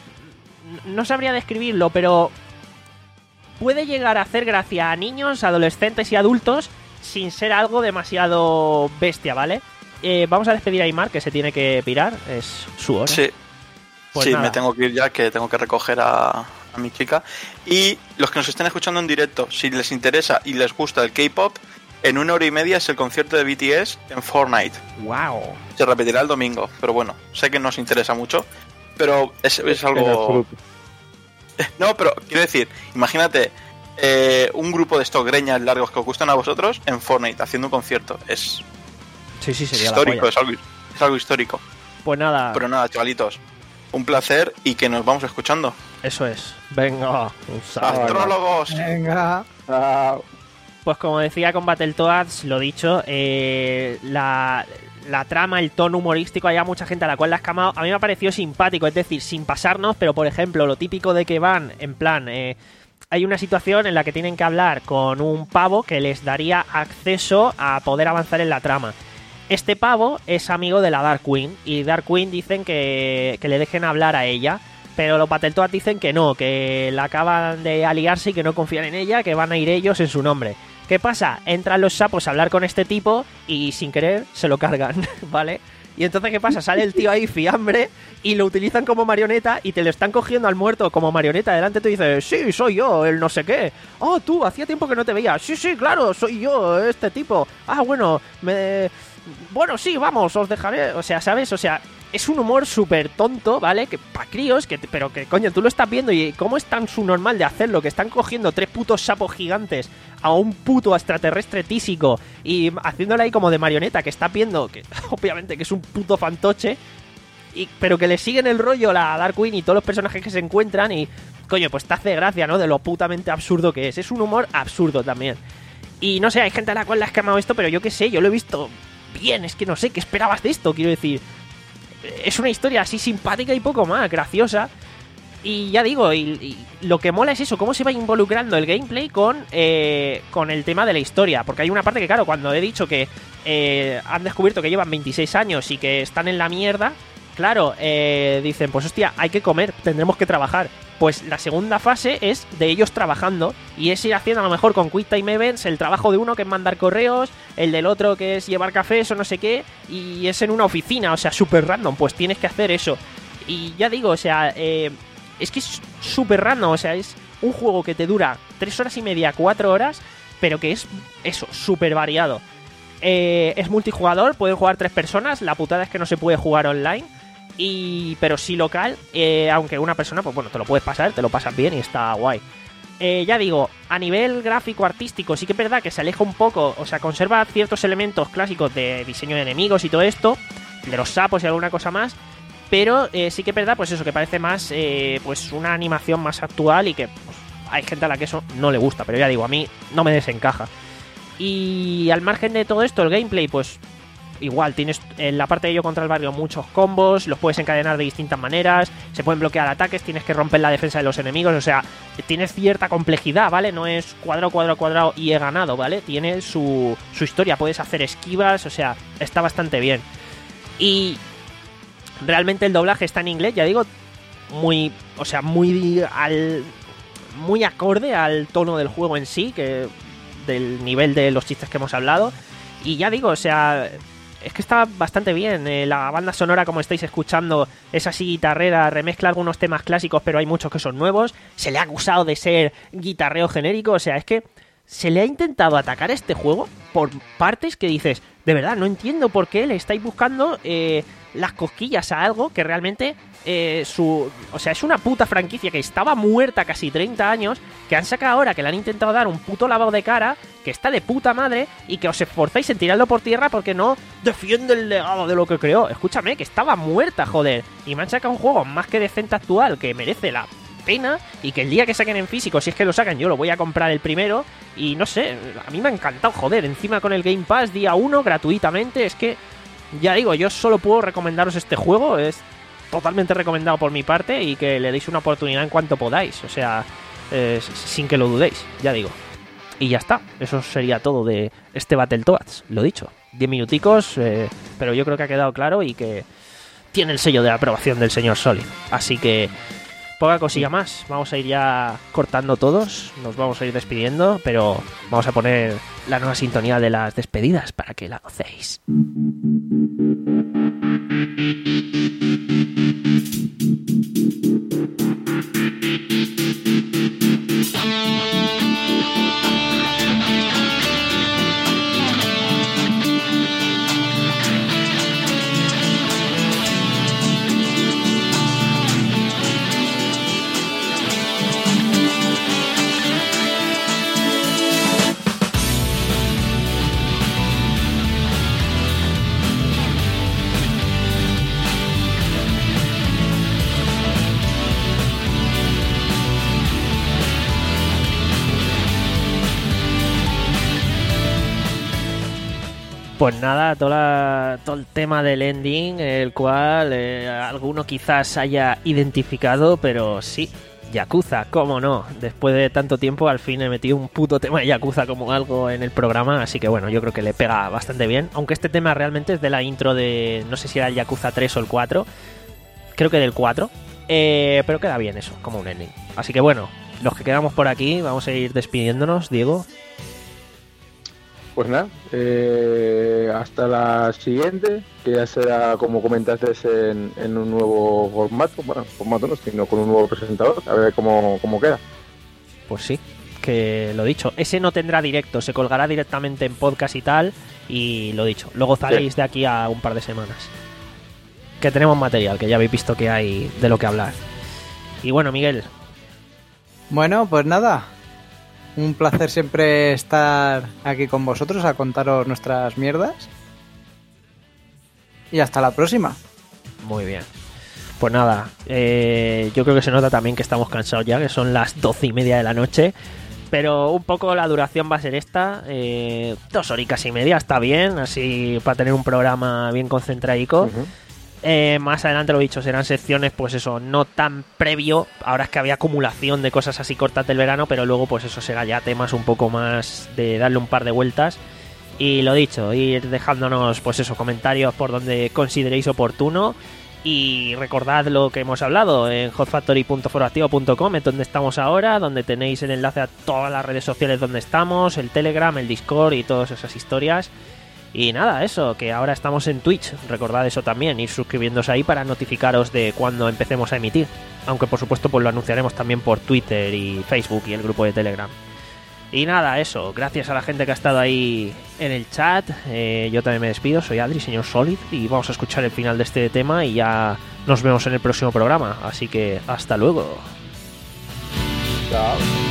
No sabría describirlo, pero... Puede llegar a hacer gracia a niños, adolescentes y adultos sin ser algo demasiado bestia, ¿vale? Eh, vamos a despedir a Aymar, que se tiene que pirar, es su hora. Sí, pues sí, nada. Me tengo que ir ya, que tengo que recoger a, a mi chica. Y los que nos estén escuchando en directo, si les interesa y les gusta el K-pop, en una hora y media es el concierto de B T S en Fortnite. ¡Wow! Se repetirá el domingo, pero bueno, sé que no os interesa mucho, pero es, es algo... No, pero quiero decir, imagínate eh, un grupo de estos greñas largos que os gustan a vosotros en Fortnite haciendo un concierto. Es... Sí, sí, sería histórico, la es algo, es algo histórico. Pues nada. Pero nada, chavalitos, un placer y que nos vamos escuchando. Eso es. Venga, un saludo. ¡Astrólogos! Venga. Pues como decía con Battletoads, lo dicho, eh, la, la trama, el tono humorístico, hay mucha gente a la cual la has camado. A mí me ha parecido simpático, es decir, sin pasarnos, pero por ejemplo, lo típico de que van, en plan, eh, hay una situación en la que tienen que hablar con un pavo que les daría acceso a poder avanzar en la trama. Este pavo es amigo de la Dark Queen, y Dark Queen dicen que, que le dejen hablar a ella, pero los Battletoads dicen que no, que la acaban de aliarse y que no confían en ella, que van a ir ellos en su nombre. ¿Qué pasa? Entran los sapos a hablar con este tipo y sin querer se lo cargan, ¿vale? Y entonces, ¿qué pasa? Sale el tío ahí fiambre y lo utilizan como marioneta y te lo están cogiendo al muerto como marioneta. Delante tú dices, sí, soy yo, el no sé qué. Oh, tú, hacía tiempo que no te veía. Sí, sí, claro, soy yo, este tipo. Ah, bueno, me... Bueno, sí, vamos, os dejaré... O sea, ¿sabes? O sea, es un humor súper tonto, ¿vale? Que pa' críos, que, pero que, coño, tú lo estás viendo y cómo es tan subnormal de hacerlo, que están cogiendo tres putos sapos gigantes a un puto extraterrestre tísico y haciéndole ahí como de marioneta, que está viendo, que obviamente que es un puto fantoche, y, pero que le siguen el rollo la Dark Queen y todos los personajes que se encuentran y, coño, pues te hace gracia, ¿no? De lo putamente absurdo que es. Es un humor absurdo también. Y no sé, hay gente a la cual le has quemado esto, pero yo qué sé, yo lo he visto bien, es que no sé, ¿qué esperabas de esto? Quiero decir, es una historia así simpática y poco más, graciosa. Y ya digo, y, y lo que mola es eso, cómo se va involucrando el gameplay con, eh, con el tema de la historia. Porque hay una parte que, claro, cuando he dicho que eh, han descubierto que llevan veintiséis años y que están en la mierda, claro, eh, dicen, pues hostia, hay que comer, tendremos que trabajar. Pues la segunda fase es de ellos trabajando y es ir haciendo a lo mejor con Quick Time Events el trabajo de uno que es mandar correos, el del otro que es llevar cafés o no sé qué, y es en una oficina, o sea, súper random, pues tienes que hacer eso. Y ya digo, o sea, eh, es que es súper random, o sea, es un juego que te dura tres horas y media, cuatro horas, pero que es eso, súper variado. Eh, es multijugador, pueden jugar tres personas, la putada es que no se puede jugar online. Y pero sí local, eh, aunque una persona, pues bueno, te lo puedes pasar, te lo pasas bien y está guay. Eh, ya digo, a nivel gráfico, artístico, sí que es verdad que se aleja un poco, o sea, conserva ciertos elementos clásicos de diseño de enemigos y todo esto, de los sapos y alguna cosa más, pero eh, sí que es verdad, pues eso, que parece más, eh, pues una animación más actual y que pues, hay gente a la que eso no le gusta, pero ya digo, a mí no me desencaja. Y al margen de todo esto, el gameplay, pues... igual, tienes en la parte de Yo contra el barrio muchos combos, los puedes encadenar de distintas maneras, se pueden bloquear ataques, tienes que romper la defensa de los enemigos, o sea, tiene cierta complejidad, ¿vale? No es cuadrado, cuadrado, cuadrado y he ganado, ¿vale? Tiene su, su historia, puedes hacer esquivas, o sea, está bastante bien. Y realmente el doblaje está en inglés, ya digo, muy, o sea, muy al muy acorde al tono del juego en sí, que del nivel de los chistes que hemos hablado. Y ya digo, o sea... es que está bastante bien, eh, la banda sonora, como estáis escuchando, es así guitarrera, remezcla algunos temas clásicos, pero hay muchos que son nuevos. Se le ha acusado de ser guitarreo genérico, o sea, es que se le ha intentado atacar a este juego por partes que dices, de verdad, no entiendo por qué le estáis buscando eh, las cosquillas a algo que realmente eh, su... o sea, es una puta franquicia que estaba muerta casi treinta años, que han sacado ahora, que le han intentado dar un puto lavado de cara, que está de puta madre, y que os esforzáis en tirarlo por tierra porque no defiende el legado de lo que creó. Escúchame, que estaba muerta, joder. Y me han sacado un juego más que decente actual, que merece la pena, y que el día que saquen en físico, si es que lo sacan, yo lo voy a comprar el primero. Y no sé, a mí me ha encantado, joder. Encima con el Game Pass, día uno, gratuitamente. Es que, ya digo, yo solo puedo recomendaros este juego. Es totalmente recomendado por mi parte, y que le deis una oportunidad en cuanto podáis. O sea, eh, sin que lo dudéis, ya digo. Y ya está, eso sería todo de este Battletoads, lo dicho. diez minuticos, eh, pero yo creo que ha quedado claro y que tiene el sello de aprobación del señor Solid. Así que poca cosilla más, vamos a ir ya cortando todos, nos vamos a ir despidiendo, pero vamos a poner la nueva sintonía de las despedidas para que la gocéis. Pues nada, toda, todo el tema del ending, el cual eh, alguno quizás haya identificado, pero sí, Yakuza, cómo no. Después de tanto tiempo, al fin he metido un puto tema de Yakuza como algo en el programa, así que bueno, yo creo que le pega bastante bien. Aunque este tema realmente es de la intro de, no sé si era el Yakuza tres o el cuatro, creo que del cuatro, eh, pero queda bien eso, como un ending. Así que bueno, los que quedamos por aquí, vamos a ir despidiéndonos, Diego. Pues nada, eh, hasta la siguiente, que ya será, como comentaste, en, en un nuevo formato, bueno, formato no, sino con un nuevo presentador, a ver cómo, cómo queda. Pues sí, que lo dicho, ese no tendrá directo, se colgará directamente en podcast y tal, y lo dicho, lo gozaréis sí. de aquí a un par de semanas. Que tenemos material, que ya habéis visto que hay de lo que hablar. Y bueno, Miguel. Bueno, pues nada. Un placer siempre estar aquí con vosotros a contaros nuestras mierdas. Y hasta la próxima. Muy bien. Pues nada, eh, yo creo que se nota también que estamos cansados ya, que son las doce y media de la noche. Pero un poco la duración va a ser esta. Eh, dos horitas y media, está bien, así para tener un programa bien concentradico. Uh-huh. Eh, más adelante, lo dicho, serán secciones, pues eso, no tan previo. Ahora es que había acumulación de cosas así cortas del verano, pero luego pues eso será ya temas un poco más de darle un par de vueltas. Y lo dicho, ir dejándonos pues eso, comentarios por donde consideréis oportuno. Y recordad lo que hemos hablado en hot factory punto foroactivo punto com, es donde estamos ahora, donde tenéis el enlace a todas las redes sociales donde estamos, el Telegram, el Discord y todas esas historias. Y nada, eso, que ahora estamos en Twitch, recordad eso también, ir suscribiéndose ahí para notificaros de cuando empecemos a emitir. Aunque por supuesto pues lo anunciaremos también por Twitter y Facebook y el grupo de Telegram. Y nada, eso, gracias a la gente que ha estado ahí en el chat. Eh, yo también me despido, soy Adri, señor Solid, y vamos a escuchar el final de este tema y ya nos vemos en el próximo programa. Así que hasta luego. Chao.